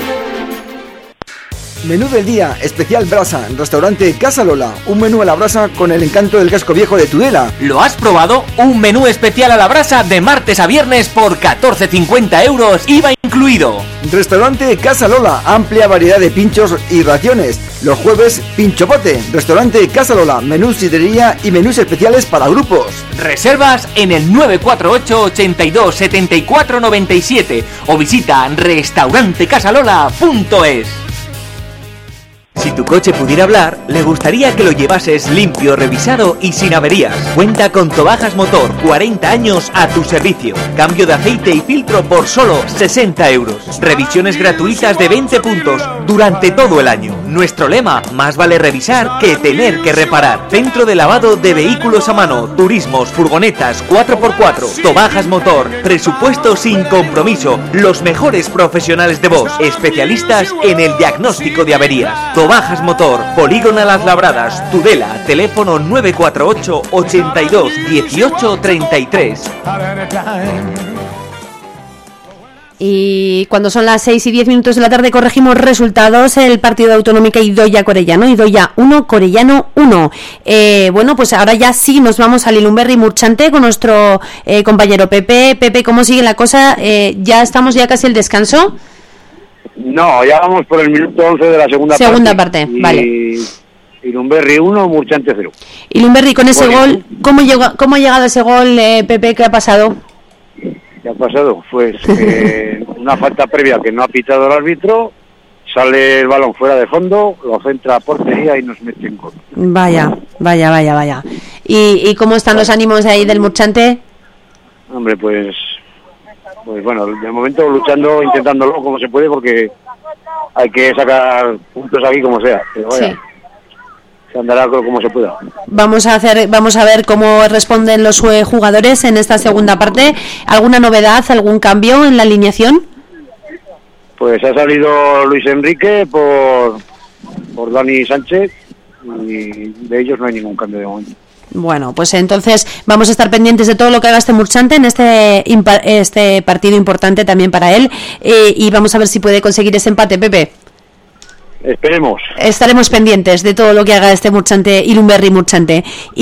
Menú del día, especial brasa, restaurante Casa Lola. Un menú a la brasa con el encanto del casco viejo de Tudela. ¿Lo has probado? Un menú especial a la brasa de martes a viernes por catorce cincuenta euros, I V A incluido. Restaurante Casa Lola, amplia variedad de pinchos y raciones. Los jueves, pincho pote. Restaurante Casa Lola, menú sidrería y menús especiales para grupos. Reservas en el nueve cuatro ocho, ochenta y dos, setenta y cuatro noventa y siete o visita restaurante casalola punto es. Si tu coche pudiera hablar, le gustaría que lo llevases limpio, revisado y sin averías. Cuenta con Tobajas Motor, cuarenta años a tu servicio. Cambio de aceite y filtro por solo sesenta euros. Revisiones gratuitas de veinte puntos durante todo el año. Nuestro lema, más vale revisar que tener que reparar. Centro de lavado de vehículos a mano, turismos, furgonetas, cuatro por cuatro. Tobajas Motor, presupuesto sin compromiso. Los mejores profesionales de Bosch, especialistas en el diagnóstico de averías. Tobajas Motor, Polígono Las Labradas, Tudela, teléfono nueve cuatro ocho, ochenta y dos, dieciocho treinta y tres. Y cuando son las seis y diez minutos de la tarde corregimos resultados. El partido de Autonómica Idoia Corellano, Idoia uno, Corellano uno. Eh, bueno, pues ahora ya sí nos vamos al Ilumberri Murchante con nuestro eh, compañero Pepe. Pepe, ¿cómo sigue la cosa? Eh, ¿Ya estamos ya casi el descanso? No, ya vamos por el minuto once de la segunda, segunda parte. Segunda parte, y... vale. Ilumberri uno, Murchante cero. Ilumberri con ese bueno, gol, ¿cómo, llegó, ¿cómo ha llegado ese gol, eh, Pepe? ¿Qué ha pasado? ¿Qué ha pasado? Pues eh, una falta previa que no ha pitado el árbitro, sale el balón fuera de fondo, lo centra a portería y nos mete en gol. Vaya, vaya, vaya, vaya. ¿Y, y cómo están los ánimos ahí del Murchante? Hombre, pues, pues bueno, de momento luchando, intentándolo como se puede, porque hay que sacar puntos aquí como sea. Pero vaya, sí. Se andará como se pueda. Vamos a hacer, vamos a ver cómo responden los jugadores en esta segunda parte. ¿Alguna novedad, algún cambio en la alineación? Pues ha salido Luis Enrique por, por Dani Sánchez y de ellos no hay ningún cambio de momento. Bueno, pues entonces vamos a estar pendientes de todo lo que haga este Murchante en este, este partido importante también para él, eh, y vamos a ver si puede conseguir ese empate, Pepe. Esperemos. Estaremos pendientes de todo lo que haga este Murchante, Ilumberri Murchante.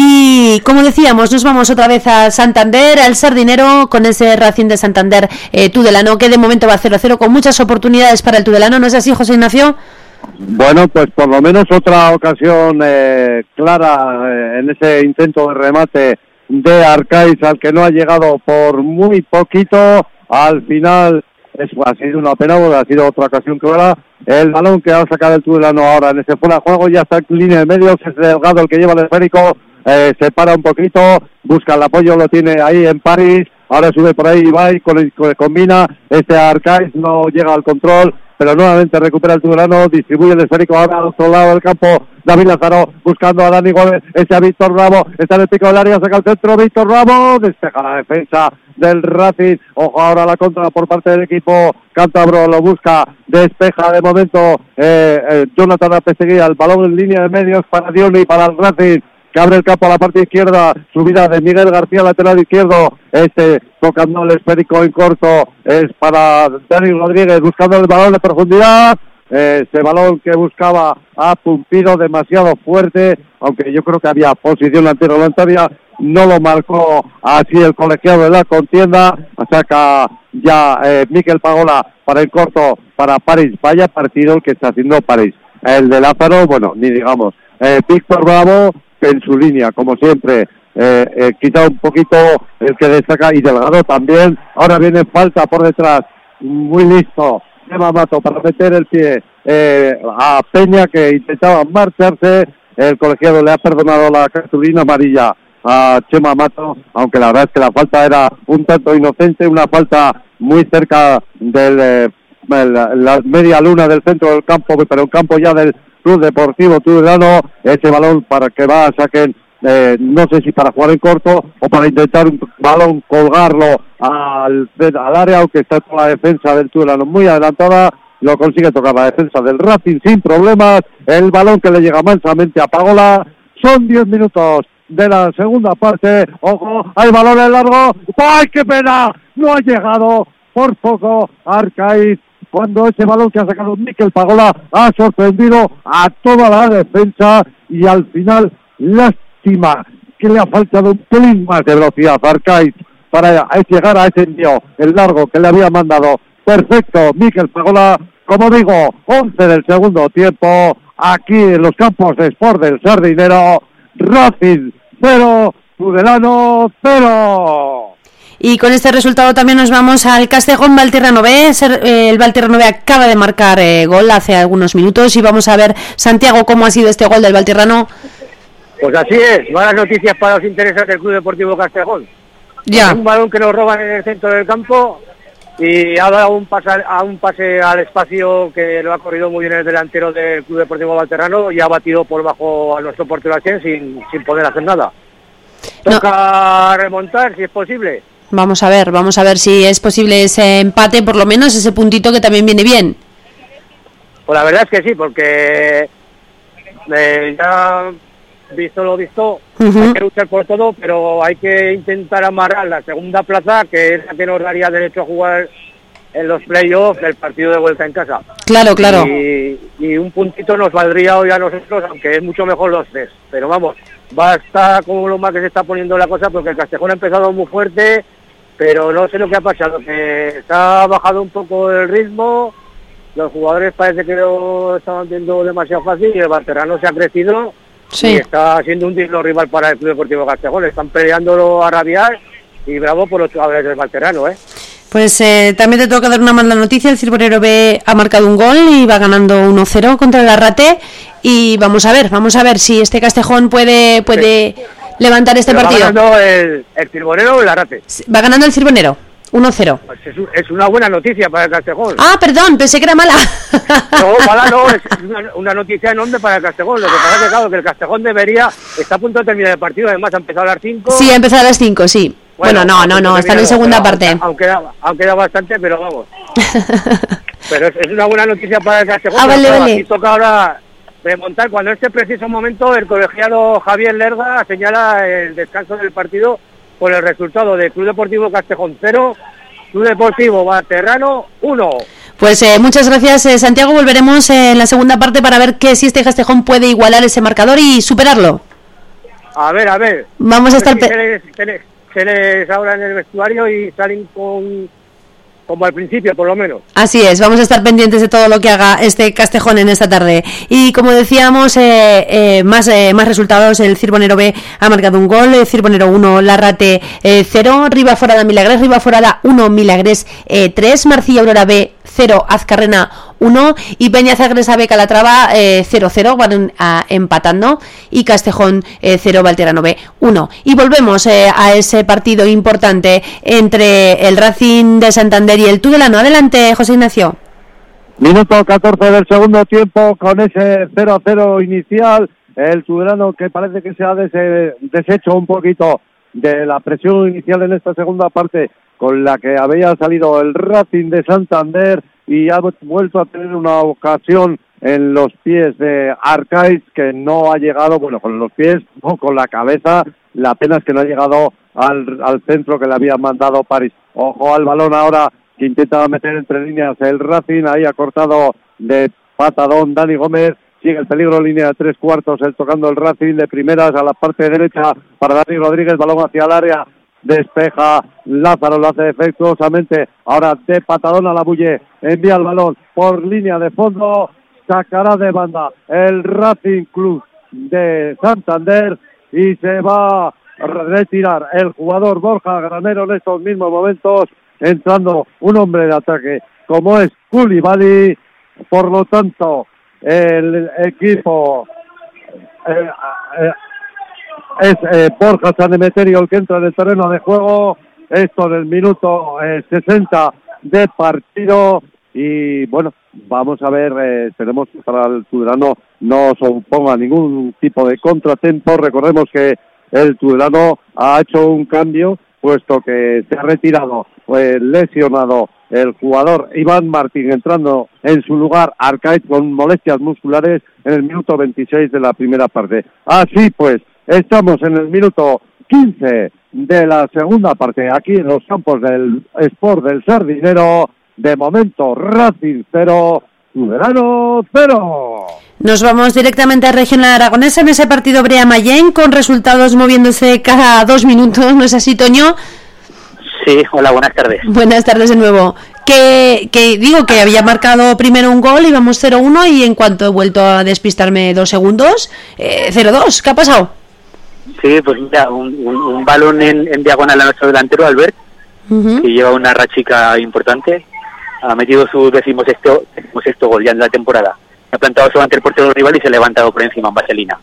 Y como decíamos, nos vamos otra vez a Santander, al Sardinero, con ese Racing de Santander eh, Tudelano, que de momento va cero a cero, con muchas oportunidades para el Tudelano. ¿No es así, José Ignacio? Bueno, pues por lo menos otra ocasión eh, clara eh, en ese intento de remate de Arcaiz, al que no ha llegado por muy poquito. Al final es, ha sido una pena, ha sido otra ocasión clara. El balón que va a sacar el Tudelano ahora en ese fuera de juego, ya está en línea de medios, es Delgado el que lleva el esférico, eh, se para un poquito, busca el apoyo, lo tiene ahí en París, ahora sube por ahí Ibai, con, con, combina, este Arcaiz no llega al control, pero nuevamente recupera el Tudelano, distribuye el esférico ahora al otro lado del campo, David Lázaro buscando a Dani Gómez, ese a Víctor Bravo, está en el pico del área, saca el centro, Víctor Bravo, despeja la defensa del Racing, ojo ahora la contra por parte del equipo cántabro, lo busca, despeja de momento eh, eh, Jonathan Apeseguía, el balón en línea de medios para Dioni, para el Racing, que abre el campo a la parte izquierda, subida de Miguel García, lateral izquierdo, este tocando el esférico en corto, es para Dani Rodríguez, buscando el balón de profundidad, eh, ese balón que buscaba ha pumpido demasiado fuerte, aunque yo creo que había posición antirreglamentaria, no lo marcó así el colegiado de la contienda, saca ya eh, Miquel Pagola para el corto, para París, vaya partido el que está haciendo París, el de Lázaro, bueno, ni digamos, eh, Víctor Bravo, en su línea, como siempre, eh, eh, quita un poquito el que destaca, y Delgado también, ahora viene falta por detrás, muy listo, Chema Mato para meter el pie eh, a Peña, que intentaba marcharse, el colegiado le ha perdonado la cartulina amarilla a Chema Mato, aunque la verdad es que la falta era un tanto inocente, una falta muy cerca del eh, la, la media luna del centro del campo, pero el campo ya del Club Deportivo Tudelano, ese balón para que va a saquen, eh, no sé si para jugar en corto o para intentar un balón colgarlo al, al área, aunque está toda la defensa del Tudelano muy adelantada, lo consigue tocar la defensa del Racing sin problemas, el balón que le llega mansamente a Pagola, son diez minutos de la segunda parte, ojo, hay balón en largo, ¡ay, qué pena! No ha llegado, por poco, Arcaiz, cuando ese balón que ha sacado Miquel Pagola ha sorprendido a toda la defensa y al final, lástima que le ha faltado un pelín más de velocidad a Arcaiz para llegar a ese envío, el largo que le había mandado. Perfecto, Miquel Pagola, como digo, once del segundo tiempo, aquí en los campos de Sport del Sardinero, Racing cero, Tudelano cero. Y con este resultado también nos vamos al Castejón Valtirrano B. El Valtirrano B acaba de marcar eh, gol hace algunos minutos y vamos a ver, Santiago, cómo ha sido este gol del Valtirrano. Pues así es, malas noticias para los intereses del Club Deportivo Castejón. Ya. Un balón que nos roban en el centro del campo y ha dado un pase, a un pase al espacio que lo ha corrido muy bien el delantero del Club Deportivo Valtirrano y ha batido por bajo a nuestro portero sin, sin poder hacer nada. Toca no. remontar si es posible. Vamos a ver, vamos a ver si es posible ese empate, por lo menos ese puntito que también viene bien. Pues la verdad es que sí, porque eh, ya visto lo visto, uh-huh. hay que luchar por todo, pero hay que intentar amarrar la segunda plaza, que es la que nos daría derecho a jugar en los playoffs el partido de vuelta en casa. Claro, claro. Y, y un puntito nos valdría hoy a nosotros, aunque es mucho mejor los tres. Pero vamos, basta con lo más que se está poniendo la cosa, porque el Castejón ha empezado muy fuerte, pero no sé lo que ha pasado, que está bajado un poco el ritmo, los jugadores parece que lo estaban viendo demasiado fácil y el Valterrano se ha crecido. Sí. Y está siendo un digno rival para el Club Deportivo Castejón. Están peleándolo a rabiar y bravo por los jugadores del Valterrano, ¿eh? Pues eh, también te tengo que dar una mala noticia. El Cirbonero B ha marcado un gol y va ganando uno cero contra el Arrate. Y vamos a ver, vamos a ver si este Castejón puede puede sí. levantar este Pero partido. ¿Va ganando el, el Cirbonero o el Arrate? Va ganando el Cirbonero, uno cero. Pues es, es una buena noticia para el Castejón. Ah, perdón, pensé que era mala. No, mala no, es una, una noticia enorme para el Castejón. Lo que pasa es que, claro, que el Castejón debería, está a punto de terminar el partido, además ha empezado a las cinco. Sí, ha empezado a las cinco, sí. Bueno, bueno no, no, no, están en segunda pero, parte. Aunque da, aunque da bastante, pero vamos. Pero es, es una buena noticia para el Castejón. Ah, vale, vale. Aquí toca ahora remontar. Cuando en este preciso momento el colegiado Javier Lerda señala el descanso del partido por el resultado de Club Deportivo Castejón cero, Club Deportivo Valterrano uno. Pues eh, muchas gracias, eh, Santiago. Volveremos eh, en la segunda parte para ver que si este Castejón puede igualar ese marcador y superarlo. A ver, a ver. Vamos a, a estar... Si se, les, se, les, se les habla en el vestuario y salen con... como al principio, por lo menos. Así es, vamos a estar pendientes de todo lo que haga este Castejón en esta tarde. Y como decíamos, eh, eh, más eh, más resultados. El Cirbonero B ha marcado un gol, el Cirbonero uno, Larrate eh, cero, Ribaforada Milagres, Ribaforada uno, Milagres eh, tres, Marcilla Aurora B cero, Azcarrena uno y Peña Zagresa B Calatrava eh, cero cero, van a, empatando, y Castejón eh, cero, Valterrano B uno. Y volvemos eh, a ese partido importante entre el Racing de Santander y el Tudelano. Adelante, José Ignacio. Minuto catorce del segundo tiempo con ese cero cero inicial. El Tudelano, que parece que se ha des- deshecho un poquito de la presión inicial en esta segunda parte con la que había salido el Racing de Santander, y ha vuelto a tener una ocasión en los pies de Arcaiz, que no ha llegado, bueno, con los pies, no, con la cabeza. La pena es que no ha llegado al, al centro que le había mandado París. Ojo al balón ahora, que intenta meter entre líneas el Racing. Ahí ha cortado de patadón Dani Gómez. Sigue el peligro, línea de tres cuartos, el tocando el Racing de primeras a la parte derecha para Dani Rodríguez, balón hacia el área, despeja Lázaro, lo hace defectuosamente, ahora de patadón a la Bulle, envía el balón por línea de fondo, sacará de banda el Racing Club de Santander y se va a retirar el jugador Borja Granero en estos mismos momentos, entrando un hombre de ataque como es Koulibaly. Por lo tanto, el equipo eh, eh, es eh, Borja San Emeterio el que entra en el terreno de juego. Esto en el minuto eh, sesenta de partido. Y bueno, vamos a ver, eh, esperemos que para el Tudelano no suponga ningún tipo de contratiempo. Recordemos que el Tudelano ha hecho un cambio, puesto que se ha retirado, pues, lesionado el jugador Iván Martín, entrando en su lugar Arcaiz con molestias musculares en el minuto veintiséis de la primera parte. Así pues, estamos en el minuto quince de la segunda parte, aquí en los campos del Sport del Sardinero. De momento, Racing cero, Tudelano cero. Nos vamos directamente a Regional Aragonesa en ese partido Brea-Mayén, con resultados moviéndose cada dos minutos, ¿no es así, Toño? Sí, hola, buenas tardes. Buenas tardes de nuevo. Que, que digo que había marcado primero un gol, íbamos cero uno, y en cuanto he vuelto a despistarme dos segundos, eh, cero dos. ¿Qué ha pasado? Sí, pues mira, un, un, un balón en, en diagonal a nuestro delantero, Albert, uh-huh. que lleva una rachica importante. Ha metido su decimosexto, decimosexto gol ya en la temporada. Ha plantado su ante el portero rival y se ha levantado por encima en vaselina.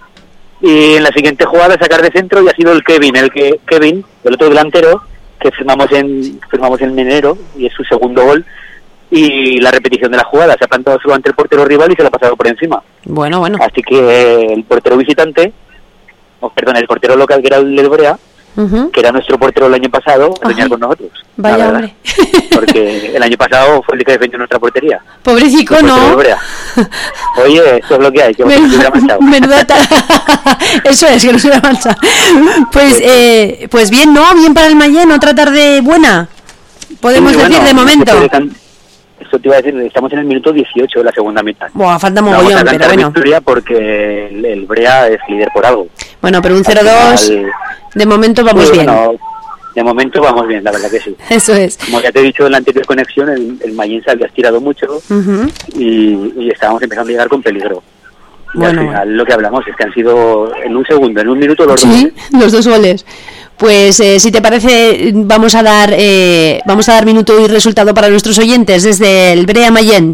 Y en la siguiente jugada, sacar de centro, y ha sido el Kevin, el que Kevin, el otro delantero, que firmamos en firmamos en enero, y es su segundo gol. Y la repetición de la jugada, se ha plantado su ante el portero rival y se le ha pasado por encima. Bueno, bueno. Así que el portero visitante, o perdón, el portero local, que era el del Brea, Uh-huh. que era nuestro portero el año pasado, a soñar con nosotros. Vaya, hombre. Porque el año pasado fue el que defendió nuestra portería. Pobrecito, ¿no? Oye, eso es lo que hay, que menuda, no se hubiera manchado. Menuda ta... Eso es, que no se hubiera manchado. Pues, eh, pues bien, ¿no? Bien para el Mayén, otra tarde buena. podemos Sí, decir bueno, de momento. se puede can- Esto te iba a decir, estamos en el minuto dieciocho de la segunda mitad. Buah, falta No vamos mogollón, a pero cantar bueno. victoria porque el, el Brea es líder por algo. Bueno, pero un Al cero dos, final- de momento vamos Sí, bien. bueno, de momento vamos bien, la verdad que sí. Eso es. Como ya te he dicho en la anterior conexión, el, el Mayén se había estirado mucho Ujú. y, y estábamos empezando a llegar con peligro. Y Bueno. al final lo que hablamos es que han sido en un segundo, en un minuto los dos. Sí, los dos goles. Pues eh, si te parece, vamos a dar eh, vamos a dar minuto y resultado para nuestros oyentes desde el Brea Mayén.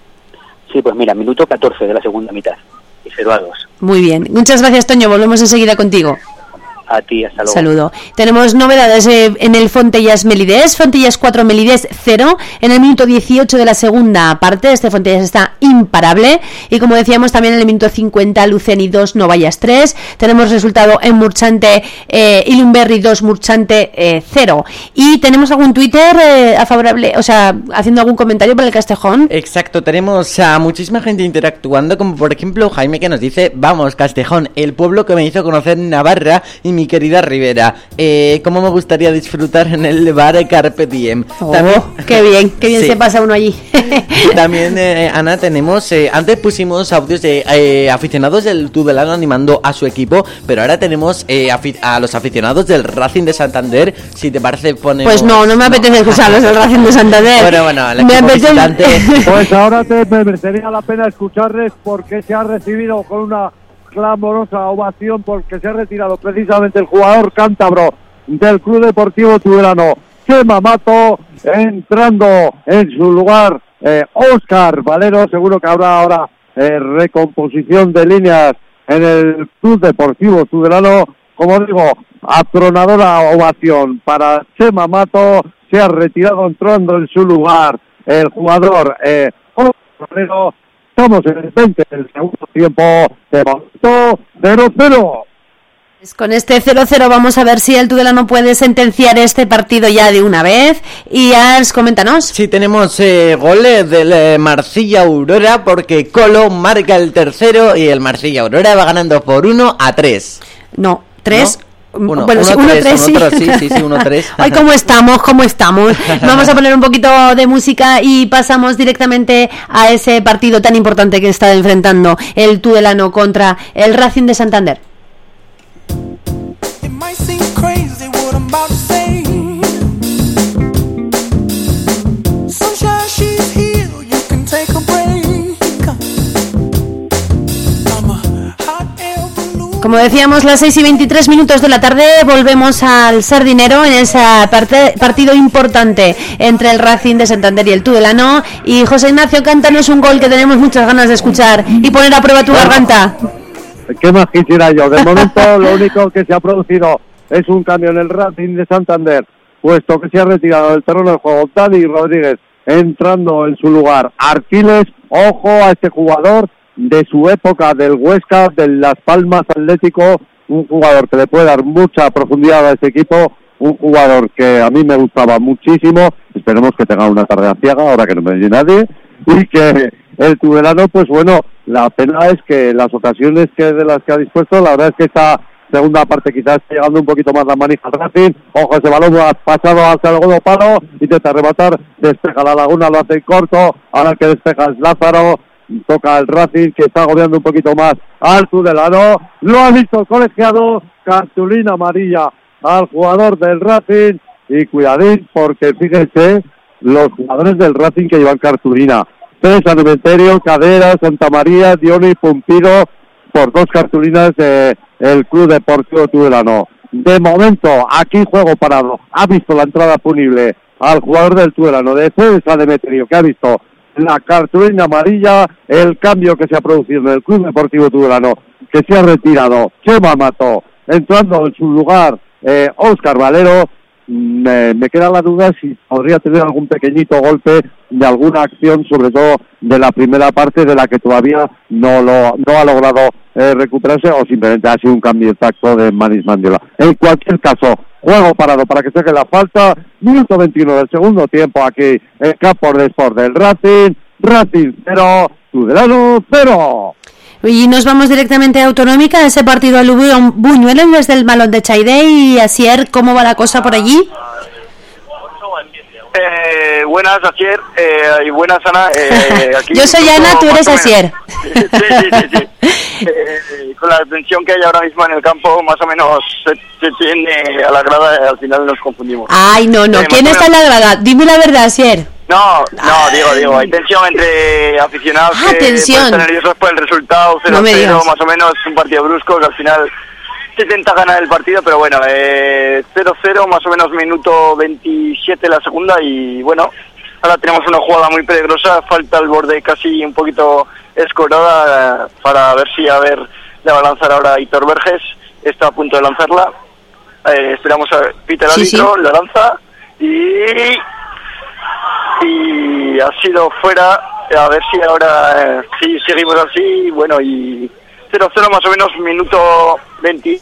Sí, pues mira, minuto catorce de la segunda mitad y cero a dos. Muy bien. Muchas gracias, Toño. Volvemos enseguida contigo. A ti, hasta luego. Saludo. Tenemos novedades eh, en el Fontellas Melidés. Fontellas cuatro, Melidés cero. En el minuto dieciocho de la segunda parte, este Fontellas está imparable. Y como decíamos, también en el minuto cincuenta, Luceni dos, Novallas tres. Tenemos resultado en Murchante, eh, Ilumberri dos, Murchante eh, cero. Y tenemos algún Twitter eh, a favorable, o sea, haciendo algún comentario para el Castejón. Exacto, tenemos a muchísima gente interactuando, como por ejemplo Jaime, que nos dice: vamos, Castejón, el pueblo que me hizo conocer Navarra y mi querida Rivera. Eh, cómo me gustaría disfrutar en el bar Carpe Diem. Oh, qué bien, qué bien Sí. se pasa uno allí. También, eh, Ana, tenemos, eh, antes pusimos audios de eh, aficionados del Tudelano animando a su equipo, pero ahora tenemos eh, afi- a los aficionados del Racing de Santander. Si te parece, ponemos... Pues no, no me apetece escucharlos del Racing de Santander. Bueno, bueno, el me equipo apetece... visitante... Pues ahora te merecería la pena escucharles porque se ha recibido con una clamorosa ovación porque se ha retirado precisamente el jugador cántabro del Club Deportivo Tudelano, Chema Mato, entrando en su lugar eh, Óscar Valero. Seguro que habrá ahora eh, recomposición de líneas en el Club Deportivo Tudelano. Como digo, atronadora ovación para Chema Mato. Se ha retirado entrando en su lugar el jugador eh, Óscar Valero. Estamos en el veinte del segundo tiempo, de momento cero cero. Pues con este cero cero vamos a ver si el Tudelano puede sentenciar este partido ya de una vez. Y Ars, coméntanos. Sí, tenemos eh, goles del eh, Marcilla Aurora, porque Colo marca el tercero y el Marcilla Aurora va ganando por uno a tres. No, tres. ¿No? Uno, bueno, uno, sí, uno, tres, tres, sí. uno, tres, sí, sí, sí, uno, tres. Ay, ¿cómo estamos? ¿Cómo estamos? Vamos a poner un poquito de música y pasamos directamente a ese partido tan importante que está enfrentando el Tudelano contra el Racing de Santander. It might seem crazy what I'm about to say. Sunshine, she's here, you can take a break. I'm a hot air balloon. Como decíamos, las seis y veintitrés minutos de la tarde, volvemos al Sardinero en ese parte, partido importante entre el Racing de Santander y el Tudelano. Y José Ignacio, cántanos un gol que tenemos muchas ganas de escuchar y poner a prueba tu garganta. ¿Qué más quisiera yo? De momento lo único que se ha producido es un cambio en el Racing de Santander, puesto que se ha retirado del terreno de juego Dani Rodríguez, entrando en su lugar Arquiles. Ojo a este jugador de su época del Huesca, de Las Palmas Atlético, un jugador que le puede dar mucha profundidad a este equipo, un jugador que a mí me gustaba muchísimo. Esperemos que tenga una tarde aciaga, ahora que no me oye nadie, y que el Tudelano, pues bueno, la pena es que las ocasiones que de las que ha dispuesto, la verdad es que esta segunda parte quizás está llegando un poquito más la manija al Racing. Ojo, ese balón ha pasado hacia el segundo palo, intenta rematar, despeja la Laguna, lo hace corto, ahora el que despeja es Lázaro, toca el Racing, que está agobiando un poquito más al Tudelano, lo ha visto el colegiado, cartulina amarilla al jugador del Racing, y cuidadín, porque fíjense los jugadores del Racing que llevan cartulina: César Cementerio, Cadera, Santa María, Diony, Pumpido, por dos cartulinas del de Club Deportivo Tudelano. De momento, aquí juego parado. Ha visto la entrada punible al jugador del Tudelano, de César Cementerio, que ha visto la cartulina amarilla, el cambio que se ha producido en el Club Deportivo Tudelano, que se ha retirado Chema Mato, entrando en su lugar eh, Óscar Valero. Me, me queda la duda si podría tener algún pequeñito golpe de alguna acción, sobre todo de la primera parte, de la que todavía no lo no ha logrado eh, recuperarse, o simplemente ha sido un cambio de tacto de Manis Mandiola. En cualquier caso, juego parado para que saque la falta, minuto veintiuno del segundo tiempo aquí en campo de Sport del Racing. Racing cero, Tudelano cero. Y nos vamos directamente a Autonómica, ese partido al Buñuelo desde el Malón de Chaidé. Y Asier, ¿cómo va la cosa por allí? Eh, buenas, Asier, eh, y buenas, Ana. Eh, aquí Yo soy Ana, tú eres Asier. Sí, sí, sí. sí. Eh, con la tensión que hay ahora mismo en el campo, más o menos se, se tiende a la grada y al final nos confundimos. Ay, no, no. Eh, ¿Quién está en la grada? Dime la verdad, Asier. No, no, digo, digo, hay tensión entre aficionados Ah, que tensión. están nerviosos por el resultado, cero No me cero, digas. más o menos, un partido brusco, que al final se intenta ganar el partido, pero bueno, eh, cero cero, más o menos minuto veintisiete la segunda, y bueno, ahora tenemos una jugada muy peligrosa, falta el borde casi un poquito escorada, eh, para ver si, a ver, le va a lanzar ahora Hitor Verges, está a punto de lanzarla, eh, esperamos a Peter Sí, árbitro, sí. la lanza, y... y ha sido fuera, a ver si ahora eh, si seguimos así, bueno, y cero cero más o menos, minuto veinte.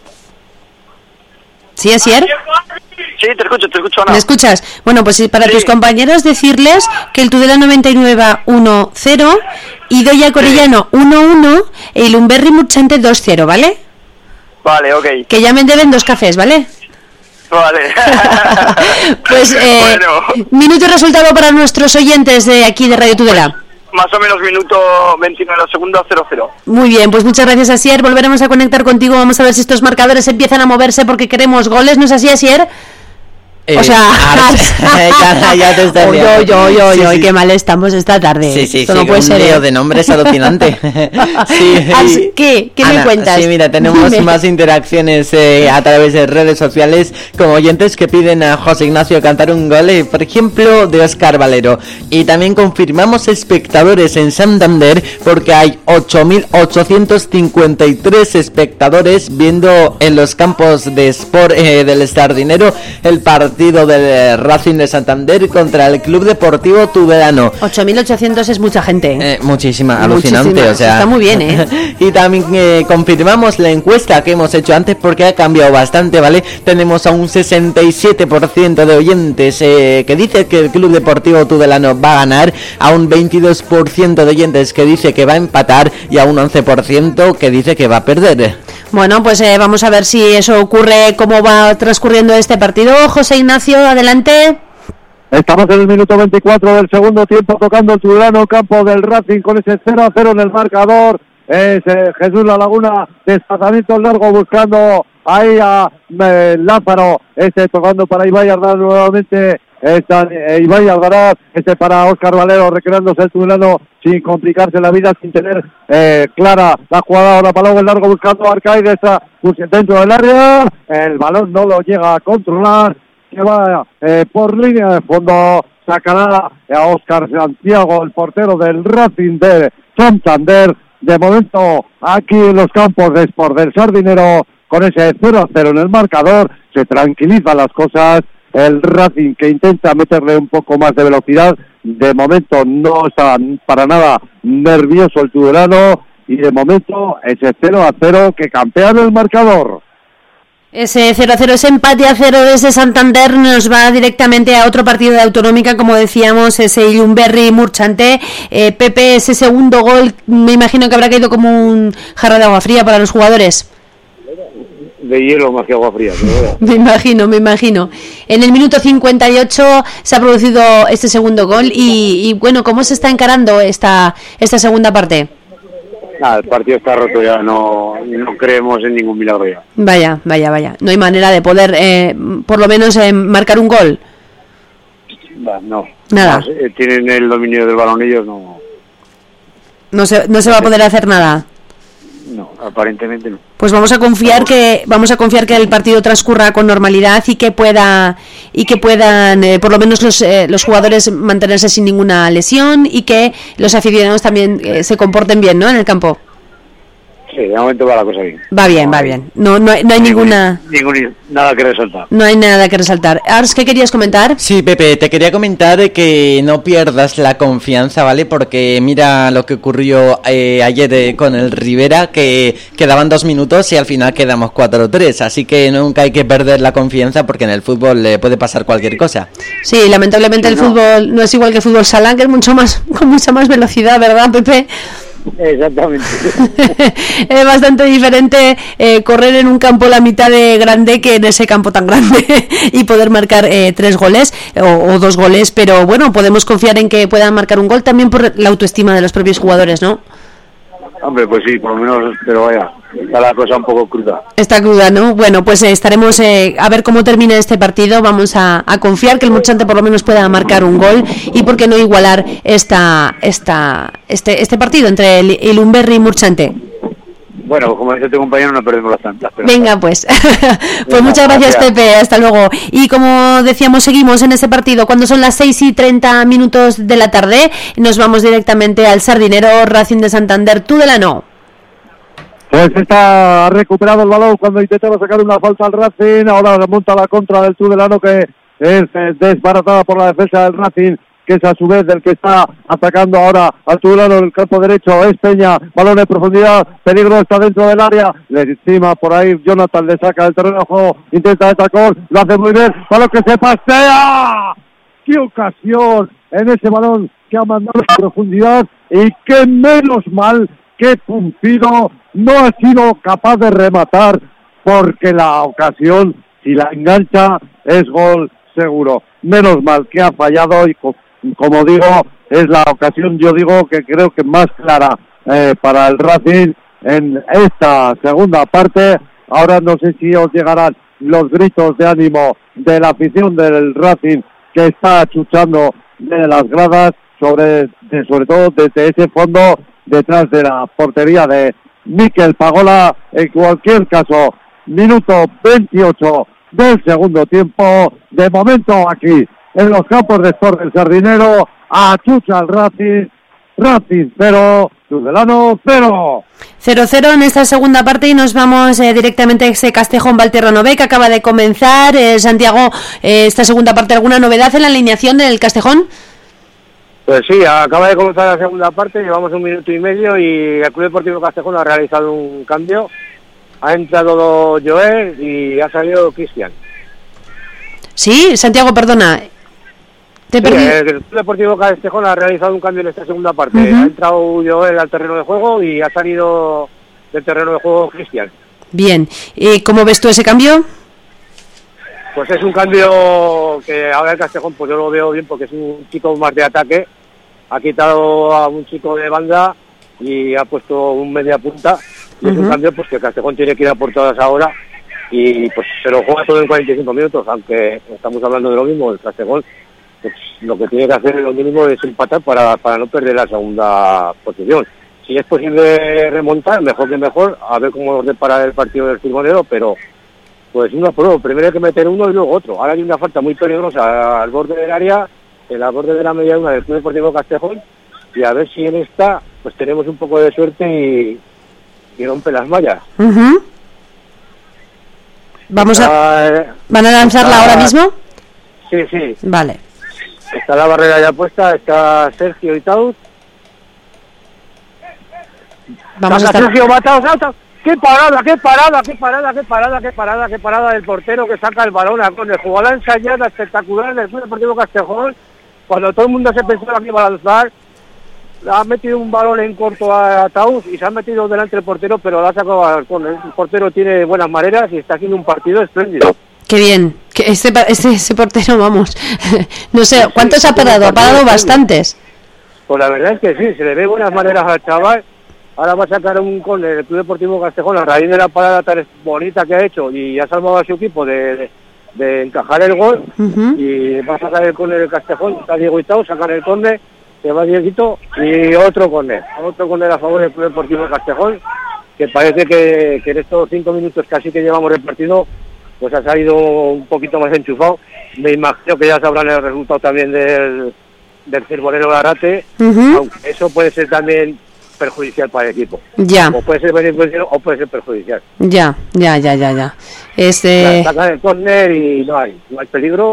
¿Sí, Asier? Sí, te escucho, te escucho, Ana. ¿Me escuchas? Bueno, pues para tus compañeros decirles que el Tudela noventa y nueve va uno cero, Idoia Corellano uno uno y Lumberry Murchante dos cero, ¿vale? Vale, ok. Que ya me deben dos cafés, ¿vale? Vale. Pues, eh, Bueno. minuto y resultado para nuestros oyentes de aquí de Radio Tudela. Más o menos minuto veintinueve la segunda, cero cero. Muy bien, pues muchas gracias, Asier. Volveremos a conectar contigo. Vamos a ver si estos marcadores empiezan a moverse porque queremos goles. ¿No es así, Asier? Eh, O sea, ya, ya te estás Oy, liando. oy, oy, oy, Sí, oy, sí. qué mal estamos esta tarde. Sí, sí, Esto sí, no puede un ser. lío ¿eh? de nombres alucinante. Sí, Así- ¿Qué? ¿Qué me Ana, cuentas? Sí, mira, tenemos Dime. más interacciones eh, a través de redes sociales, como oyentes que piden a José Ignacio cantar un gol, eh, por ejemplo, de Óscar Valero. Y también confirmamos espectadores en Santander, porque hay ocho mil ochocientos cincuenta y tres espectadores viendo en los campos de Sport eh, del Sardinero el partido del Racing de Santander contra el Club Deportivo Tudelano. ocho mil ochocientos es mucha gente. Eh, muchísima, alucinante, Muchísima, o sea. está muy bien, ¿eh? Y también eh, confirmamos la encuesta que hemos hecho antes porque ha cambiado bastante, ¿vale? Tenemos a un sesenta y siete por ciento de oyentes eh, que dice que el Club Deportivo Tudelano va a ganar, a un veintidós por ciento de oyentes que dice que va a empatar y a un once por ciento que dice que va a perder. Bueno, pues eh, vamos a ver si eso ocurre, cómo va transcurriendo este partido. José Ignacio, adelante. Estamos en el minuto veinticuatro del segundo tiempo, tocando el Tudelano, campo del Racing, con ese cero a cero en el marcador. Es eh, Jesús La Laguna, desplazamiento largo, buscando ahí a eh, Lázaro, este tocando para Ibai Algaraz nuevamente. Está, eh, Ibai Algaraz, este para Óscar Valero, recreándose el Tudelano sin complicarse la vida, sin tener eh, clara la jugada. Ahora balón en largo buscando a Arcaide, está dentro del área, el balón no lo llega a controlar, que va eh, por línea de fondo, sacará a Óscar Santiago, el portero del Racing de Santander. De momento, aquí en los campos de Sport del Sardinero, con ese cero a cero en el marcador, se tranquilizan las cosas. El Racing, que intenta meterle un poco más de velocidad, de momento no está para nada nervioso el Tudelano, y de momento ese cero a cero que campea en el marcador. Ese cero a cero, ese empate a cero desde Santander nos va directamente a otro partido de Autonómica, como decíamos, ese Lumberry Murchante. Eh, Pepe, ese segundo gol, me imagino que habrá caído como un jarro de agua fría para los jugadores. De hielo más que agua fría. Pero... Me imagino, me imagino. En el minuto cincuenta y ocho se ha producido este segundo gol y, y bueno, ¿cómo se está encarando esta, esta segunda parte? Nada, el partido está roto ya, no, no creemos en ningún milagro ya. Vaya, vaya, vaya. No hay manera de poder, eh, por lo menos, eh, marcar un gol. Va, no. Nada. No, eh, tienen el dominio del balón ellos, no. No se, no se va a poder hacer nada. No, aparentemente no. Pues vamos a confiar que vamos a confiar que el partido transcurra con normalidad y que pueda y que puedan eh, por lo menos los eh, los jugadores mantenerse sin ninguna lesión y que los aficionados también eh, se comporten bien, ¿no? En el campo. Sí, de momento va la cosa bien. Va bien, va bien. No no hay, no hay ninguna Ningún, nada que resaltar. no hay nada que resaltar. Ars, ¿qué querías comentar? Sí, Pepe, te quería comentar que no pierdas la confianza, ¿vale? Porque mira lo que ocurrió eh, ayer eh, con el Rivera, que quedaban dos minutos y al final quedamos cuatro tres, así que nunca hay que perder la confianza porque en el fútbol le puede pasar cualquier cosa. Sí, lamentablemente el No. fútbol no es igual que el fútbol sala, que es mucho más con mucha más velocidad, ¿verdad, Pepe? Exactamente. Es bastante diferente eh, correr en un campo la mitad de grande que en ese campo tan grande y poder marcar eh, tres goles o, o dos goles, pero bueno, podemos confiar en que puedan marcar un gol también por la autoestima de los propios jugadores, ¿no? Hombre, pues sí, por lo menos, pero vaya, está la cosa un poco cruda. Está cruda, ¿no? Bueno, pues eh, estaremos eh, a ver cómo termina este partido. Vamos a, a confiar que el Murchante por lo menos pueda marcar un gol y por qué no igualar esta, esta, este, este partido entre el Ilunberri y Murchante. Bueno, como dice tu compañero, no perdemos las tantas. Pero Venga, pues. Pues muchas gracias, gracias, Pepe. Hasta luego. Y como decíamos, seguimos en ese partido. Cuando son las seis y treinta minutos de la tarde, nos vamos directamente al Sardinero, Racing de Santander, Tudelano. Pues está ha recuperado el balón cuando intentaba sacar una falta al Racing. Ahora remonta la contra del Tudelano, que es desbaratada por la defensa del Racing, que es a su vez del que está atacando ahora al Tudelano en el campo derecho. Es Peña, balón en profundidad, peligro, está dentro del área, le encima por ahí Jonathan, le saca el terreno de juego, intenta el tacón, lo hace muy bien, balón que se pasea. ¡Qué ocasión en ese balón que ha mandado en profundidad! Y qué menos mal que Pumpido no ha sido capaz de rematar, porque la ocasión, si la engancha, es gol seguro. Menos mal que ha fallado y como digo, es la ocasión, yo digo, que creo que más clara eh, para el Racing en esta segunda parte. Ahora no sé si os llegarán los gritos de ánimo de la afición del Racing, que está achuchando de las gradas, sobre, de, sobre todo desde ese fondo, detrás de la portería de Mikel Pagola. En cualquier caso, minuto veintiocho del segundo tiempo, de momento aquí en los campos de Sport del Sardinero, achucha el Racing, Racing cero, Tudelano cero. cero cero en esta segunda parte y nos vamos eh, directamente a ese Castejón Valterrano B que acaba de comenzar. Eh, Santiago, eh, esta segunda parte, ¿alguna novedad en la alineación del Castejón? Pues sí, acaba de comenzar la segunda parte, llevamos un minuto y medio y el Club Deportivo Castejón ha realizado un cambio. Ha entrado Joel y ha salido Cristian. Sí, Santiago, perdona. Te sí, el Club Deportivo Castejón ha realizado un cambio en esta segunda parte. Uh-huh. Ha entrado Joel al terreno de juego y ha salido del terreno de juego Cristian. Bien. ¿Y cómo ves tú ese cambio? Pues es un cambio que ahora el Castejón pues yo lo veo bien porque es un chico más de ataque. Ha quitado a un chico de banda y ha puesto un media punta. Y uh-huh. Es un cambio pues que el Castejón tiene que ir a por todas ahora y pues se lo juega todo en cuarenta y cinco minutos, aunque estamos hablando de lo mismo. El Castejón pues lo que tiene que hacer lo mínimo es empatar para, para no perder la segunda posición. Si es posible remontar, mejor que mejor, a ver cómo nos depara el partido del Firmonero, pero pues uno por uno, primero hay que meter uno y luego otro. Ahora hay una falta muy peligrosa al borde del área, en la borde de la media luna del Club Deportivo Castejón, y a ver si en esta pues tenemos un poco de suerte y, y rompe las mallas. Uh-huh. Vamos a... Está, ¿Van a lanzarla está, ahora mismo? Sí, sí. Vale. Está la barrera ya puesta, está Sergio y Taus. Vamos Saca a estar... Sergio, va Taus, Taus. ¡Qué parada, qué parada, qué parada, qué parada, qué parada, qué parada del portero que saca el balón a córner! Jugada ensayada espectacular del Club Deportivo Castejón. Cuando todo el mundo se pensaba que iba a lanzar, ha metido un balón en corto a, a Taus y se ha metido delante del portero, pero lo ha sacado al córner. El portero tiene buenas maneras y está haciendo un partido espléndido. Qué bien, que ese, ese, ese portero, vamos, no sé, ¿cuántos ha parado? Ha parado bastantes. Pues la verdad es que sí, se le ve buenas maneras al chaval. Ahora va a sacar un córner el Club Deportivo Castejón a raíz de la parada tan bonita que ha hecho y ha salvado a su equipo de, de, de encajar el gol. Uh-huh. Y va a sacar el córner el Castejón, está Diego Itao, sacar el córner, se va Dieguito y otro córner, otro córner a favor del Club Deportivo Castejón, que parece que, que en estos cinco minutos casi que llevamos el partido pues ha salido un poquito más enchufado. Me imagino que ya sabrán el resultado también del, del Cerbolero Garate, uh-huh. Aunque eso puede ser también perjudicial para el equipo. Ya. O puede ser beneficioso o puede ser perjudicial. Ya, ya, ya, ya, ya. Este... Sacan el córner y no hay, no hay peligro,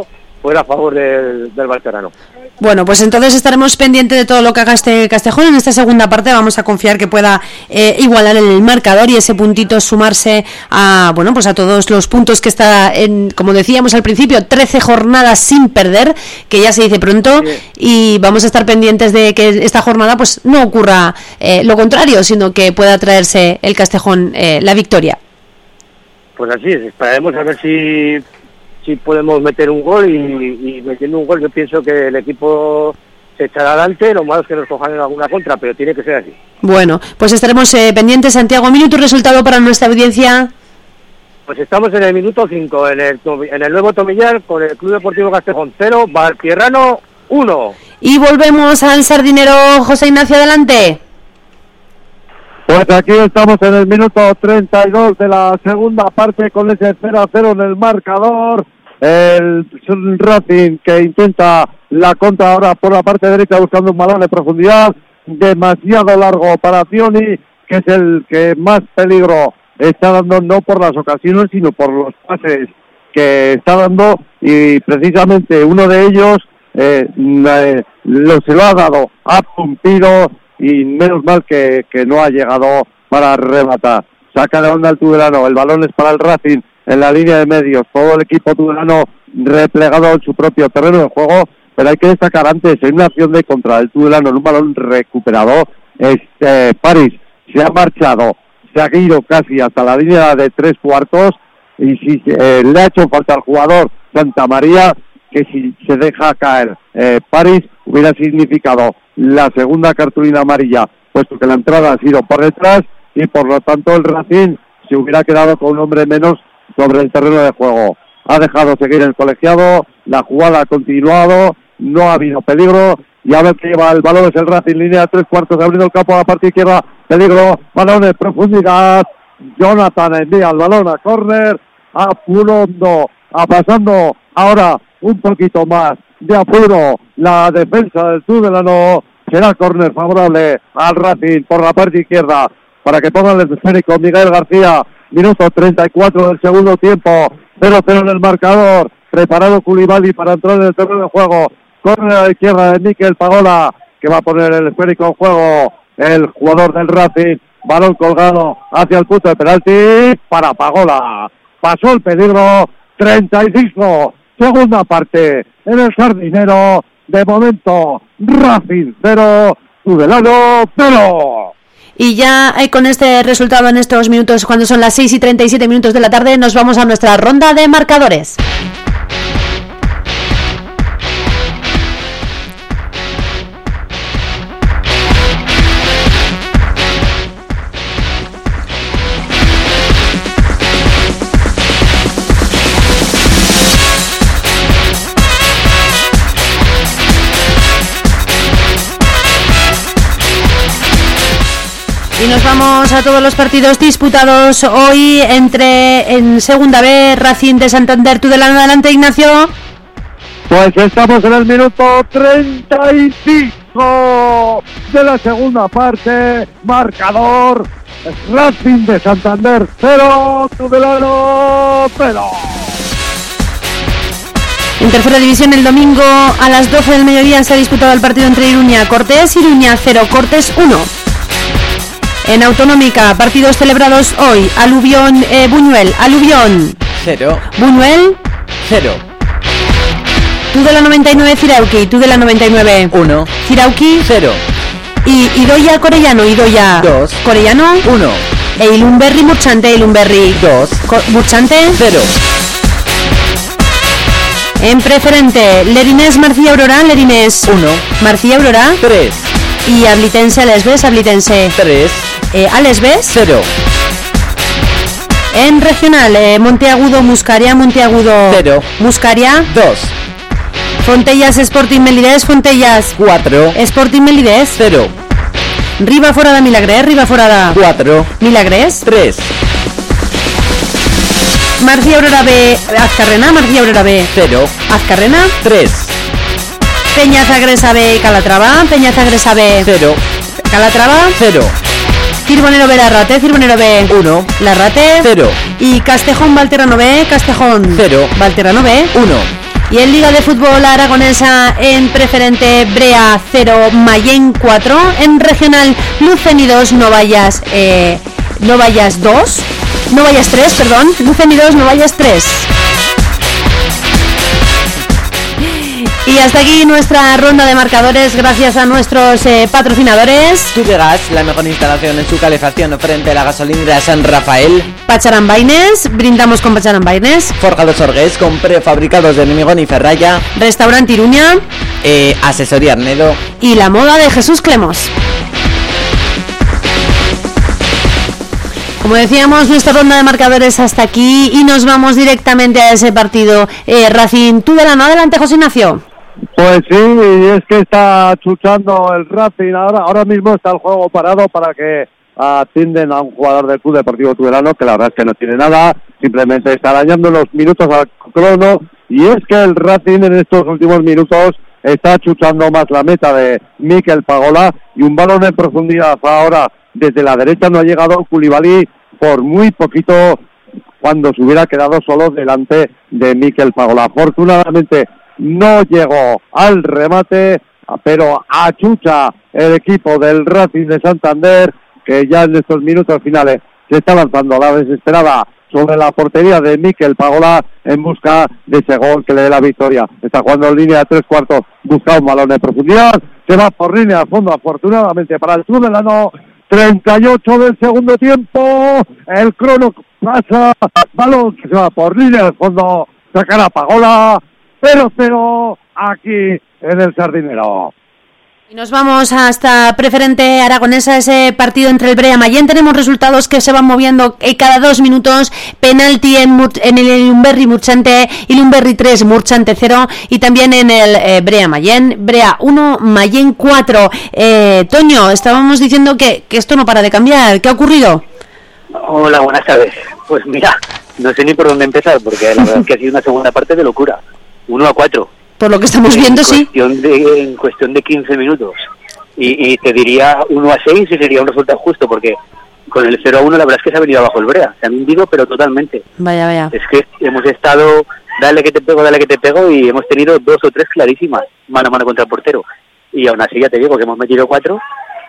fuera a favor del, del Valterrano. Bueno, pues entonces estaremos pendientes de todo lo que haga este Castejón. En esta segunda parte vamos a confiar que pueda eh, igualar el marcador y ese puntito sumarse a, bueno, pues a todos los puntos que está en, como decíamos al principio, trece jornadas sin perder, que ya se dice pronto, sí. Y vamos a estar pendientes de que esta jornada pues no ocurra eh, lo contrario, sino que pueda traerse el Castejón eh, la victoria. Pues así es, esperaremos a ver si si podemos meter un gol y, y metiendo un gol yo pienso que el equipo se echará adelante, lo malo es que nos cojan en alguna contra, pero tiene que ser así. Bueno, pues estaremos eh, pendientes. Santiago, minuto y resultado para nuestra audiencia. Pues estamos en el minuto cinco, en el, en el nuevo Tomillar, con el Club Deportivo Castejón cero, Valtierrano uno. Y volvemos al Sardinero. José Ignacio, adelante. Pues aquí estamos en el minuto treinta y dos de la segunda parte con ese cero a cero en el marcador. El Racing que intenta la contra ahora por la parte derecha buscando un balón de profundidad. Demasiado largo para Zioni, que es el que más peligro está dando, no por las ocasiones, sino por los pases que está dando. Y precisamente uno de ellos eh, eh, lo, se lo ha dado a Pumpido. Y menos mal que, que no ha llegado para rematar. Saca de onda el Tudelano, el balón es para el Racing en la línea de medios, todo el equipo tudelano replegado en su propio terreno de juego, pero hay que destacar antes, en una acción de contra el Tudelano, en un balón recuperado, este París se ha marchado, se ha ido casi hasta la línea de tres cuartos, y si eh, le ha hecho falta al jugador Santa María, que si se deja caer eh, París, hubiera significado la segunda cartulina amarilla, puesto que la entrada ha sido por detrás, y por lo tanto el Racing se hubiera quedado con un hombre menos sobre el terreno de juego. Ha dejado seguir el colegiado, la jugada ha continuado, no ha habido peligro, y a ver que lleva el balón es el Racing, línea de tres cuartos, abriendo el campo a la parte izquierda, peligro, balón de profundidad, Jonathan envía el balón a córner, a Pulondo, a pasando ahora un poquito más de apuro la defensa del Tudelano, será córner favorable al Racing por la parte izquierda, para que ponga el esférico Miguel García, minuto treinta y cuatro del segundo tiempo, cero cero en el marcador, preparado Koulibaly para entrar en el terreno de juego, córner a la izquierda de Mikel Pagola, que va a poner el esférico en juego, el jugador del Racing, balón colgado hacia el punto de penalti, para Pagola, pasó el peligro, treinta y cinco, segunda parte, en el Sardinero, de momento, Racing cero, Tudelano cero. Y ya eh, con este resultado en estos minutos, cuando son las seis y treinta y siete minutos de la tarde, nos vamos a nuestra ronda de marcadores. Y nos vamos a todos los partidos disputados hoy entre en Segunda B, Racing de Santander, Tudelano. Adelante, Ignacio. Pues estamos en el minuto treinta y cinco de la segunda parte, marcador, Racing de Santander cero, Tudelano cero. En tercera división, el domingo a las doce del mediodía se ha disputado el partido entre Iruña Cortés, Iruña cero, Cortés uno. En Autonómica, partidos celebrados hoy. Alubión, eh, Buñuel, Alubión cero, Buñuel cero, Tudela noventa y nueve, Cirauqui, Tudela noventa y nueve uno, Cirauqui cero. Y Idoia Corellano, Idoia dos, Corellano uno, e Ilumberri Murchante, Ilumberri dos, Murchante cero. En preferente, Lerinés Marcía Aurora, Lerinés uno, Marcía Aurora tres. Y Ablitense, Alesbes, Ablitense tres, eh, Alesbes cero. En regional, eh, Monteagudo, Muscaria, Monteagudo cero, Muscaria dos. Fontellas, Sporting Melidés, Fontellas cuatro, Sporting Melidés cero. Riba Forada, Milagres, Riba Forada cuatro, Milagres tres. Marcía Aurora B, Azcarrena, Marcía Aurora B cero, Azcarrena tres. Peña Zagresa B, Calatrava, Peña Zagresa B cero, Calatrava cero. Cirbonero B, Larrate, Cirbonero B uno, Larrate cero. Y Castejón Valterrano B, Castejón cero, Valterrano B uno. Y en Liga de Fútbol Aragonesa, en preferente Brea cero, Mayén cuatro. En regional Luceni dos, Novallas eh, Novallas dos, Novallas tres, perdón, Luceni dos, Novallas tres. Y hasta aquí nuestra ronda de marcadores, gracias a nuestros eh, patrocinadores. Tubegas, la mejor instalación en su calefacción frente a la gasolinera San Rafael. Pacharan Baines, brindamos con Pacharan Baines. Forjados Orgués, con prefabricados de hormigón y ferralla. Restaurante Iruña. Eh, asesoría Arnedo. Y la moda de Jesús Clemos. Como decíamos, nuestra ronda de marcadores hasta aquí y nos vamos directamente a ese partido. Eh, Racing Tudelano, adelante José Ignacio. Pues sí, y es que está chuchando el Racing, ahora ahora mismo está el juego parado para que atienden a un jugador del Club Deportivo Tudelano, que la verdad es que no tiene nada, simplemente está dañando los minutos al crono, y es que el Racing en estos últimos minutos está chuchando más la meta de Mikel Pagola, y un balón en profundidad ahora desde la derecha no ha llegado Koulibaly por muy poquito, cuando se hubiera quedado solo delante de Mikel Pagola. Afortunadamente no llegó al remate, pero achucha el equipo del Racing de Santander, que ya en estos minutos finales se está lanzando a la desesperada sobre la portería de Mikel Pagola en busca de ese gol que le dé la victoria. Está jugando en línea de tres cuartos, busca un balón de profundidad, se va por línea de fondo, afortunadamente para el Tudelano. treinta y ocho del segundo tiempo, el crono pasa, balón que se va por línea de fondo, sacará Pagola, cero cero aquí en el Sardinero. Y nos vamos hasta preferente aragonesa, ese partido entre el Brea y Mayén. Tenemos resultados que se van moviendo cada dos minutos. Penalti en, Mur- en el Lumberri Murchante y Lumberri tres, Murchante cero. Y también en el eh, Brea Mayén, Brea uno, Mayén cuatro. Eh, Toño, estábamos diciendo que, que esto no para de cambiar. ¿Qué ha ocurrido? Hola, buenas tardes. Pues mira, no sé ni por dónde empezar, porque la verdad es que ha sido una segunda parte de locura. uno a cuatro. Por lo que estamos viendo, sí. De, en cuestión de quince minutos. Y, y te diría uno a seis y sería un resultado justo, porque con el cero a uno la verdad es que se ha venido abajo el Brea. Se han hundido, pero totalmente. Vaya, vaya. Es que hemos estado, dale que te pego, dale que te pego, y hemos tenido dos o tres clarísimas, mano a mano contra el portero. Y aún así ya te digo que hemos metido cuatro.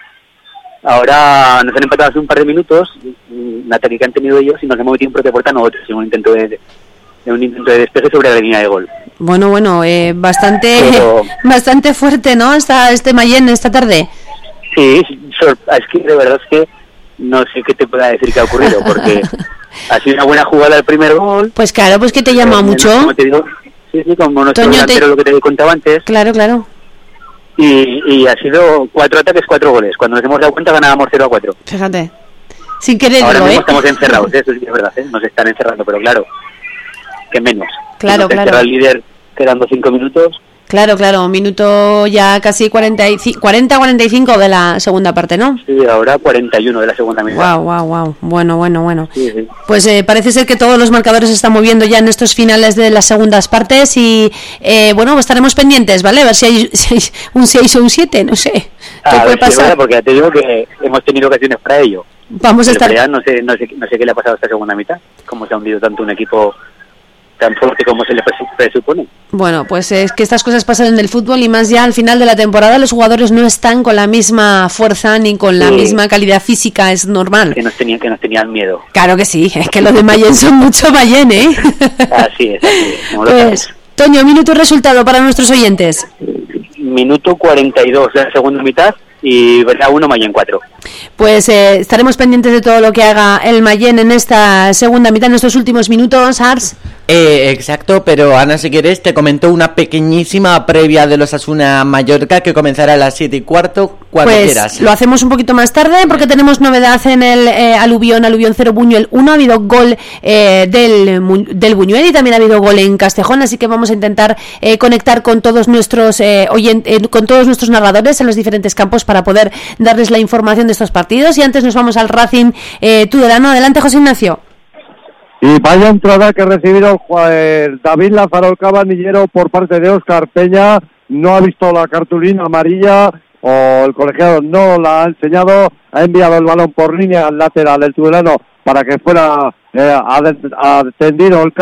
Ahora nos han empatado hace un par de minutos, la técnica han tenido ellos, y nos hemos metido en propia puerta nosotros, en un intento de, de un intento de despeje sobre la línea de gol. Bueno, bueno, eh, bastante Pero, bastante fuerte, ¿no? Esta, este Mayén esta tarde. Sí, es que de verdad es que no sé qué te pueda decir que ha ocurrido, porque ha sido una buena jugada el primer gol. Pues claro, pues que te llama mucho. Como te digo, sí, sí, como nuestro Toño, delantero, te... lo que te contaba antes. Claro, claro. Y, y ha sido cuatro ataques, cuatro goles. Cuando nos hemos dado cuenta ganábamos cero a cuatro. Fíjate, sin quererlo, Ahora mismo ¿eh? estamos encerrados, eso sí es verdad, ¿eh? Nos están encerrando, pero claro, que menos. Claro, nos claro. encerra el líder quedando cinco minutos. Claro, claro, minuto ya casi cuarenta y cinco, cuarenta cuarenta y cinco de la segunda parte, ¿no? Sí, ahora cuarenta y uno de la segunda mitad. Wow, wow, wow. Bueno, bueno, bueno. Sí, sí. Pues eh, parece ser que todos los marcadores se están moviendo ya en estos finales de las segundas partes y eh, bueno, estaremos pendientes, ¿vale? A ver si hay, si hay un seis o un siete, no sé. ¿Qué A puede ver si es pasar? verdad, porque ya te digo que hemos tenido ocasiones para ello. Vamos a Pero estar... ya no sé, no sé, no sé qué le ha pasado a esta segunda mitad, cómo se ha hundido tanto un equipo tan fuerte como se le presu- presupone. Bueno, pues es que estas cosas pasan en el fútbol y más ya al final de la temporada los jugadores no están con la misma fuerza ni con la Sí. misma calidad física, es normal. Que nos tenían, que nos tenían miedo. Claro que sí, es que los de Mayén son mucho Mayén, ¿eh? Así es, así es. como lo Pues, sabes. Toño, minuto y resultado para nuestros oyentes. Minuto cuarenta y dos de la segunda mitad y Brea uno, Mayén cuatro. Pues eh, estaremos pendientes de todo lo que haga el Mayén en esta segunda mitad, en estos últimos minutos, Ars. Eh, exacto, pero Ana, si quieres, te comento una pequeñísima previa de los Osasuna Mallorca que comenzará a las siete y cuarto, cuando Pues quieras. lo hacemos un poquito más tarde porque tenemos novedad en el eh, Aluvión, Aluvión cero Buñuel uno, ha habido gol eh, del, Mu- del Buñuel y también ha habido gol en Castejón, así que vamos a intentar eh, conectar con todos nuestros eh, oyen- eh, con todos nuestros narradores en los diferentes campos para poder darles la información de estos partidos. Y antes nos vamos al Racing eh, Tudelano. Adelante, José Ignacio. Y vaya entrada que ha recibido el jue- el David Lázaro, el cabanillero, por parte de Óscar Peña. No ha visto la cartulina amarilla o el colegiado no la ha enseñado. Ha enviado el balón por línea al lateral del Tudelano para que fuera eh, atendido el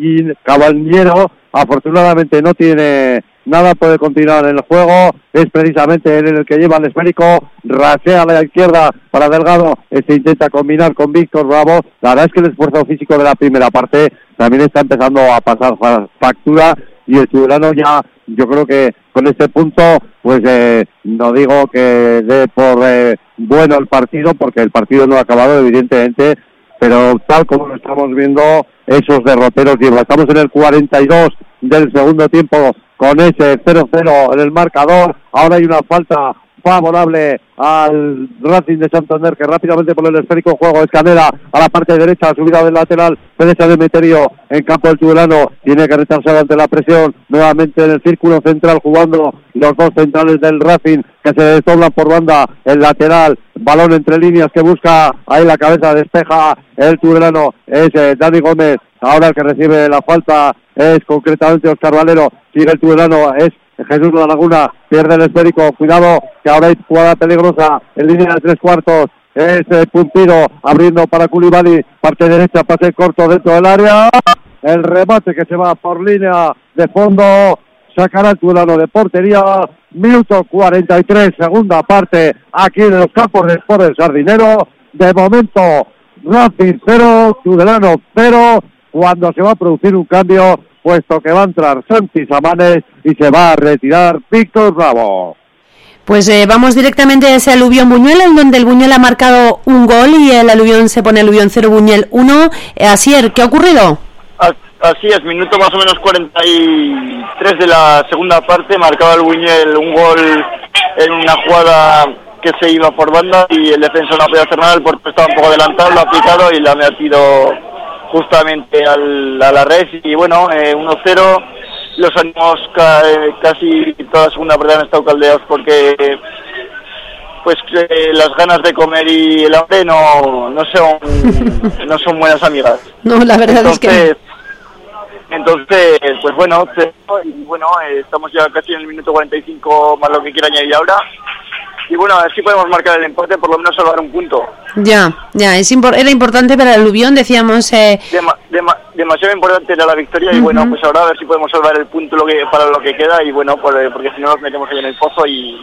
caballero. Afortunadamente no tiene nada, puede continuar en el juego, es precisamente él el que lleva el esférico, rasea a la izquierda para Delgado, se intenta combinar con Víctor Bravo. La verdad es que el esfuerzo físico de la primera parte también está empezando a pasar factura, y el Tudelano ya, yo creo que con este punto, pues eh, no digo que dé por eh, bueno el partido, porque el partido no ha acabado evidentemente, pero tal como lo estamos viendo, esos derroteros llevan. Estamos en el cuarenta y dos del segundo tiempo con ese cero cero en el marcador. Ahora hay una falta favorable al Racing de Santander, que rápidamente por el esférico juego es Canela a la parte derecha, subida del lateral derecha de Meterio en campo del Tudelano, tiene que retrasar ante la presión, nuevamente en el círculo central jugando los dos centrales del Racing que se desdoblan por banda, el lateral, balón entre líneas que busca ahí la cabeza, despeja el Tudelano, es eh, Dani Gómez, ahora el que recibe la falta es concretamente Óscar Valero, sigue el Tudelano, es Jesús de la Laguna, pierde el esférico, cuidado que ahora hay jugada peligrosa en línea de tres cuartos, es eh, Puntino abriendo para Koulibaly, parte derecha, pase corto dentro del área, el remate que se va por línea de fondo, sacará el Tudelano de portería. Minuto cuarenta y tres, segunda parte aquí en los campos de Sport del Sardinero. De momento Racing cero, Tudelano cero, cuando se va a producir un cambio, puesto que va a entrar Santi Samanes y se va a retirar Víctor Bravo. Pues eh, vamos directamente a ese Alubión Buñuel, en donde el Buñuel ha marcado un gol y el Alubión se pone Alubión cero, Buñuel uno. Eh, Asier, ¿qué ha ocurrido? Así es, minuto más o menos cuarenta y tres de la segunda parte, marcaba el Buñuel un gol en una jugada que se iba por banda y el defensa no podía hacer nada, el portero estaba un poco adelantado, lo ha aplicado y la ha metido justamente al, a la red y bueno, eh, uno cero, los ánimos ca, eh, casi toda la segunda parte han estado caldeados porque pues eh, las ganas de comer y el hambre no, no son no son buenas amigas. No, la verdad Entonces, es que Entonces, pues bueno, y bueno, eh, estamos ya casi en el minuto cuarenta y cinco más lo que quiera añadir ahora. Y bueno, a ver si podemos marcar el empate, por lo menos salvar un punto. Ya, ya, es impor- era importante para el Alubión, decíamos... Eh... Dema- dema- demasiado importante era la victoria y uh-huh. bueno, pues ahora a ver si podemos salvar el punto lo que, para lo que queda y bueno, pues, porque si no nos metemos ahí en el pozo y...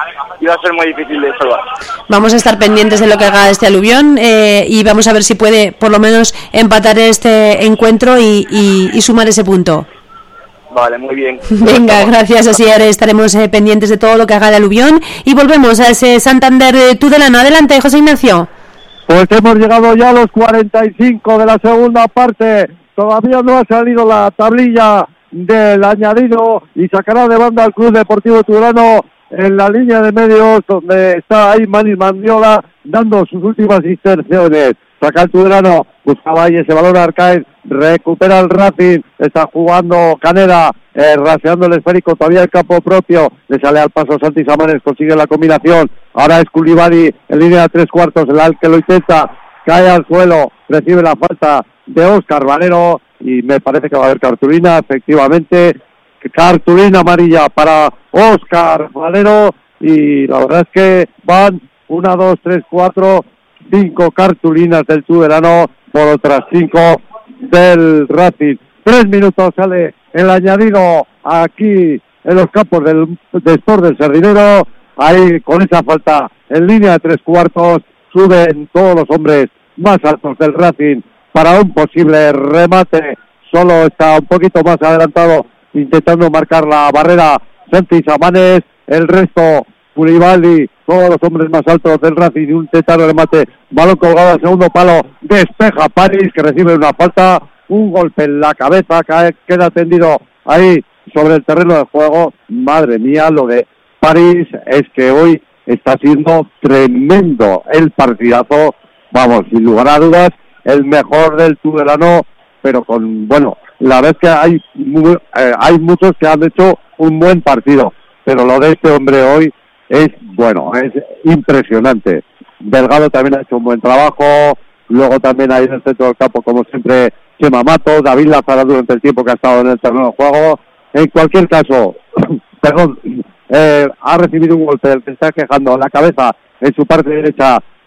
y va a ser muy difícil de salvar. Vamos a estar pendientes de lo que haga este Alubión eh, y vamos a ver si puede por lo menos empatar este encuentro y, y, y sumar ese punto. Vale, muy bien. Venga, gracias, así estaremos eh, pendientes de todo lo que haga el Alubión y volvemos a ese Santander eh, Tudelano. Adelante, José Ignacio. Pues hemos llegado ya a los cuarenta y cinco de la segunda parte, todavía no ha salido la tablilla del añadido y sacará de banda al Club Deportivo Tudelano en la línea de medios, donde está ahí Mani Mandiola dando sus últimas inserciones. Saca el Tudelano, buscaba ahí ese balón Arcaez, recupera el Racing, está jugando Canela, eh, raseando el esférico, todavía el campo propio, le sale al paso Santi Samanes, consigue la combinación, ahora es Koulibaly en línea de tres cuartos, el al que lo intenta, cae al suelo, recibe la falta de Óscar Valero y me parece que va a haber cartulina, efectivamente, cartulina amarilla para Óscar Valero y la verdad es que van una, dos, tres, cuatro, cinco cartulinas del Tudelano por otras cinco del Racing. Tres minutos sale el añadido aquí en los campos del de Sport del Sardinero, ahí con esa falta en línea de tres cuartos suben todos los hombres más altos del Racing para un posible remate, solo está un poquito más adelantado intentando marcar la barrera Santi Samanes, el resto Koulibaly, todos los hombres más altos del Racing y un tetano remate, balón colgado al segundo palo, despeja París que recibe una falta, un golpe en la cabeza, cae, queda tendido ahí sobre el terreno de juego. Madre mía, lo de París es que hoy está siendo tremendo el partidazo, vamos, sin lugar a dudas, el mejor del Tudelano, pero con, bueno, la verdad es que hay, eh, hay muchos que han hecho un buen partido, pero lo de este hombre hoy es, bueno, es impresionante. Delgado también ha hecho un buen trabajo, luego también hay en el centro del campo, como siempre, Chema Mato, David Lázaro durante el tiempo que ha estado en el terreno de juego. En cualquier caso, perdón, eh, ha recibido un golpe del que está quejando la cabeza en su parte derecha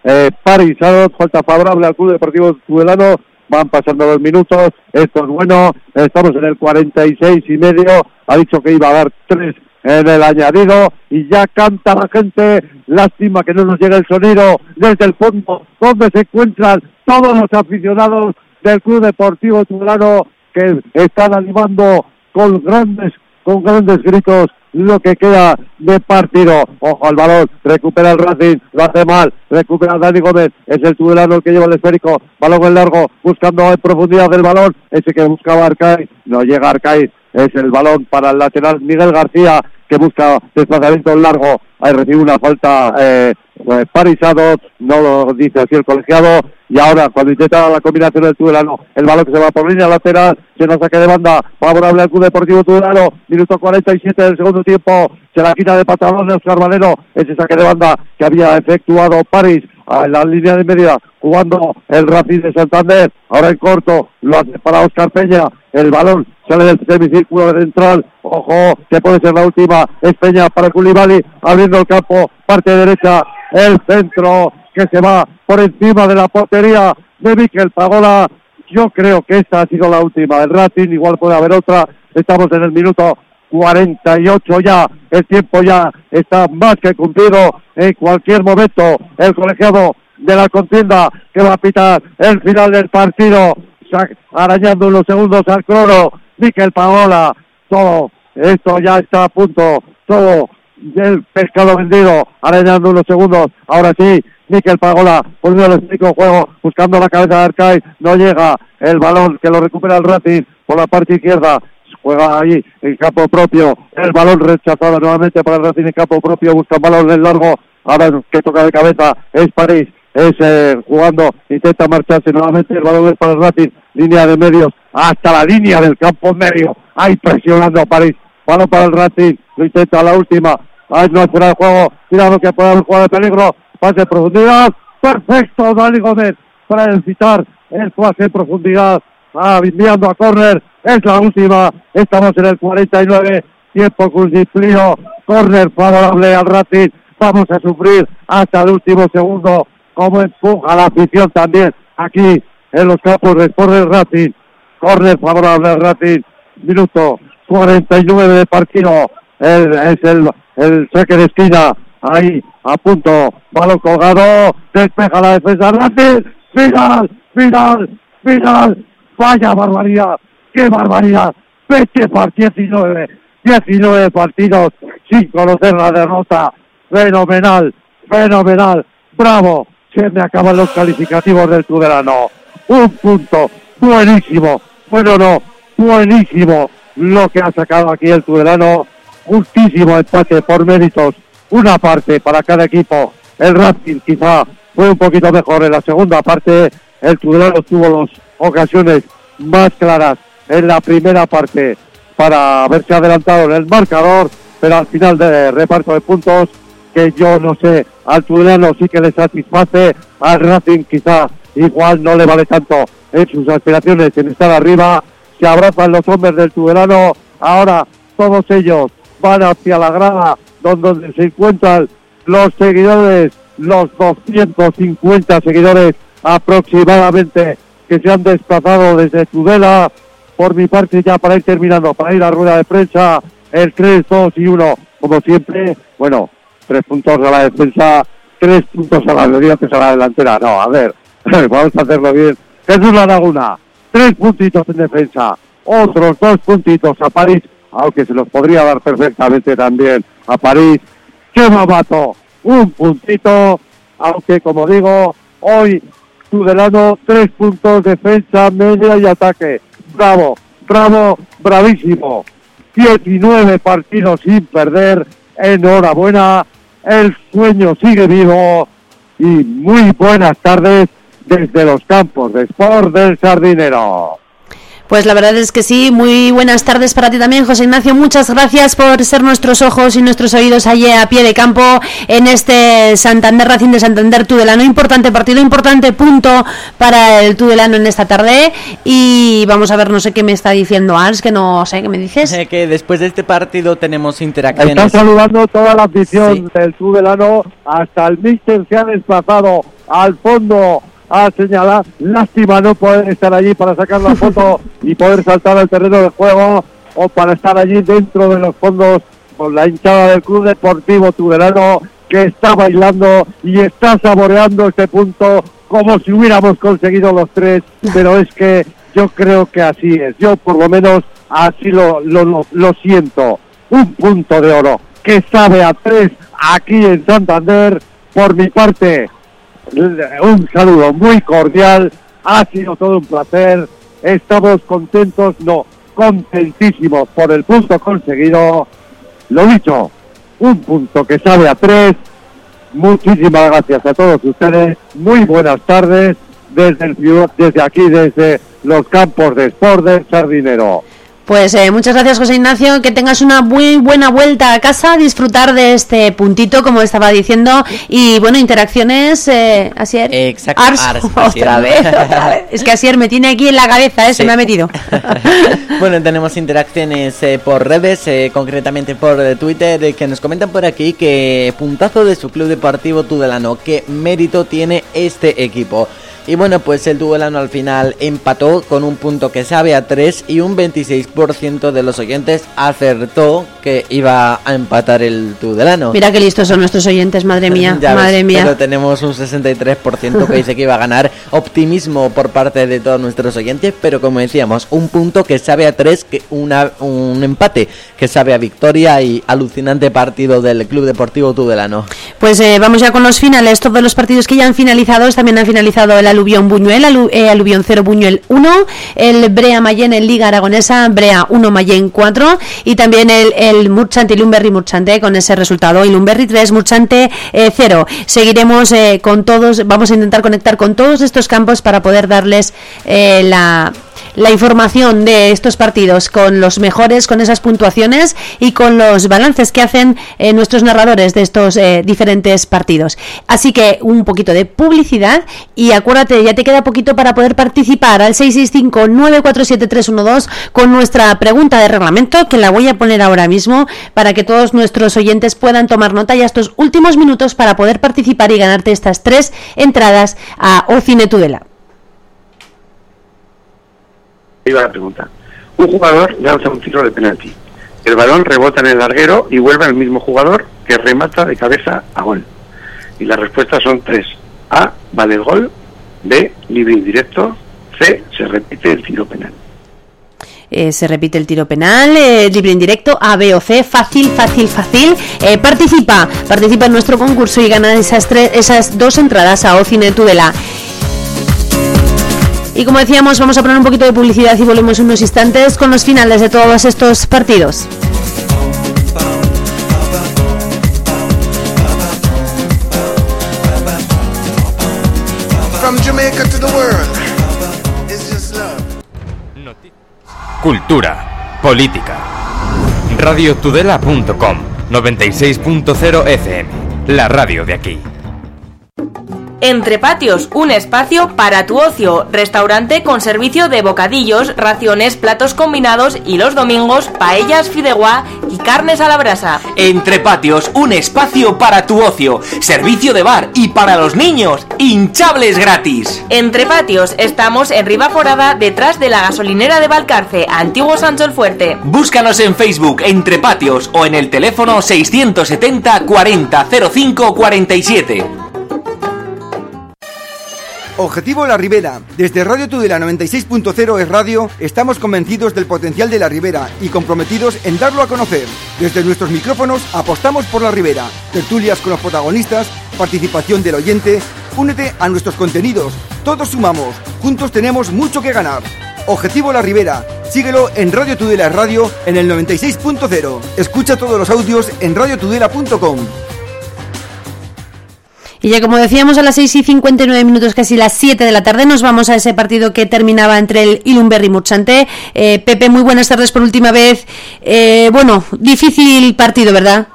eh, París Adot, falta favorable al Club Deportivo Tudelano. Van pasando los minutos, esto es bueno, estamos en el cuarenta y seis y medio, ha dicho que iba a dar tres en el añadido y ya canta la gente. Lástima que no nos llegue el sonido desde el fondo donde se encuentran todos los aficionados del Club Deportivo Tudelano que están animando con grandes con grandes gritos lo que queda de partido. Ojo al balón, recupera el Racing, lo hace mal, recupera Dani Gómez, es el Tudelano el que lleva el esférico, balón en largo, buscando en profundidad del balón, ese que buscaba Arcaiz, no llega Arcaiz, es el balón para el lateral Miguel García, que busca desplazamiento en largo, ahí recibe una falta eh, eh, París Adot, no lo dice así el colegiado, y ahora cuando intenta la combinación del Tudelano, el balón que se va por línea lateral, se nos saque de banda, favorable al Club Deportivo Tudelano, minuto cuarenta y siete del segundo tiempo, se la quita de pantalón de Oscar Valero, ese saque de banda que había efectuado París en la línea de media, jugando el Racing de Santander, ahora en corto, lo hace para Oscar Peña, el balón sale del semicírculo central, ojo, que puede ser la última, es Peña para Koulibaly, abriendo el campo, parte derecha, el centro que se va por encima de la portería de Mikel Pagola. Yo creo que esta ha sido la última del Racing, igual puede haber otra, estamos en el minuto cuarenta y ocho ya, el tiempo ya está más que cumplido, en cualquier momento el colegiado de la contienda que va a pitar el final del partido, arañando unos segundos al crono, Mikel Pagola, todo esto ya está a punto, todo el pescado vendido, arañando unos segundos, ahora sí, Mikel Pagola, poniendo el esférico en juego, buscando la cabeza de Arcaiz, no llega el balón que lo recupera el Racing por la parte izquierda, juega ahí en campo propio, el balón rechazado nuevamente para el Racing en campo propio, busca un balón en largo, ahora que toca de cabeza es París, es eh, jugando, intenta marcharse nuevamente, el balón es para el Racing, línea de medios, hasta la línea del campo medio, ahí presionando a París, balón para el Racing, lo intenta la última, ahí no será el juego, cuidado que puede haber jugado de peligro, pase en profundidad, perfecto Dani Gómez para evitar el pase en profundidad, ah, enviando a córner, es la última, estamos en el cuarenta y nueve, tiempo cumplido, córner favorable al Racing, vamos a sufrir hasta el último segundo, como empuja la afición también aquí en los campos de Sport del Racing, córner favorable al Racing, minuto cuarenta y nueve de partido, el, es el, el saque de esquina, ahí a punto, balón colgado, despeja la defensa Racing, final, final, final, vaya barbaridad, qué barbaridad, veinte por diecinueve, diecinueve partidos sin conocer la derrota, fenomenal, fenomenal, bravo, se me acaban los calificativos del Tudelano, un punto, buenísimo, bueno no, buenísimo lo que ha sacado aquí el Tudelano, justísimo empate por méritos, una parte para cada equipo, el Racing quizá fue un poquito mejor en la segunda parte, el Tudelano tuvo las ocasiones más claras en la primera parte para haberse adelantado en el marcador, pero al final de reparto de puntos, que yo no sé, al Tudelano sí que le satisface, al Racing quizá igual no le vale tanto en sus aspiraciones en estar arriba, se abrazan los hombres del Tudelano, ahora todos ellos van hacia la grada donde se encuentran los seguidores, los doscientos cincuenta seguidores aproximadamente que se han desplazado desde Tudela. Por mi parte ya para ir terminando, para ir a rueda de prensa, el tres, dos y uno, como siempre, bueno, tres puntos a la defensa, tres puntos a la mediocres a la delantera, no, a ver, vamos a hacerlo bien. Jesús La Laguna, tres puntitos en defensa, otros dos puntitos a París, aunque se los podría dar perfectamente también a París. Chema Mato, un puntito, aunque como digo, hoy Tudelano, tres puntos, defensa, media y ataque. Bravo, bravo, bravísimo. diecinueve partidos sin perder, enhorabuena, el sueño sigue vivo y muy buenas tardes desde los campos de Sport del Sardinero. Pues la verdad es que sí, muy buenas tardes para ti también, José Ignacio. Muchas gracias por ser nuestros ojos y nuestros oídos allí a pie de campo en este Santander Racing de Santander Tudelano. Importante partido, importante punto para el Tudelano en esta tarde. Y vamos a ver, no sé qué me está diciendo Ars, que no sé, ¿qué me dices? Eh, que después de este partido tenemos interacciones. Están saludando toda la afición sí. del Tudelano, hasta el míster se ha desplazado al fondo a señalar. Lástima no poder estar allí para sacar la foto y poder saltar al terreno de juego, o para estar allí dentro de los fondos con la hinchada del Club Deportivo Tudelano, que está bailando y está saboreando este punto como si hubiéramos conseguido los tres, pero es que yo creo que así es, yo por lo menos así lo, lo, lo, lo siento. Un punto de oro que sabe a tres aquí en Santander. Por mi parte, un saludo muy cordial, ha sido todo un placer, estamos contentos, no, contentísimos por el punto conseguido. Lo dicho, un punto que sabe a tres. Muchísimas gracias a todos ustedes, muy buenas tardes desde el ciudad, desde aquí, desde los campos de Sport del Sardinero. Pues eh, muchas gracias, José Ignacio, que tengas una muy buena vuelta a casa, disfrutar de este puntito, como estaba diciendo, y bueno, interacciones, eh, Asier. Exacto. Ars, Ars, otra, Asier. vez, otra vez, es que Asier me tiene aquí en la cabeza, eh, sí. Se me ha metido. Bueno, tenemos interacciones eh, por redes, eh, concretamente por eh, Twitter, eh, que nos comentan por aquí que puntazo de su Club Deportivo Tudelano, qué mérito tiene este equipo. Y bueno, pues el Tudelano al final empató con un punto que sabe a tres, y un veintiséis por ciento de los oyentes acertó que iba a empatar el Tudelano. Mira qué listos son nuestros oyentes, madre mía, ya madre ves, mía. Pero tenemos un sesenta y tres por ciento que dice que iba a ganar. Optimismo por parte de todos nuestros oyentes, pero como decíamos, un punto que sabe a tres, que una, un empate que sabe a victoria, y alucinante partido del Club Deportivo Tudelano. Pues eh, vamos ya con los finales, todos los partidos que ya han finalizado. También han finalizado el Aluvión Buñuel, Alu, eh, Aluvión cero, Buñuel uno, el Brea Mayén en Liga Aragonesa, Brea uno, Mayén cuatro, y también el, el Murchante y Lumberry Murchante con ese resultado, y Lumberry tres, Murchante eh, cero. Seguiremos eh, con todos, vamos a intentar conectar con todos estos campos para poder darles eh, la... la información de estos partidos con los mejores, con esas puntuaciones y con los balances que hacen eh, nuestros narradores de estos eh, diferentes partidos. Así que un poquito de publicidad, y acuérdate, ya te queda poquito para poder participar al seis seis cinco, nueve cuatro siete, tres uno dos con nuestra pregunta de reglamento, que la voy a poner ahora mismo para que todos nuestros oyentes puedan tomar nota ya estos últimos minutos para poder participar y ganarte estas tres entradas a Ocine Tudela. Iba la pregunta. Un jugador lanza un tiro de penalti. El balón rebota en el larguero y vuelve al mismo jugador, que remata de cabeza a gol. Y las respuestas son tres. A, vale el gol. B, libre indirecto. C, se repite el tiro penal. Eh, se repite el tiro penal, eh, libre indirecto, A, B o C, fácil, fácil, fácil. Eh, participa, participa en nuestro concurso y gana esas, tres, esas dos entradas a Ocine Tudela. Y como decíamos, vamos a poner un poquito de publicidad y volvemos unos instantes con los finales de todos estos partidos. From Jamaica to the world, it's just love. Cultura, política. radio tudela punto com, noventa y seis punto cero F M, la radio de aquí. Entre Patios, un espacio para tu ocio. Restaurante con servicio de bocadillos, raciones, platos combinados y los domingos paellas, fideuá y carnes a la brasa. Entre Patios, un espacio para tu ocio. Servicio de bar y para los niños, hinchables gratis. Entre Patios, estamos en Ribaforada, detrás de la gasolinera de Valcarce, Antiguo Sancho el Fuerte. Búscanos en Facebook, Entre Patios, o en el teléfono seiscientos setenta, cuarenta, cero cinco, cuarenta y siete. Objetivo La Ribera. Desde Radio Tudela noventa y seis punto cero es radio, estamos convencidos del potencial de La Ribera y comprometidos en darlo a conocer. Desde nuestros micrófonos apostamos por La Ribera. Tertulias con los protagonistas, participación del oyente. Únete a nuestros contenidos. Todos sumamos. Juntos tenemos mucho que ganar. Objetivo La Ribera. Síguelo en Radio Tudela Radio en el noventa y seis punto cero. Escucha todos los audios en radio tudela punto com. Y ya como decíamos, a las seis y cincuenta y nueve minutos, casi las siete de la tarde, nos vamos a ese partido que terminaba entre el Ilunberri y Murchante. Eh, Pepe, muy buenas tardes por última vez. Eh, bueno, difícil partido, ¿verdad?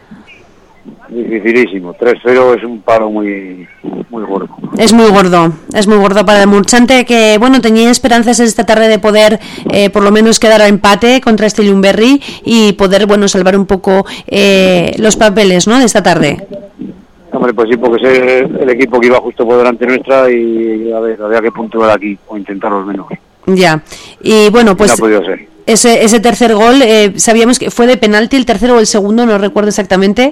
Dificilísimo. tres cero es un palo muy muy gordo. Es muy gordo, es muy gordo para el Murchante, que bueno, tenía esperanzas esta tarde de poder eh, por lo menos quedar a empate contra este Ilunberri y poder, bueno, salvar un poco eh, los papeles, ¿no?, de esta tarde. Hombre, pues sí, porque es el equipo que iba justo por delante nuestra y a ver, había que puntuar aquí o intentarlo al menos. Ya, y bueno, pues no ha podido ser. Ese, ese tercer gol, eh, sabíamos que fue de penalti, el tercero o el segundo, no recuerdo exactamente.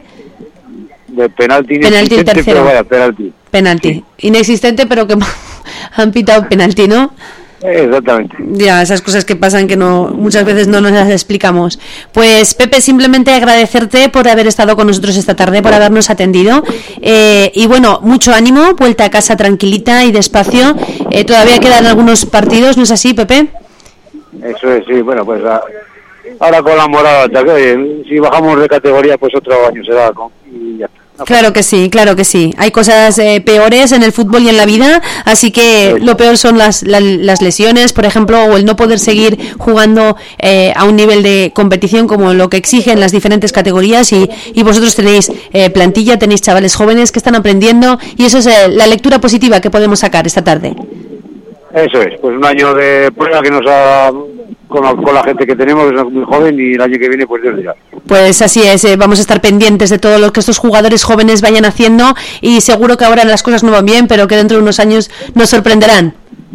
De penalti, penalti el tercero. Pero vaya, penalti. Penalti, sí. Inexistente, pero que han pitado penalti, ¿no? Exactamente. Ya, esas cosas que pasan que no muchas veces no nos las explicamos. Pues Pepe, simplemente agradecerte por haber estado con nosotros esta tarde, por habernos atendido, eh, y bueno, mucho ánimo, vuelta a casa tranquilita y despacio. Eh, todavía quedan algunos partidos, ¿no es así, Pepe? Eso es, sí, bueno, pues a, ahora con la moral, oye, si bajamos de categoría, pues otro año será con, y ya está. Claro que sí, claro que sí. Hay cosas eh, peores en el fútbol y en la vida, así que sí. Lo peor son las, la, las lesiones, por ejemplo, o el no poder seguir jugando eh, a un nivel de competición como lo que exigen las diferentes categorías, y, y vosotros tenéis eh, plantilla, tenéis chavales jóvenes que están aprendiendo, y eso es eh, la lectura positiva que podemos sacar esta tarde. Eso es, pues un año de prueba que nos ha... Con la, con la gente que tenemos, que es muy joven, y el año que viene pues Dios dirá. Pues así es, eh, vamos a estar pendientes de todo lo que estos jugadores jóvenes vayan haciendo, y seguro que ahora las cosas no van bien, pero que dentro de unos años nos sorprenderán.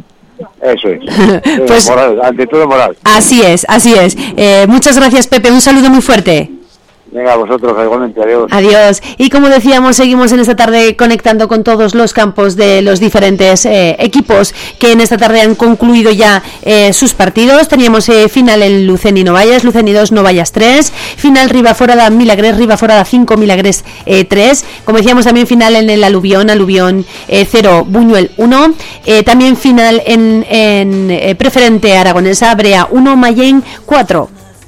Eso es. Pues, moral, ante todo moral. Así es, así es. Eh, muchas gracias, Pepe, un saludo muy fuerte. Venga, vosotros, igualmente, adiós. Adiós. Y como decíamos, seguimos en esta tarde conectando con todos los campos de los diferentes eh, equipos que en esta tarde han concluido ya eh, sus partidos. Teníamos eh, final en Luceni Novallas, Luceni dos, Novallas tres, final Ribaforada Milagres, Ribaforada cinco, Milagres eh, tres. Como decíamos, también final en el Aluvión, Aluvión eh, cero, Buñuel uno. Eh, también final en, en eh, Preferente Aragonesa, Brea uno, Mayén cuatro.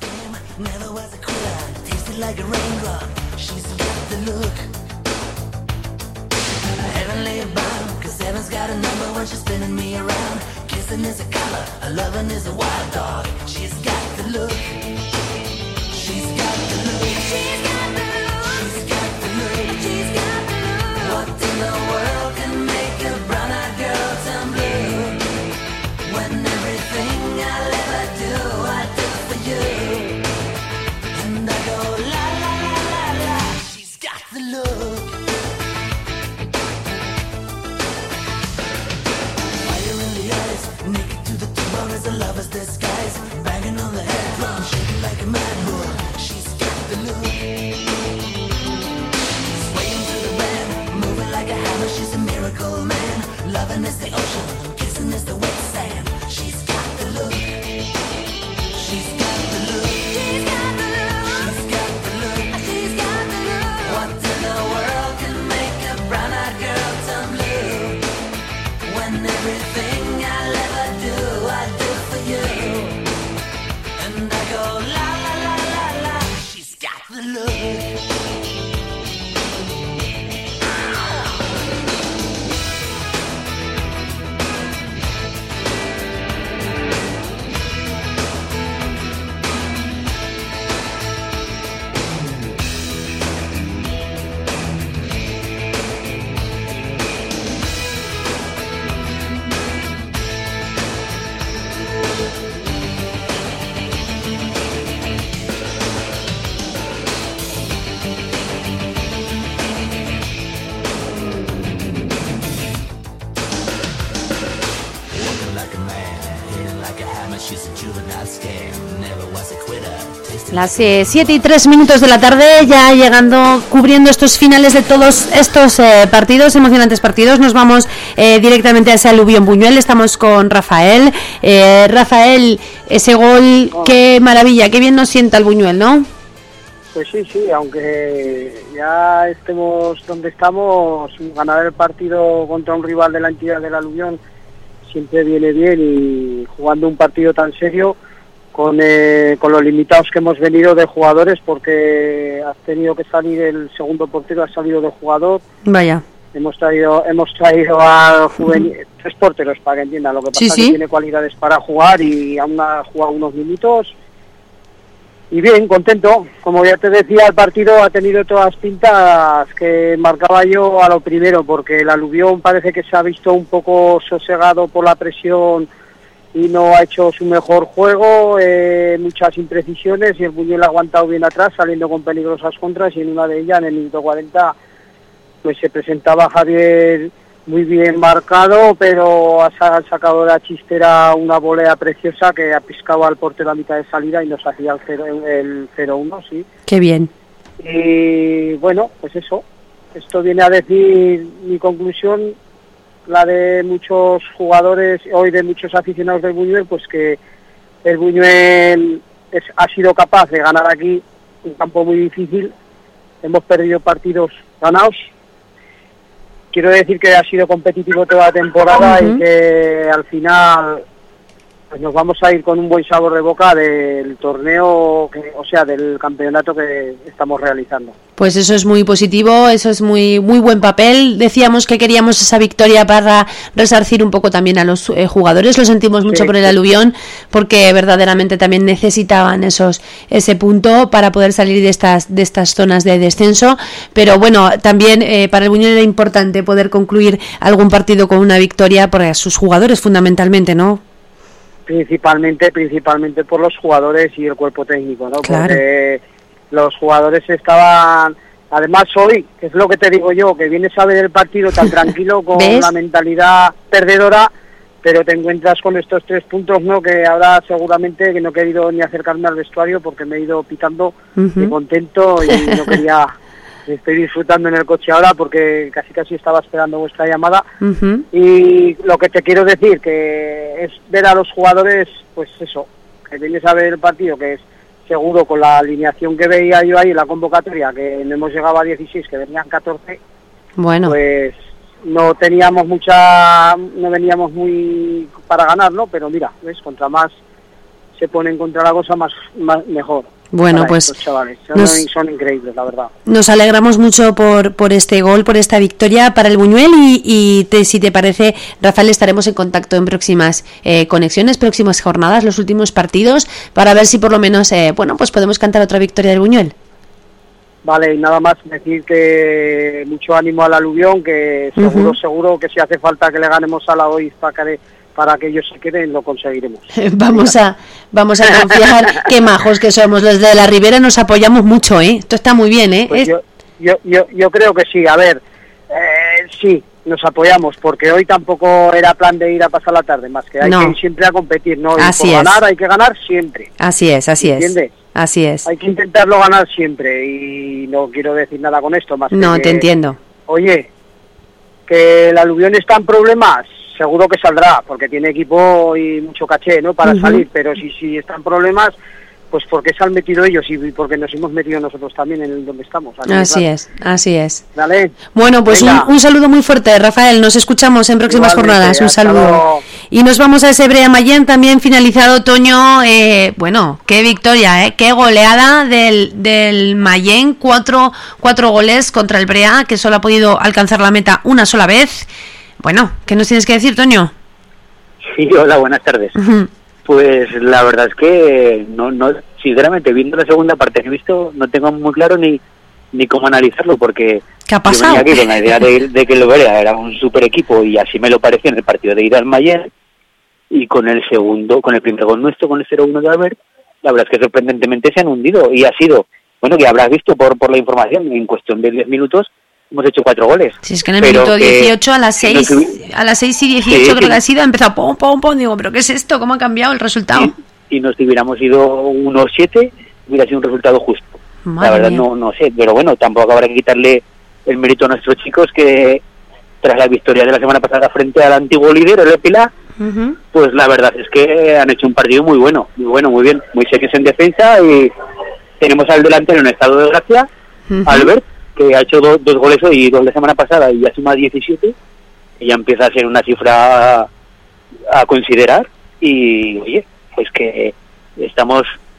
Las eh, siete y tres minutos de la tarde, ya llegando, cubriendo estos finales de todos estos eh, partidos, emocionantes partidos. Nos vamos eh, directamente a ese Aluvión Buñuel. Estamos con Rafael. Eh, Rafael, ese gol, oh. Qué maravilla, qué bien nos sienta el Buñuel, ¿no? Pues sí, sí, aunque ya estemos donde estamos, ganar el partido contra un rival de la entidad del Aluvión siempre viene bien, y jugando un partido tan serio, con, eh, con los limitados que hemos venido de jugadores, porque has tenido que salir el segundo portero, ha salido de jugador. Vaya. hemos traído hemos traído al juvenil, tres porteros para que entiendan, lo que pasa Sí, es sí. que tiene cualidades para jugar y aún ha jugado unos minutos. Y bien, contento. Como ya te decía, el partido ha tenido todas las pintas que marcaba yo a lo primero, porque el Aluvión parece que se ha visto un poco sosegado por la presión y no ha hecho su mejor juego, eh, muchas imprecisiones, y el Buñuel ha aguantado bien atrás, saliendo con peligrosas contras, y en una de ellas, en el minuto cuarenta, pues se presentaba Javier muy bien marcado, pero ha sa- sacado de la chistera una volea preciosa que ha piscado al portero a mitad de salida y nos hacía el cero, el cero uno, sí. Qué bien. Y bueno, pues eso, esto viene a decir mi conclusión, la de muchos jugadores, hoy de muchos aficionados del Buñuel, pues que el Buñuel es, ha sido capaz de ganar aquí un campo muy difícil. Hemos perdido partidos ganados. Quiero decir que ha sido competitivo toda la temporada. Uh-huh. Y que al final pues nos vamos a ir con un buen sabor de boca del torneo, que, o sea, del campeonato que estamos realizando. Pues eso es muy positivo, eso es muy muy buen papel. Decíamos que queríamos esa victoria para resarcir un poco también a los eh, jugadores. Lo sentimos mucho sí, por el sí. Aluvión, porque verdaderamente también necesitaban esos ese punto para poder salir de estas de estas zonas de descenso. Pero bueno, también eh, para el Buñuel era importante poder concluir algún partido con una victoria para sus jugadores, fundamentalmente, ¿no? Principalmente, principalmente por los jugadores y el cuerpo técnico, ¿no? Claro. Porque los jugadores estaban, además hoy, que es lo que te digo yo, que vienes a ver el partido tan tranquilo con ¿ves? La mentalidad perdedora, pero te encuentras con estos tres puntos, ¿no? Que ahora seguramente que no he querido ni acercarme al vestuario porque me he ido pitando, uh-huh. de contento, y no quería. Estoy disfrutando en el coche ahora porque casi casi estaba esperando vuestra llamada. Uh-huh. Y lo que te quiero decir, que es ver a los jugadores, pues eso, que vienes a ver el partido, que es seguro con la alineación que veía yo ahí en la convocatoria, que no hemos llegado a dieciséis, que venían catorce, bueno, pues no teníamos mucha, no veníamos muy para ganar, ¿no? Pero mira, ves, contra más se ponen contra la cosa, más, más mejor. Bueno, pues chavales. Son, nos, son increíbles, la verdad. Nos alegramos mucho por, por este gol, por esta victoria para el Buñuel, y, y te, si te parece, Rafael, estaremos en contacto en próximas eh, conexiones, próximas jornadas, los últimos partidos, para ver si por lo menos, eh, bueno, pues podemos cantar otra victoria del Buñuel. Vale, y nada más decir que mucho ánimo al Aluvión, que seguro, uh-huh. seguro que si hace falta que le ganemos a la OIS para que para que ellos se queden, lo conseguiremos. Vamos a vamos a confiar. Qué majos que somos, los de la Ribera nos apoyamos mucho, ¿eh? Esto está muy bien, ¿eh? Pues yo, yo, yo, yo creo que sí, a ver, eh, sí, nos apoyamos, porque hoy tampoco era plan de ir a pasar la tarde, más que hay no. que ir siempre a competir, ¿no? Y así por es. ganar hay que ganar siempre. Así es, así ¿entiendes? es. Así es. Hay que intentarlo ganar siempre, y no quiero decir nada con esto, más no, que... No, te entiendo. Oye, que el Aluvión está en problemas, seguro que saldrá, porque tiene equipo y mucho caché, ¿no? Para uh-huh. salir, pero si, si están problemas, pues porque se han metido ellos y porque nos hemos metido nosotros también en el donde estamos. Así es, así es. Dale. Bueno, pues un, un saludo muy fuerte, Rafael. Nos escuchamos en próximas Igualmente, jornadas. Un saludo. Luego. Y nos vamos a ese Brea Mayén, también finalizado, Toño. Eh, bueno, qué victoria, ¿eh? Qué goleada del, del Mayén. Cuatro, cuatro goles contra el Brea, que solo ha podido alcanzar la meta una sola vez. Bueno, ¿qué nos tienes que decir, Toño? Sí, hola, buenas tardes. Uh-huh. Pues la verdad es que, no, no, sinceramente, viendo la segunda parte que he visto, no tengo muy claro ni ni cómo analizarlo, porque ¿qué ha pasado? Yo venía aquí con la idea de, de que el Brea era un super equipo, y así me lo pareció en el partido de ida al Mayén, y con el segundo, con el primer gol nuestro, con el cero uno de Albert, la verdad es que sorprendentemente se han hundido, y ha sido, bueno, que habrás visto por, por la información, en cuestión de diez minutos, hemos hecho cuatro goles. Si es que en el minuto dieciocho, a las seis, no tuvi... a las seis y dieciocho sí, creo sí. que ha sido, ha empezado pom, pom, pom, digo, ¿pero qué es esto? ¿Cómo ha cambiado el resultado? Si nos hubiéramos ido uno siete, hubiera sido un resultado justo. Madre la verdad mía. no no sé, pero bueno, tampoco habrá que quitarle el mérito a nuestros chicos, que tras la victoria de la semana pasada frente al antiguo líder, el Epila, uh-huh. pues la verdad es que han hecho un partido muy bueno, muy bueno, muy bien, muy serios en defensa, y tenemos al delantero en estado de gracia, uh-huh. Albert, que ha hecho do, dos goles hoy y dos la semana pasada, y ya suma diecisiete, y ya empieza a ser una cifra a, a considerar, y oye, pues que estamos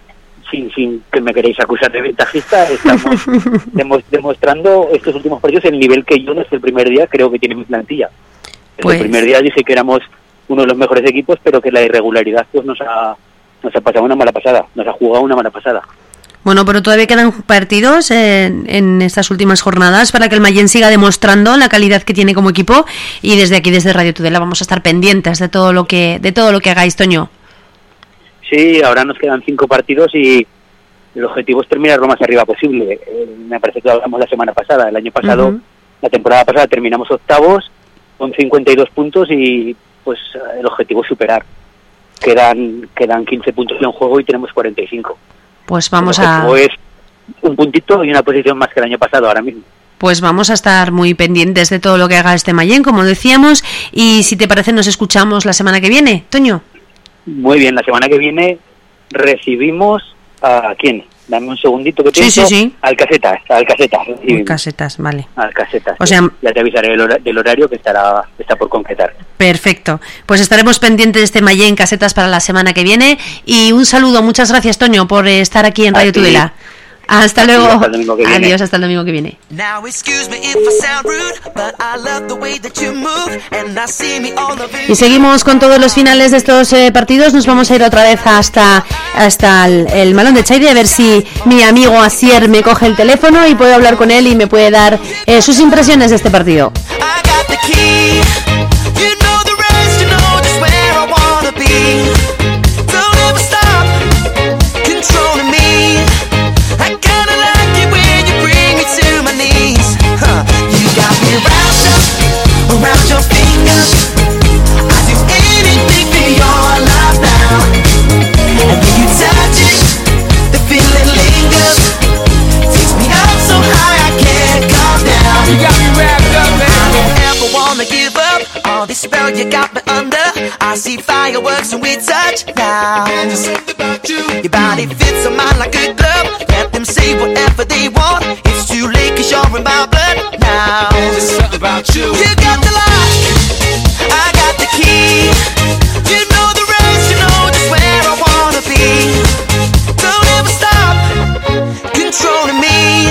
sin, sin que me queréis acusar de ventajista, estamos demo, demostrando estos últimos partidos el nivel que yo desde el primer día creo que tiene mi plantilla. Desde pues... el primer día dije que éramos uno de los mejores equipos, pero que la irregularidad pues nos ha, nos ha pasado una mala pasada, nos ha jugado una mala pasada. Bueno, pero todavía quedan partidos en, en estas últimas jornadas para que el Mayén siga demostrando la calidad que tiene como equipo, y desde aquí, desde Radio Tudela, vamos a estar pendientes de todo lo que de todo lo que hagáis, Toño. Sí, ahora nos quedan cinco partidos y el objetivo es terminar lo más arriba posible. Eh, me parece que lo hablamos la semana pasada. El año pasado, uh-huh. la temporada pasada, terminamos octavos con cincuenta y dos puntos y pues el objetivo es superar. Quedan quedan quince puntos en juego y tenemos cuarenta y cinco. Pues vamos el a... es un puntito y una posición más que el año pasado ahora mismo. Pues vamos a estar muy pendientes de todo lo que haga este Mayén, como decíamos, y si te parece nos escuchamos la semana que viene, Toño. Muy bien, la semana que viene recibimos a ¿quién? Dame un segundito que pienso. Sí, sí, sí. Al Casetas, al Casetas. Casetas, vale. Al Casetas. O sea, sí. Ya te avisaré del, hora, del horario que estará está por concretar. Perfecto. Pues estaremos pendientes de este Mayén Casetas para la semana que viene. Y un saludo, muchas gracias, Toño, por estar aquí en Radio Tudela. Hasta luego. Hasta el domingo que viene. Adiós, hasta el domingo que viene. Y seguimos con todos los finales de estos eh, partidos. Nos vamos a ir otra vez hasta hasta el, el Malón de Chaire, a ver si mi amigo Asier me coge el teléfono y puedo hablar con él y me puede dar eh, sus impresiones de este partido. Around your fingers, I do anything for your love now. And when you touch it, the feeling lingers. Takes me up so high I can't come down. You got me wrapped up, man. I don't ever wanna give up. All this spell you got me under. I see fireworks when we touch now. Man, there's something about you. Your body fits on mine like a glove. Let them say whatever they want. It's too late 'cause you're in my blood now. Man, there's something about you. You got the lock, I got the key. You know the rest, you know just where I wanna be. Don't ever stop controlling me.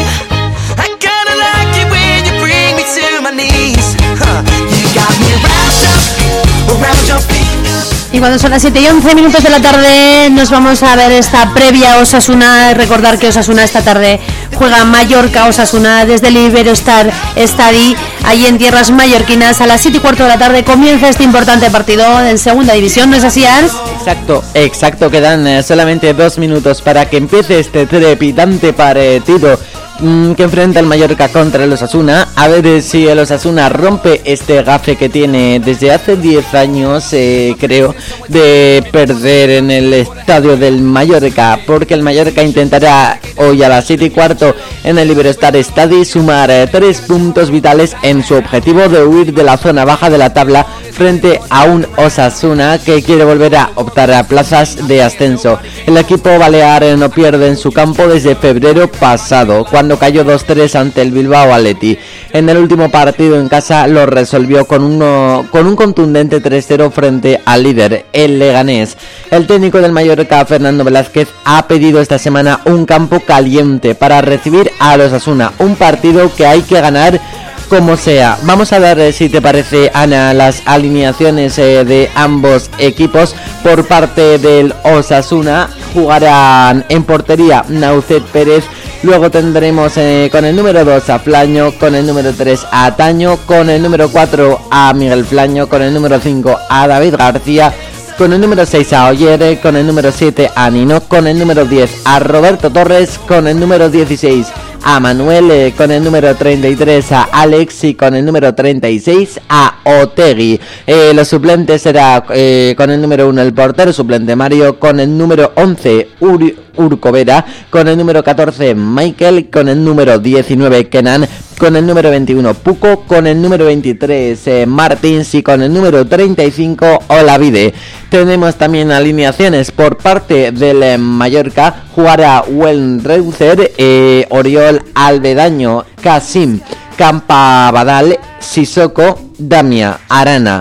I kinda like it when you bring me to my knees. Huh. You got me wrapped up around your fingers. Y cuando son las siete y once minutos de la tarde nos vamos a ver esta previa Osasuna. Recordar que Osasuna esta tarde juega Mallorca Osasuna desde el Iberostar Stadi, allí en tierras mallorquinas. A las siete y cuarto de la tarde comienza este importante partido en segunda división, ¿no es así, Ars? Exacto, exacto, quedan eh, solamente dos minutos para que empiece este trepidante partido que enfrenta el Mallorca contra el Osasuna. A ver si el Osasuna rompe este gafe que tiene desde hace diez años, eh, creo, de perder en el estadio del Mallorca, porque el Mallorca intentará hoy a las siete y cuarto en el Iberostar Stadi sumar eh, tres puntos vitales en su objetivo de huir de la zona baja de la tabla frente a un Osasuna que quiere volver a optar a plazas de ascenso. El equipo balear no pierde en su campo desde febrero pasado, cuando cayó dos tres ante el Bilbao Athletic. En el último partido en casa lo resolvió con, uno, con un contundente tres cero frente al líder, el Leganés. El técnico del Mallorca, Fernando Velázquez, ha pedido esta semana un campo caliente para recibir a los Osasuna, un partido que hay que ganar como sea. Vamos a ver, si te parece, Ana, las alineaciones eh, de ambos equipos. Por parte del Osasuna jugarán en portería Naucet Pérez. Luego tendremos eh, con el número dos a Flaño, con el número tres a Taño, con el número cuatro a Miguel Flaño, con el número cinco a David García, con el número seis a Ollere, con el número siete a Nino, con el número diez a Roberto Torres, con el número dieciséis a Manuel, eh, con el número treinta y tres a Alex y con el número treinta y seis a Otegui. Eh, los suplentes será eh, con el número uno el portero suplente Mario, con el número once Uri Urcovera, con el número catorce Michael, con el número diecinueve Kenan, con el número veintiuno Puco, con el número veintitrés eh, Martins y con el número treinta y cinco Olavide. Tenemos también alineaciones por parte del eh, Mallorca. Jugará Wellenreuther, eh, Oriol Albedaño, Kasim, Campa Badal, Sissoko, Damia, Arana.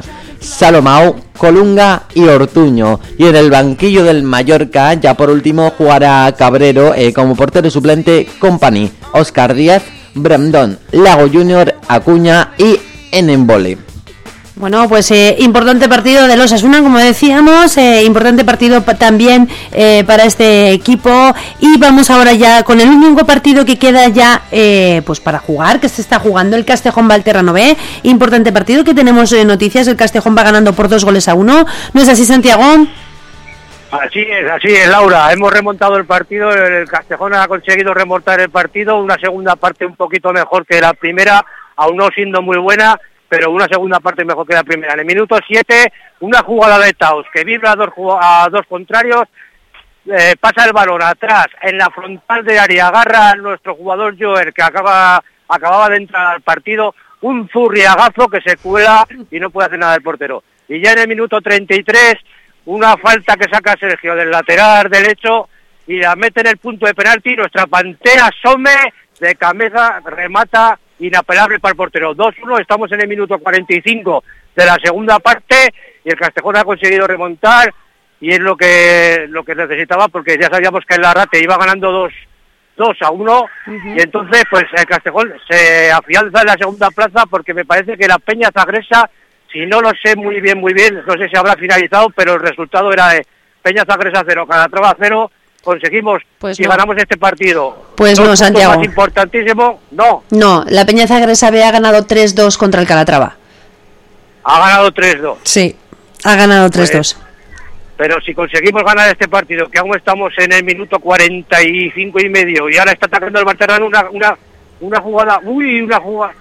Salomao, Colunga y Ortuño. Y en el banquillo del Mallorca, ya por último, jugará Cabrero eh, como portero suplente, Company, Óscar Díaz, Brandón, Lago Junior, Acuña y Enembole. Bueno, pues eh, importante partido del Osasuna, como decíamos, eh, importante partido pa- también eh, para este equipo. Y vamos ahora ya con el único partido que queda ya eh, pues para jugar, que se está jugando, el Castejón Valterrano B. Importante partido que tenemos eh, noticias, el Castejón va ganando por dos goles a uno. ¿No es así, Santiago? Así es, así es, Laura. Hemos remontado el partido, el Castejón ha conseguido remontar el partido, una segunda parte un poquito mejor que la primera, aún no siendo muy buena, pero una segunda parte mejor que la primera. En el minuto siete, una jugada de Taus que vibra a dos, a dos contrarios, eh, pasa el balón atrás, en la frontal de área, agarra a nuestro jugador Joer, que acaba, acababa de entrar al partido, un zurriagazo que se cuela y no puede hacer nada el portero. Y ya en el minuto treinta y tres, una falta que saca Sergio del lateral derecho y la mete en el punto de penalti, nuestra Pantera Some de cabeza remata inapelable para el portero. dos uno, estamos en el minuto cuarenta y cinco de la segunda parte y el Castejón ha conseguido remontar y es lo que lo que necesitaba, porque ya sabíamos que el Larrate iba ganando dos a uno uh-huh. Y entonces pues el Castejón se afianza en la segunda plaza, porque me parece que la Peña Zagresa, si no lo sé muy bien, muy bien, no sé si habrá finalizado, pero el resultado era de Peña Zagresa cero, Calatrava cero. Conseguimos pues y no. ganamos este partido. Pues no, Santiago. Más importantísimo, no. No, la Peña Zagresa B ha ganado tres dos contra el Calatrava. Ha ganado tres dos. Sí, ha ganado tres dos. Pues, pero si conseguimos ganar este partido, que aún estamos en el minuto cuarenta y cinco y medio, y ahora está atacando el Valterrano una, una, una jugada, uy, una jugada.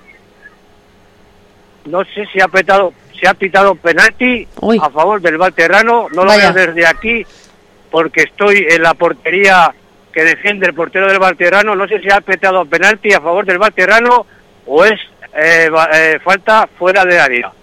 No sé si ha petado, si ha pitado penalti uy. a favor del Valterrano, no lo Vaya. veo desde aquí, porque estoy en la portería que defiende el portero del Valterrano. No sé si ha petado penalti a favor del Valterrano o es eh, eh, falta fuera de área.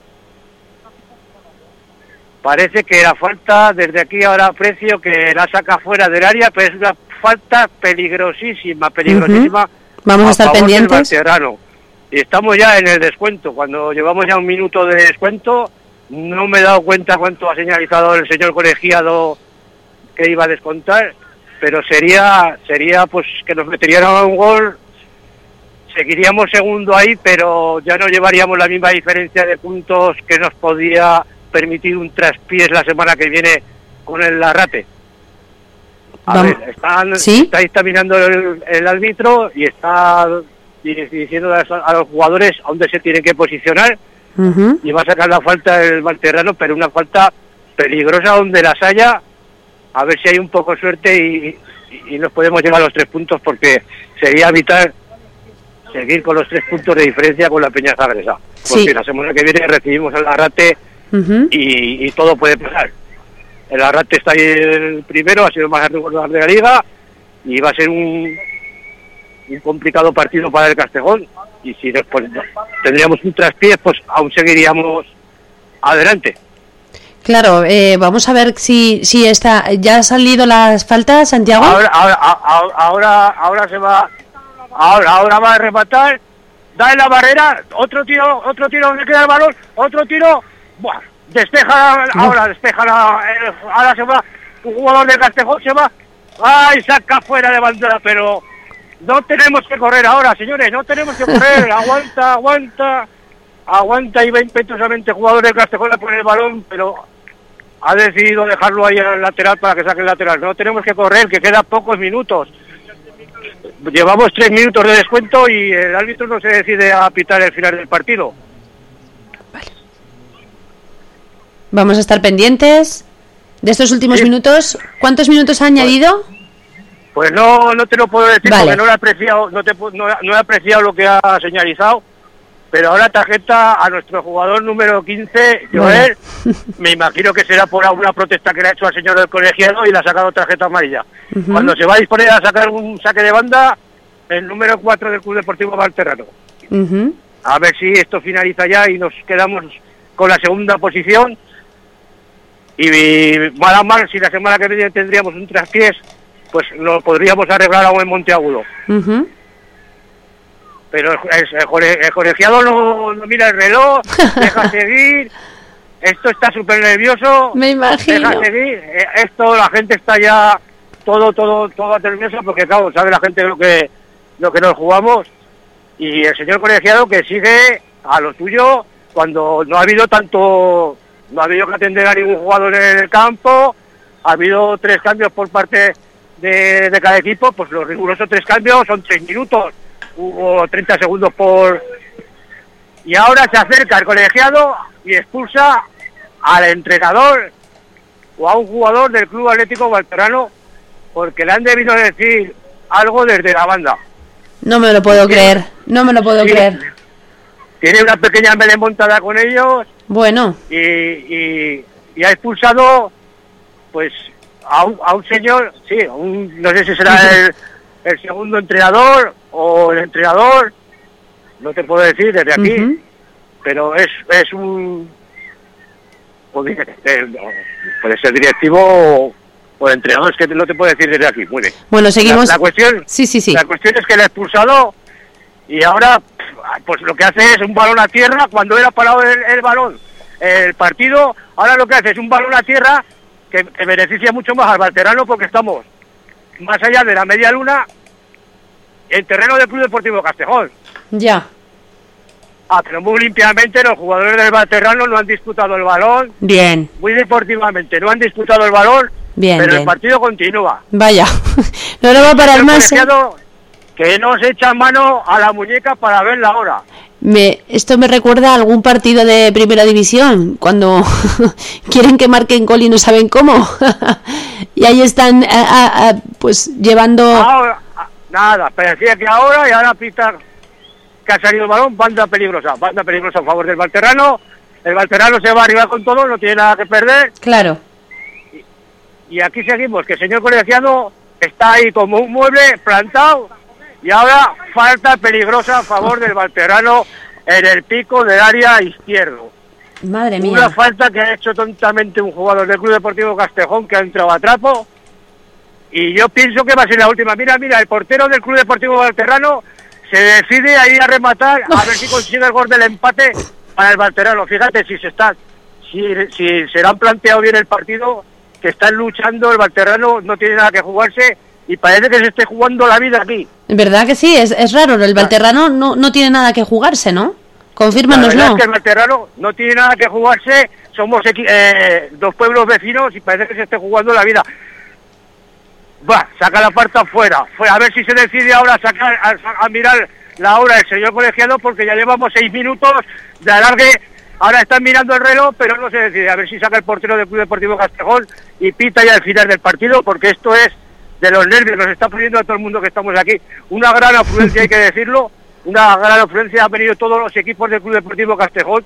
Parece que la falta, desde aquí ahora aprecio que la saca fuera del área, pero es una falta peligrosísima, peligrosísima. Uh-huh. Vamos a, a estar pendientes. Y estamos ya en el descuento, cuando llevamos ya un minuto de descuento, no me he dado cuenta cuánto ha señalizado el señor colegiado que iba a descontar, pero sería sería pues que nos meterían a un gol, seguiríamos segundo ahí, pero ya no llevaríamos la misma diferencia de puntos que nos podía permitir un traspiés la semana que viene con el Larrate. A Vamos. ver, están, ¿Sí? está examinando el, el árbitro y está diciendo a, a los jugadores a dónde se tienen que posicionar, uh-huh. y va a sacar la falta el Valterrano, pero una falta peligrosa donde las haya. A ver si hay un poco de suerte y, y, y nos podemos llevar los tres puntos, porque sería vital seguir con los tres puntos de diferencia con la Peña Zagresa. Porque sí. la semana que viene recibimos el Larrate uh-huh. y, y todo puede pasar. El Larrate está ahí el primero, ha sido el más regular de la liga y va a ser un, un complicado partido para el Castejón. Y si después tendríamos un traspié, pues aún seguiríamos adelante. Claro, eh, vamos a ver si si está ya han salido las faltas, Santiago. Ahora, ahora, ahora, ahora se va, ahora, ahora va a rematar, da en la barrera, otro tiro, otro tiro donde queda el balón, otro tiro, buah, despeja, no. ahora despeja, la, eh, ahora se va, un jugador de Castejón se va, ay, saca fuera de bandera, pero no tenemos que correr ahora, señores, no tenemos que correr, aguanta, aguanta, aguanta y va impetuosamente el jugador de Castejón a poner el balón, pero ha decidido dejarlo ahí al lateral para que saque el lateral. No tenemos que correr, que quedan pocos minutos. Llevamos tres minutos de descuento y el árbitro no se decide a pitar el final del partido. Vale. Vamos a estar pendientes de estos últimos sí. minutos. ¿Cuántos minutos ha añadido? Pues no no te lo puedo decir, vale. porque no he apreciado, no, te, no, no he apreciado lo que ha señalizado. Pero ahora tarjeta a nuestro jugador número quince, Joel, bueno. me imagino que será por alguna protesta que le ha hecho al señor del colegiado y le ha sacado tarjeta amarilla. Uh-huh. Cuando se va a disponer a sacar un saque de banda, el número cuatro del Club Deportivo Valterrano. Uh-huh. A ver si esto finaliza ya y nos quedamos con la segunda posición. Y mal a mal, si la semana que viene tendríamos un traspiés, pues lo podríamos arreglar aún en Monteagudo. Uh-huh. Pero el, el, el colegiado no, no mira el reloj, deja seguir esto está súper nervioso. Me imagino. Deja seguir. Eh, esto, la gente está ya todo, todo, todo nerviosa porque, claro, sabe la gente lo que, lo que nos jugamos. Y el señor colegiado que sigue a lo suyo cuando no ha habido tanto, no ha habido que atender a ningún jugador en el campo. Ha habido tres cambios por parte de, de cada equipo, pues los rigurosos tres cambios son tres minutos, hubo treinta segundos por... Y ahora se acerca el colegiado y expulsa al entrenador o a un jugador del Club Atlético Valterrano porque le han debido decir algo desde la banda. No me lo puedo Sí. creer, no me lo puedo Sí. creer. Tiene una pequeña melé montada con ellos Bueno, y, y, y ha expulsado pues a un, a un señor, sí, a un, no sé si será el, el segundo entrenador o el entrenador, no te puedo decir desde aquí, Ujú. pero es es un puede ser, puede ser directivo o, o entrenador, es que no te puedo decir desde aquí. Muy bien. Bueno, seguimos. La, la cuestión, sí, sí, sí. la cuestión es que le ha expulsado y ahora pues lo que hace es un balón a tierra cuando era parado el, el balón el partido. Ahora lo que hace es un balón a tierra que, que beneficia mucho más al Valterano porque estamos más allá de la media luna en terreno del Club Deportivo Castejón. Ya. Ah, pero muy limpiamente los jugadores del Valterrano no han disputado el balón. Bien, Muy deportivamente no han disputado el balón, bien, pero bien. el partido continúa. Vaya, no lo va a parar El más. ¿eh? colegiado que no se echa mano a la muñeca para ver la hora. Me, esto me recuerda a algún partido de primera división, cuando quieren que marquen gol y no saben cómo. Y ahí están, a- a- a, pues, llevando... Ahora, ah, nada, parecía que ahora y ahora pita que ha salido el balón, banda peligrosa, banda peligrosa a favor del Valterano. El Valterano se va arriba con todo, no tiene nada que perder. Claro. Y aquí seguimos, que el señor colegiado está ahí como un mueble plantado y ahora falta peligrosa a favor del Valterano en el pico del área izquierdo. Madre mía. Una falta que ha hecho tontamente un jugador del Club Deportivo Castejón que ha entrado a trapo y yo pienso que va a ser la última. Mira, mira, el portero del Club Deportivo Valterano se decide a ir a rematar a ver si consigue el gol del empate para el Valterano. Fíjate si se está, si, si se le han planteado bien el partido, que están luchando, el Valterano no tiene nada que jugarse y parece que se esté jugando la vida aquí. ¿Verdad que sí? Es, es raro, el Valterrano no, no tiene nada que jugarse, ¿no? La verdad Confírmanoslo. es que el Valterano no tiene nada que jugarse, somos equi- eh, dos pueblos vecinos y parece que se esté jugando la vida. Va, saca la parte afuera, fue a ver si se decide ahora a sacar, a, a mirar la hora del señor colegiado porque ya llevamos seis minutos de alargue. Ahora están mirando el reloj, pero no se decide. A ver si saca el portero del Club Deportivo Castejón y pita ya el final del partido, porque esto es de los nervios. Nos está poniendo a todo el mundo que estamos aquí. Una gran afluencia, hay que decirlo. Una gran afluencia. Han venido todos los equipos del Club Deportivo Castejón,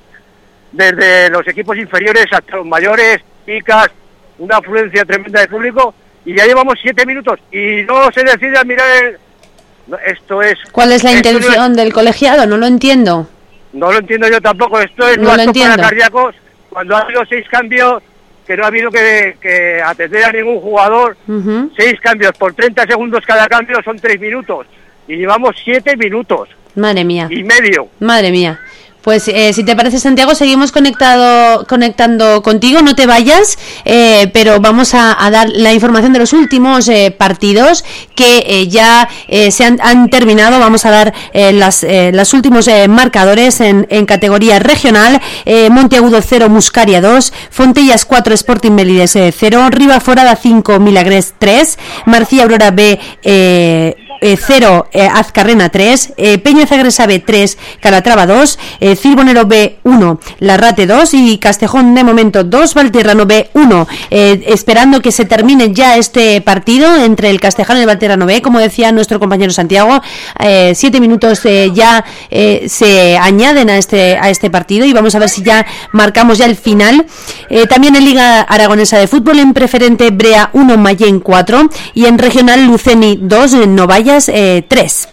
desde los equipos inferiores hasta los mayores, picas, una afluencia tremenda de público. Y ya llevamos siete minutos y no se decide a mirar el... no, esto es... ¿Cuál es la esto no es- intención del colegiado? No lo entiendo. no lo entiendo yo tampoco. Esto es No no lo apto entiendo. para cardíacos. Cuando ha habido seis cambios, que no ha habido que, que atender a ningún jugador, Ujú. seis cambios por treinta segundos cada cambio son tres minutos. Y llevamos siete minutos Madre mía. y medio. Madre mía. Pues eh, si te parece, Santiago, seguimos conectado, conectando contigo, no te vayas, eh, pero vamos a, a dar la información de los últimos eh, partidos que eh, ya eh, se han, han terminado. Vamos a dar eh, las, eh, los últimos eh, marcadores en, en categoría regional. eh, Monteagudo cero, Muscaria dos, Fontellas cuatro, Sporting Melides cero, Ribaforada cinco, Milagres tres, Marcía Aurora B eh, eh, cero, eh, Azcarrena tres, eh, Peña Zagresa B tres, Calatrava dos, eh, Cirbonero B uno, Larrate dos y Castejón de momento dos, Valterrano B uno, eh, esperando que se termine ya este partido entre el Castejano y el Valterrano B, como decía nuestro compañero Santiago, eh, siete minutos eh, ya eh, se añaden a este a este partido y vamos a ver si ya marcamos ya el final. Eh, también en Liga Aragonesa de Fútbol, en preferente Brea uno, Mayén cuatro y en regional Luceni dos, Novallas eh, tres.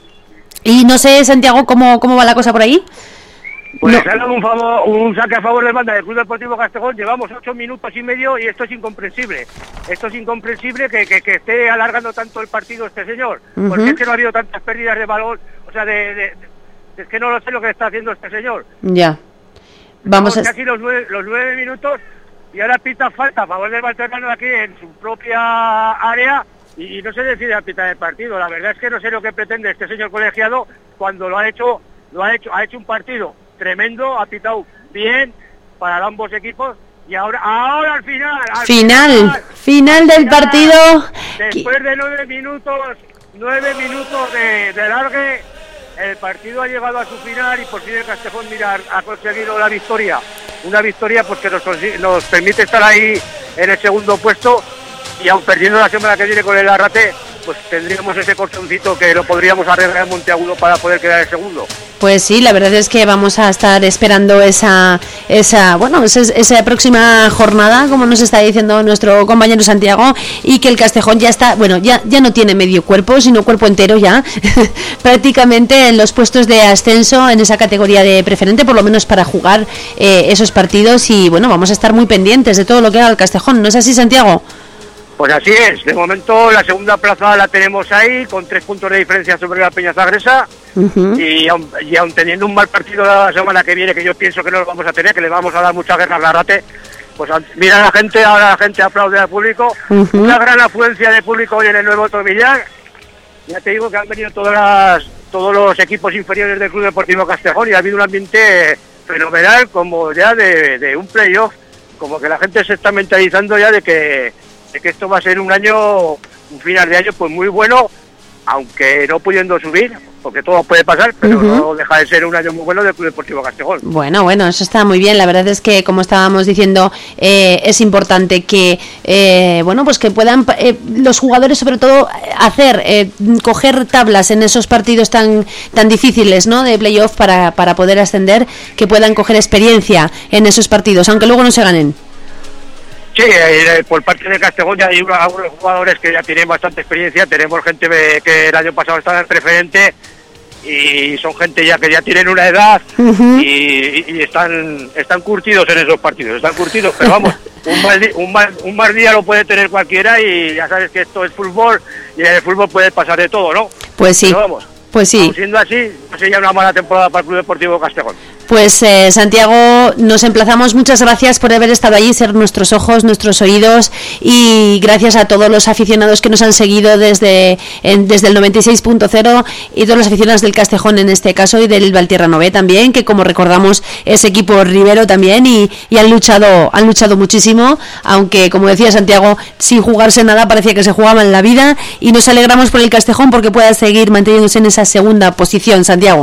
Y no sé, Santiago, cómo, cómo va la cosa por ahí. Pues No. se ha dado un, favor, un saque a favor del banda del Club Deportivo Castejón. Llevamos ocho minutos y medio y esto es incomprensible. Esto es incomprensible que, que, que esté alargando tanto el partido este señor. Ujú. Porque es que no ha habido tantas pérdidas de balón. O sea, de, de- de- es que no lo sé lo que está haciendo este señor. Ya. Vamos a... casi los nueve, los nueve minutos y ahora pita falta a favor del Valterrano aquí en su propia área y, y no se decide a pitar el partido. La verdad es que no sé lo que pretende este señor colegiado cuando lo ha hecho, lo ha hecho, ha hecho un partido tremendo, ha pitado bien para ambos equipos y ahora, ahora al final, al final, final, final del final, partido. Después de nueve minutos, nueve minutos de, de largue, el partido ha llegado a su final y por fin el Castejón, mira, ha conseguido la victoria. Una victoria pues que nos, nos permite estar ahí en el segundo puesto y aun perdiendo la semana que viene con el Arrate, pues tendríamos ese colchoncito que lo podríamos arreglar en Monteagudo para poder quedar el segundo. Pues sí, la verdad es que vamos a estar esperando esa, esa, bueno, esa, esa próxima jornada, como nos está diciendo nuestro compañero Santiago, y que el Castejón ya está, bueno, ya, ya no tiene medio cuerpo, sino cuerpo entero ya, prácticamente en los puestos de ascenso en esa categoría de preferente, por lo menos para jugar eh, esos partidos, y bueno, vamos a estar muy pendientes de todo lo que haga el Castejón, ¿no es así, Santiago? Pues así es, de momento la segunda plaza la tenemos ahí, con tres puntos de diferencia sobre la Peña Zagresa, uh-huh. y, aun, y aun teniendo un mal partido la semana que viene, que yo pienso que no lo vamos a tener, que le vamos a dar mucha guerra al Arrate, pues mira la gente, ahora la gente aplaude al público, uh-huh. una gran afluencia de público hoy en el nuevo Tomillar, ya te digo que han venido todas las, todos los equipos inferiores del Club Deportivo Castejón y ha habido un ambiente fenomenal, como ya de, de un playoff, como que la gente se está mentalizando ya de que de que esto va a ser un año, un final de año pues muy bueno, aunque no pudiendo subir, porque todo puede pasar, pero uh-huh. no deja de ser un año muy bueno del Club Deportivo Castejón. Bueno, bueno, eso está muy bien. La verdad es que, como estábamos diciendo, eh, es importante que, eh, bueno, pues que puedan eh, los jugadores, sobre todo, hacer, eh, coger tablas en esos partidos tan tan difíciles, ¿no?, de playoff para para poder ascender, que puedan coger experiencia en esos partidos, aunque luego no se ganen. Sí, eh, por parte de Castejón ya hay algunos jugadores que ya tienen bastante experiencia. Tenemos gente que el año pasado estaba en preferente y son gente ya que ya tienen una edad uh-huh. y, y están están curtidos en esos partidos, están curtidos, pero vamos, un mal, di- un, mal, un mal día lo puede tener cualquiera y ya sabes que esto es fútbol y en el fútbol puede pasar de todo, ¿no? Pues sí, pero vamos, pues sí. aun siendo así, no sería una mala temporada para el Club Deportivo Castejón. Pues eh, Santiago, nos emplazamos, muchas gracias por haber estado allí, ser nuestros ojos, nuestros oídos, y gracias a todos los aficionados que nos han seguido desde en, desde el noventa y seis punto cero y todos los aficionados del Castejón en este caso y del Valtierrano B también, que como recordamos es equipo ribero también y, y han luchado han luchado muchísimo, aunque como decía Santiago, sin jugarse nada parecía que se jugaba en la vida, y nos alegramos por el Castejón porque pueda seguir manteniéndose en esa segunda posición, Santiago.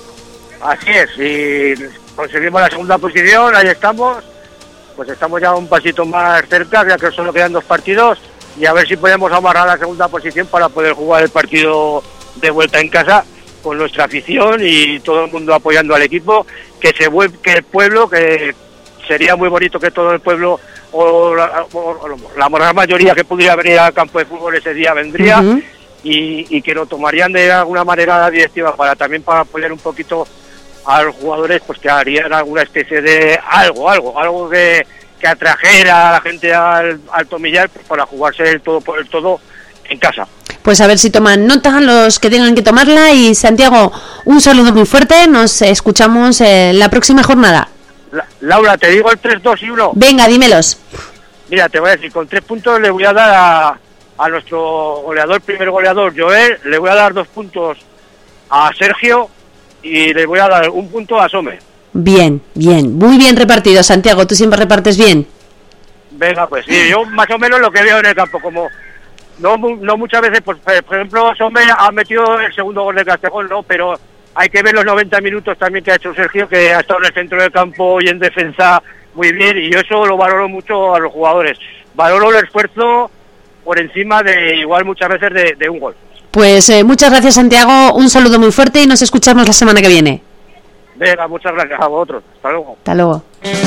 Así es, y conseguimos la segunda posición, ahí estamos, pues estamos ya un pasito más cerca, ya que solo quedan dos partidos, y a ver si podemos amarrar la segunda posición para poder jugar el partido de vuelta en casa con nuestra afición y todo el mundo apoyando al equipo, que se vuelve, que el pueblo, que sería muy bonito que todo el pueblo o la, o la gran mayoría que pudiera venir al campo de fútbol ese día vendría. Uh-huh. y, y que lo tomarían de alguna manera la directiva para también para apoyar un poquito a los jugadores, pues que harían alguna especie de algo, algo, algo que, que atrajera a la gente al, al Tomillar pues, para jugarse el todo por el todo en casa. Pues a ver si toman nota los que tengan que tomarla, y Santiago, un saludo muy fuerte, nos escuchamos en la próxima jornada. La, Laura, te digo el tres, dos y uno. Venga, dímelos. Mira, te voy a decir, con tres puntos le voy a dar a, a nuestro goleador, primer goleador, Joel, le voy a dar dos puntos a Sergio, y le voy a dar un punto a Some. Bien, bien, muy bien repartido, Santiago, tú siempre repartes bien. Venga, pues sí, yo más o menos lo que veo en el campo, como no no muchas veces, pues por ejemplo, Some ha metido el segundo gol de Castejón, ¿no? Pero hay que ver los noventa minutos también que ha hecho Sergio, que ha estado en el centro del campo y en defensa muy bien, y yo eso lo valoro mucho a los jugadores. Valoro el esfuerzo por encima de igual muchas veces de, de un gol. Pues eh, muchas gracias, Santiago, un saludo muy fuerte y nos escuchamos la semana que viene. Venga, muchas gracias a vosotros. Hasta luego. Hasta luego.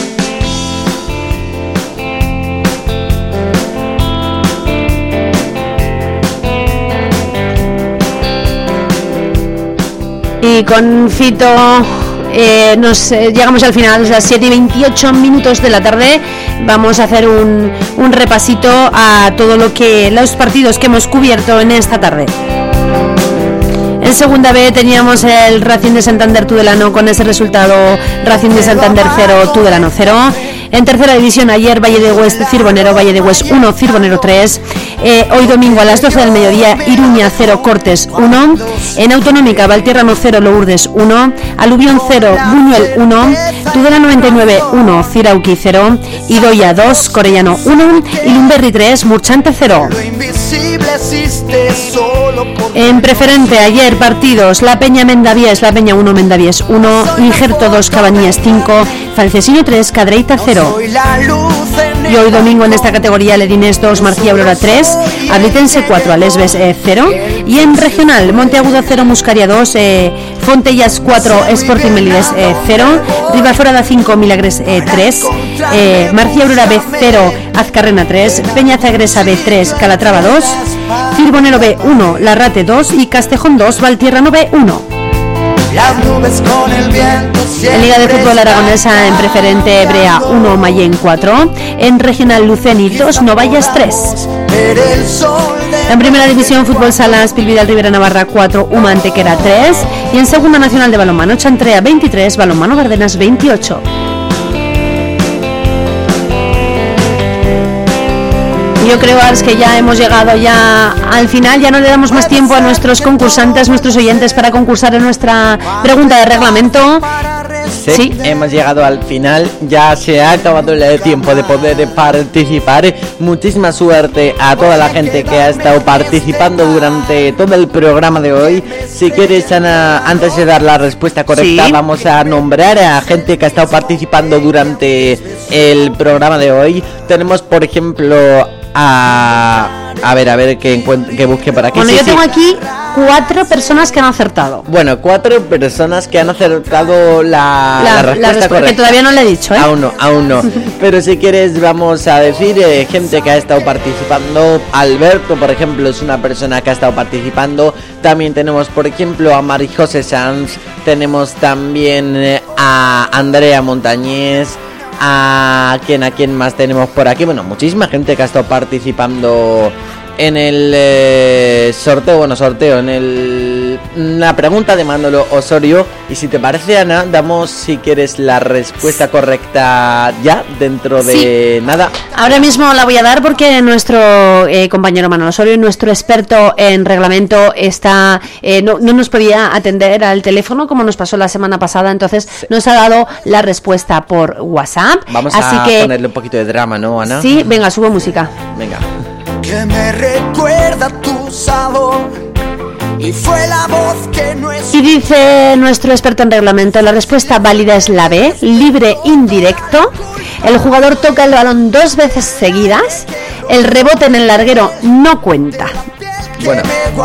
Y con Fito eh, nos eh, llegamos al final, a las siete y veintiocho minutos de la tarde. Vamos a hacer un, un repasito a todo lo que los partidos que hemos cubierto en esta tarde. En segunda B teníamos el Racing de Santander Tudelano con ese resultado: Racing de Santander cero, Tudelano cero. En tercera división ayer Valle de Hues Cirbonero, Valle de Hues uno, Cirbonero tres. Eh, hoy domingo a las doce del mediodía Iruña cero, Cortes uno. En Autonómica Valtierrano cero, Lourdes uno. Aluvión cero, Buñuel uno. Tudela noventa y nueve uno, Cirauqui cero. Idoia dos, Corellano uno. Y Lumberri tres, Murchante cero. En preferente ayer partidos: La Peña Mendavies, La Peña uno, Mendavies uno. Injerto dos, Cabañas cinco. Falcesino tres, Cadreita cero. Y hoy domingo en esta categoría Ledines dos, Marcía Aurora tres, Ablitense cuatro, Alesbes eh, cero. Y en regional Monteagudo cero, Muscaria dos, eh, Fontellas cuatro, Sporting Melides eh, cero, Ribaforada cinco, Milagres eh, tres, eh, Marcía Aurora B cero, Azcarrena tres, Peña Zagresa B tres, Calatrava dos, Cirbonero B uno, Larrate dos y Castejón dos, Valtierrano B uno. Las nubes con el viento. En Liga de Fútbol Aragonesa en preferente Brea uno, Mayén cuatro. En regional Luceni dos, Novallas tres. En primera división Fútbol Salas, Pilvidal Rivera Navarra cuatro, Uma Antequera tres. Y en segunda nacional de balonmano Chantrea veintitrés, Balonmano Bardenas veintiocho. Yo creo, Ars, que ya hemos llegado ya al final. Ya no le damos más tiempo a nuestros concursantes, nuestros oyentes, para concursar en nuestra pregunta de reglamento. Sí, sí, hemos llegado al final. Ya se ha acabado el tiempo de poder participar. Muchísima suerte a toda la gente que ha estado participando durante todo el programa de hoy. Si quieres, Ana, antes de dar la respuesta correcta, sí, vamos a nombrar a gente que ha estado participando durante el programa de hoy. Tenemos, por ejemplo, a... A ver, a ver, que, encuent- que busque por aquí. Bueno, sí, yo sí. tengo aquí cuatro personas que han acertado. Bueno, cuatro personas que han acertado la, La, la respuesta la respu- correcta. que todavía no le he dicho, ¿eh? Aún no, aún no. Pero si quieres vamos a decir eh, gente que ha estado participando. Alberto, por ejemplo, es una persona que ha estado participando. También tenemos, por ejemplo, a Marijose Sanz. Tenemos también eh, a Andrea Montañés. A quién, a quién más tenemos por aquí. Bueno, muchísima gente que ha estado participando en el eh, sorteo, bueno, sorteo, en el la pregunta de Manolo Osorio. Y si te parece, Ana, damos, si quieres, la respuesta correcta ya, dentro de sí. nada. Ahora mismo la voy a dar porque nuestro eh, compañero Manolo Osorio, nuestro experto en reglamento, está eh, no, no nos podía atender al teléfono como nos pasó la semana pasada, entonces sí. nos ha dado la respuesta por WhatsApp. Vamos así a que, ponerle un poquito de drama, ¿no, Ana? Sí, venga, subo música. Venga. Que me recuerda tu sabor y fue la voz que no es... Y dice nuestro experto en reglamento, la respuesta válida es la B, libre indirecto. El jugador toca el balón dos veces seguidas, el rebote en el larguero no cuenta. Bueno.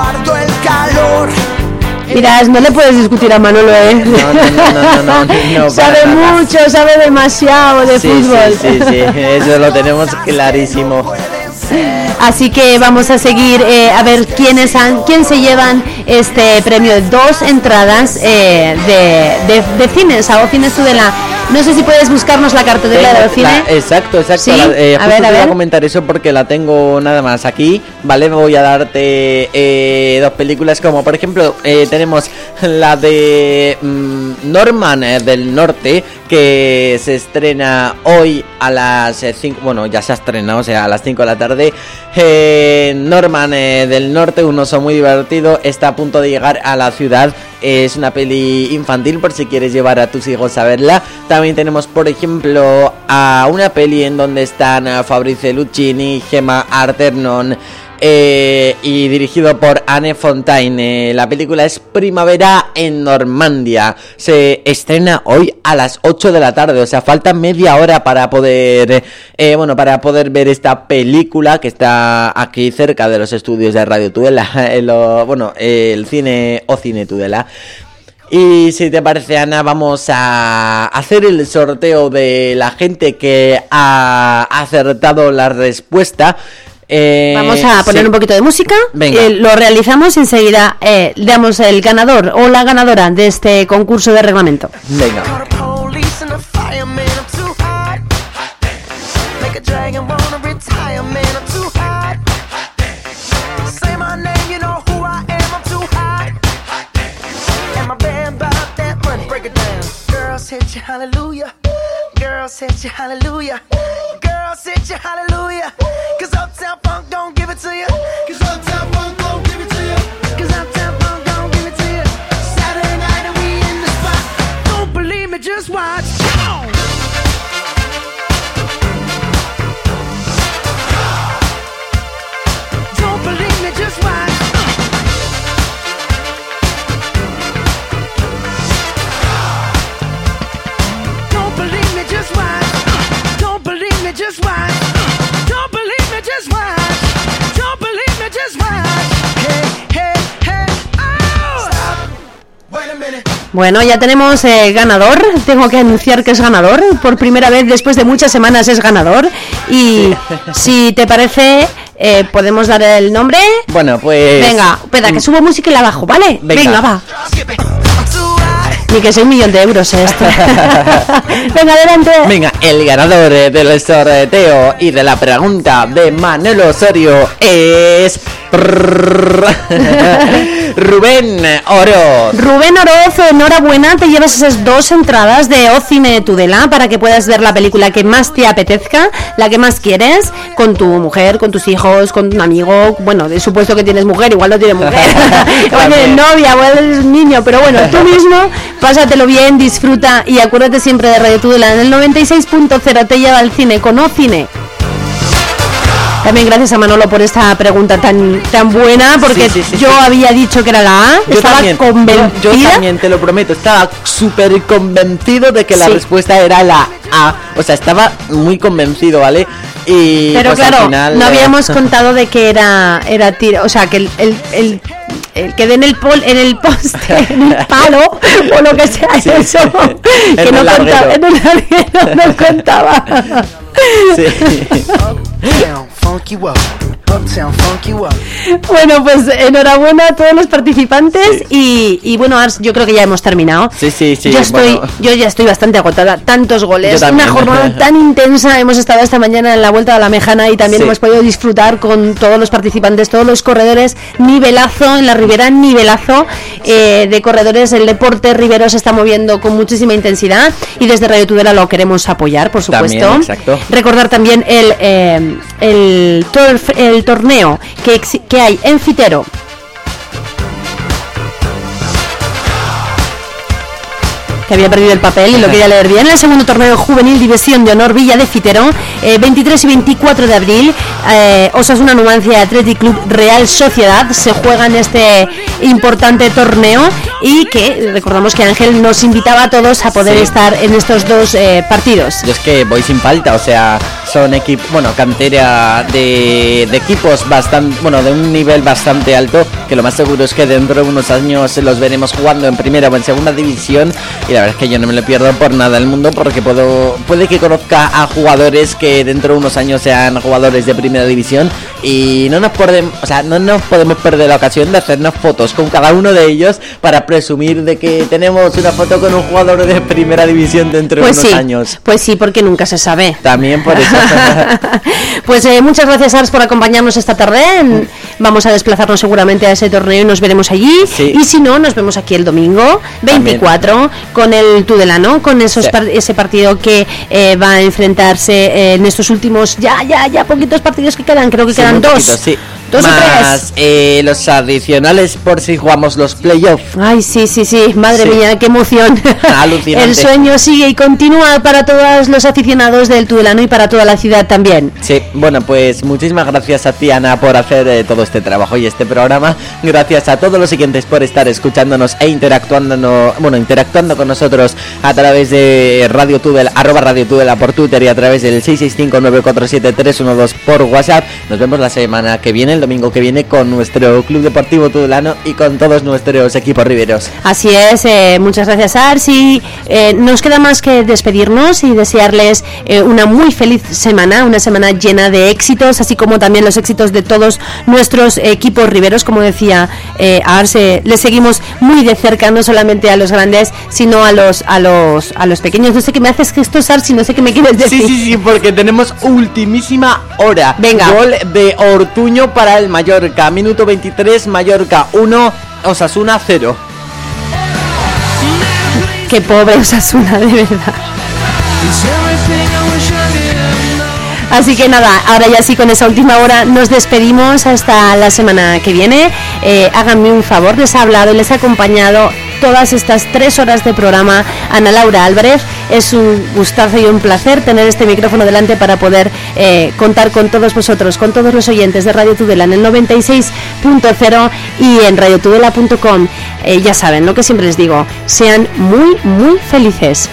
Mira, no le puedes discutir a Manolo, ¿eh? No, no, no, no, no, no, no sabe nada. mucho, sabe demasiado de sí, fútbol. Sí, sí, sí, eso lo tenemos clarísimo. Así que vamos a seguir eh, a ver quiénes han, quién se llevan este premio de dos entradas eh, de, de, de cines a Ocines Tudela. No sé si puedes buscarnos la cartelera de Ocine. Exacto, exacto. ¿Sí? La, eh, a justo ver, a te ver. voy a comentar eso porque la tengo nada más aquí. Vale, voy a darte eh, dos películas, como por ejemplo eh, tenemos la de mm, Norman eh, del Norte, que se estrena hoy a las cinco, bueno, ya se ha estrenado, o sea, a las cinco de la tarde. eh, Norman eh, del Norte, un oso muy divertido, está a punto de llegar a la ciudad. Es una peli infantil por si quieres llevar a tus hijos a verla. También tenemos, por ejemplo, a una peli en donde están Fabrizio Luchini, Gemma Arternon, eh, y dirigido por Anne Fontaine. La película es Primavera en Normandía. Se estrena hoy a las ocho de la tarde, o sea, falta media hora para poder eh, bueno, para poder ver esta película, que está aquí cerca de los estudios de Radio Tudela, eh, lo, bueno, eh, el cine o Cine Tudela. Y si te parece, Ana, vamos a hacer el sorteo de la gente que ha acertado la respuesta. Eh, Vamos a poner sí. un poquito de música. Venga. Eh, lo realizamos y enseguida eh, damos el ganador o la ganadora de este concurso de reglamento. Venga. you hallelujah. Girl, said you hallelujah. Girl, said you hallelujah. Cause Uptown Funk don't give it to you. Cause Uptown Funk don't give it to you. Cause Uptown Funk don't give it to you. Saturday night and we in the spot. Don't believe me, just watch. Don't believe me, just watch. Just watch. Don't believe me, just watch. Don't believe me, just watch. Hey, hey, hey, oh. Stop. Wait a minute. Bueno, ya tenemos eh, ganador. Tengo que anunciar que es ganador. Por primera vez después de muchas semanas es ganador. Y si te parece, eh, podemos dar el nombre. Bueno, pues... Venga, espera, que subo música y la bajo, ¿vale? Venga, Venga va. Ni que sea un millón de euros esto. Venga, adelante. Venga, el ganador del sorteo y de la pregunta de Manolo Osorio es... Rubén Oroz. Rubén Oroz, enhorabuena, te llevas esas dos entradas de Ocine Tudela para que puedas ver la película que más te apetezca, la que más quieres, con tu mujer, con tus hijos, con un amigo. Bueno, de supuesto que tienes mujer, igual no tienes mujer, igual tienes novia, igual eres un niño, pero bueno, tú mismo, pásatelo bien, disfruta y acuérdate siempre de Radio Tudela en el noventa y seis punto cero, te lleva al cine con Ocine. También gracias a Manolo por esta pregunta tan tan buena, porque sí, sí, sí, yo sí. había dicho que era la A, yo estaba también, convencida. Yo, yo también, te lo prometo, estaba súper convencido de que sí. la respuesta era la A. O sea, estaba muy convencido, ¿vale? Y pero pues, claro, al final, no eh... habíamos contado de que era era tiro, o sea, que el el, el el que den el pol en el poste, en el palo o lo que sea, sí. eso que no contaba, en el larguero no contaba. Sí. Bueno, pues enhorabuena a todos los participantes, sí. y, y bueno, Ars, yo creo que ya hemos terminado. Sí, sí, sí. Yo estoy, bueno. yo ya estoy bastante agotada. Tantos goles, una jornada tan intensa. Hemos estado esta mañana en la Vuelta de la Mejana y también sí. hemos podido disfrutar con todos los participantes, todos los corredores. Nivelazo en la Ribera, nivelazo eh, de corredores. El deporte ribero se está moviendo con muchísima intensidad y desde Radio Tudela lo queremos apoyar, por supuesto. También, exacto. Recordar también el eh, el, tor el torneo que, que hay en Fitero. Que había perdido el papel y lo quería leer bien. El segundo torneo juvenil División de Honor Villa de Fitero, eh, veintitrés y veinticuatro de abril, eh, Osasuna Numancia Athletic Club Real Sociedad se juega en este importante torneo, y que recordamos que Ángel nos invitaba a todos a poder sí. estar en estos dos eh, partidos. Yo es que voy sin falta, o sea, son equipos, bueno, cantera de, de equipos bastante, bueno, de un nivel bastante alto, que lo más seguro es que dentro de unos años los veremos jugando en primera o en segunda división, y la verdad es que yo no me lo pierdo por nada del mundo, porque puedo puede que conozca a jugadores que dentro de unos años sean jugadores de primera división, y no nos podemos, o sea, no nos podemos perder la ocasión de hacernos fotos con cada uno de ellos para presumir de que tenemos una foto con un jugador de primera división dentro pues de unos sí, años. Pues sí, porque nunca se sabe. También por eso. Pues eh, muchas gracias, Ars, por acompañarnos esta tarde. Vamos a desplazarnos seguramente a ese torneo y nos veremos allí. Sí. Y si no, nos vemos aquí el domingo veinticuatro también con el Tudelano, con esos sí. par ese partido que eh, va a enfrentarse eh, en estos últimos ya ya ya poquitos partidos que quedan. Creo que sí, quedan dos. Poquito, sí. Dos más o tres. Eh, los adicionales por si jugamos los playoffs. Ay, sí, sí, sí, madre sí. mía, qué emoción. Alucinante. El sueño sigue y continúa para todos los aficionados del Tudelano y para toda la ciudad también. Sí, bueno, pues muchísimas gracias a ti, Ana, por hacer eh, todo este trabajo y este programa. Gracias a todos los siguientes por estar escuchándonos e interactuando, bueno, interactuando con nosotros a través de Radio Tudela, arroba Radio Tudela por Twitter, y a través del seis seis cinco nueve cuatro siete tres uno dos por WhatsApp. Nos vemos la semana que viene, el domingo que viene, con nuestro Club Deportivo Tudelano y con todos nuestros equipos riberos. Así es, eh, muchas gracias, Ars, y eh, nos queda más que despedirnos y desearles eh, una muy feliz semana, una semana llena de éxitos, así como también los éxitos de todos nuestros equipos riberos. Como decía eh, Ars, eh, les seguimos muy de cerca, no solamente a los grandes, sino a los a los a los pequeños. No sé qué me haces gestos, Ars, y no sé qué me quieres decir. Sí, sí, sí, porque tenemos ultimísima hora. Venga. Gol de Ortuño para el Mallorca, minuto veintitrés, Mallorca uno, Osasuna cero. Qué pobre Osasuna, de verdad. Así que nada, ahora ya sí, con esa última hora nos despedimos hasta la semana que viene. Eh, háganme un favor, les ha hablado y les ha acompañado todas estas tres horas de programa Ana Laura Álvarez. Es un gustazo y un placer tener este micrófono delante para poder eh, contar con todos vosotros, con todos los oyentes de Radio Tudela en el noventa y seis punto cero y en radio tudela punto com. Eh, ya saben lo que siempre les digo, sean muy, muy felices.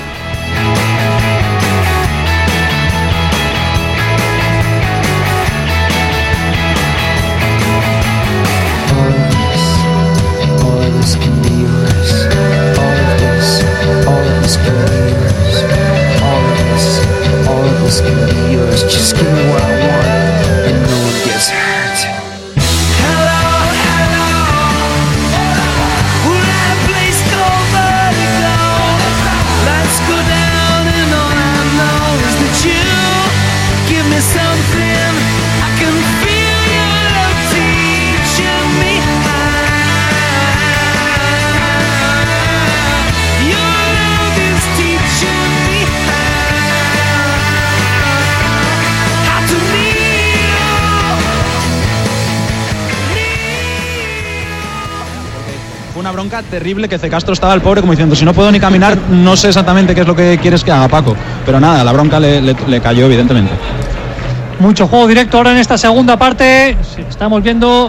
Terrible, que Cecastro estaba el pobre como diciendo, si no puedo ni caminar, no sé exactamente qué es lo que quieres que haga, Paco, pero nada, la bronca le, le, le cayó evidentemente. Mucho juego directo ahora en esta segunda parte, estamos viendo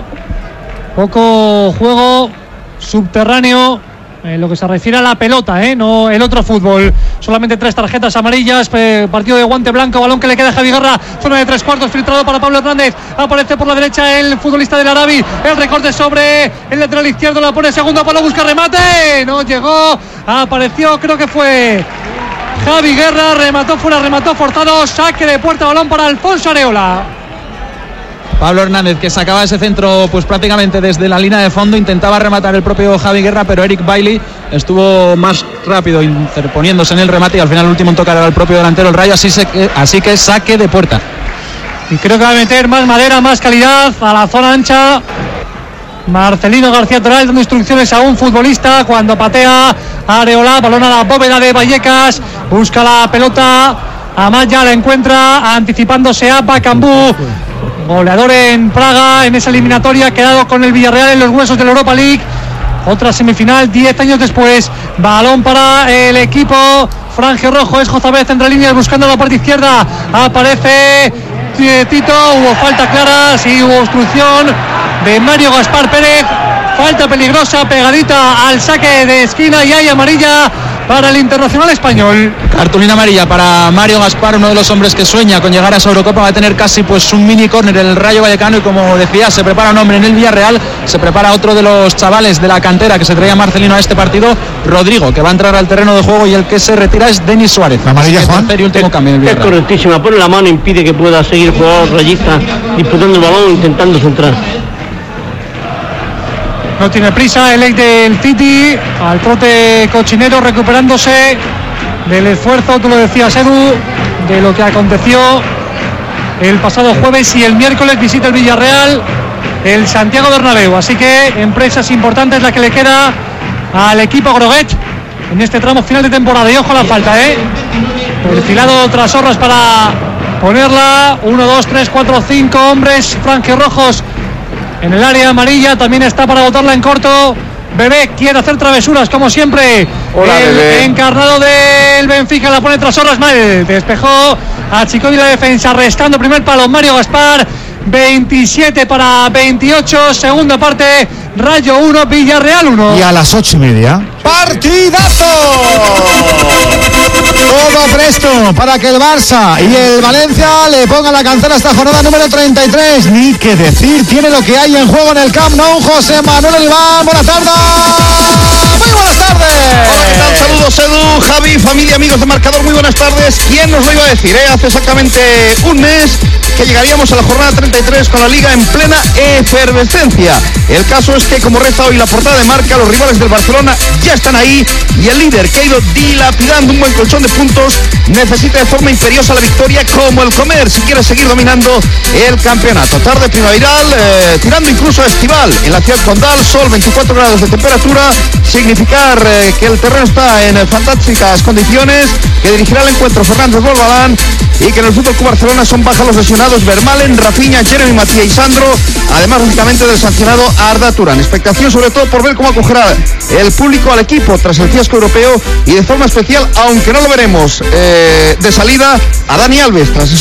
poco juego subterráneo en lo que se refiere a la pelota, ¿eh? No el otro fútbol. Solamente tres tarjetas amarillas, partido de guante blanco, balón que le queda a Javi Guerra, zona de tres cuartos, filtrado para Pablo Hernández, aparece por la derecha el futbolista del Arabi, el recorte sobre el lateral izquierdo, la pone segundo palo, busca remate, no llegó, apareció, creo que fue Javi Guerra, remató fuera, remató forzado, saque de puerta, balón para Alfonso Areola. Pablo Hernández, que sacaba ese centro pues prácticamente desde la línea de fondo, intentaba rematar el propio Javi Guerra, pero Eric Bailey estuvo más rápido interponiéndose en el remate y al final el último en tocar era el propio delantero el Rayo, así, se, así que saque de puerta. Y creo que va a meter más madera, más calidad a la zona ancha Marcelino García Toral, dando instrucciones a un futbolista cuando patea a Areola, balón a la bóveda de Vallecas, busca la pelota, Amaya la encuentra, anticipándose a Bacambú, goleador en Praga en esa eliminatoria, quedado con el Villarreal en los huesos de la Europa League. Otra semifinal diez años después, balón para el equipo franjirrojo, es Jozabez entre líneas buscando la parte izquierda, aparece Tito, hubo falta clara, sí hubo obstrucción de Mario Gaspar Pérez, falta peligrosa pegadita al saque de esquina y hay amarilla para el internacional español. Cartulina amarilla para Mario Gaspar, uno de los hombres que sueña con llegar a esa Eurocopa, va a tener casi pues un mini córner el Rayo Vallecano y como decía, se prepara un hombre en el Villarreal, se prepara otro de los chavales de la cantera que se traía Marcelino a este partido, Rodrigo, que va a entrar al terreno de juego y el que se retira es Denis Suárez. La amarilla, Juan. Y último cambio en el es correctísima, pone la mano, impide que pueda seguir el jugador rayista disputando el balón, intentando centrar. No tiene prisa el ex del City, al trote cochinero, recuperándose del esfuerzo, tú lo decías Edu, de lo que aconteció el pasado jueves y el miércoles visita el Villarreal, el Santiago Bernabéu, así que empresas importantes la que le queda al equipo Groguet en este tramo final de temporada. Y ojo a la falta, ¿eh? Perfilado tras horras para ponerla, uno, dos, tres, cuatro, cinco hombres franjirrojos en el área amarilla, también está para botarla en corto. Bebé quiere hacer travesuras como siempre. Hola, el Bebé. Encarnado del Benfica la pone tras horas mal. Despejó a Chico y la defensa, restando primer palo Mario Gaspar. veintisiete para veintiocho, segunda parte, Rayo uno, Villarreal uno. Y a las ocho y media, ¡partidazo! Todo presto para que el Barça y el Valencia le pongan la cantera a esta jornada número treinta y tres. Ni que decir, tiene lo que hay en juego en el Camp Nou. José Manuel Oliván, buenas tardes. Muy buenas tardes. Hola, ¿qué tal? Saludos, Edu, Javi, familia, amigos de Marcador, muy buenas tardes. ¿Quién nos lo iba a decir? Eh? Hace exactamente un mes que llegaríamos a la jornada treinta y tres con la Liga en plena efervescencia. El caso es que, como reza hoy la portada de Marca, los rivales del Barcelona ya están ahí y el líder, que ha ido dilapidando un buen colchón colchón de puntos, necesita de forma imperiosa la victoria como el Comer si quiere seguir dominando el campeonato. Tarde primaveral, eh, tirando incluso a estival en la ciudad condal, sol, veinticuatro grados de temperatura, significar eh, que el terreno está en fantásticas condiciones, que dirigirá el encuentro Fernández Bolbalán y que en el Fútbol Club Barcelona son bajas los lesionados Vermaelen, Rafinha, Jeremy Matías y Sandro, además lógicamente del sancionado Arda Turán. Expectación sobre todo por ver cómo acogerá el público al equipo tras el fiasco europeo y de forma especial, aunque no lo veremos eh, de salida, a Dani Alves tras esos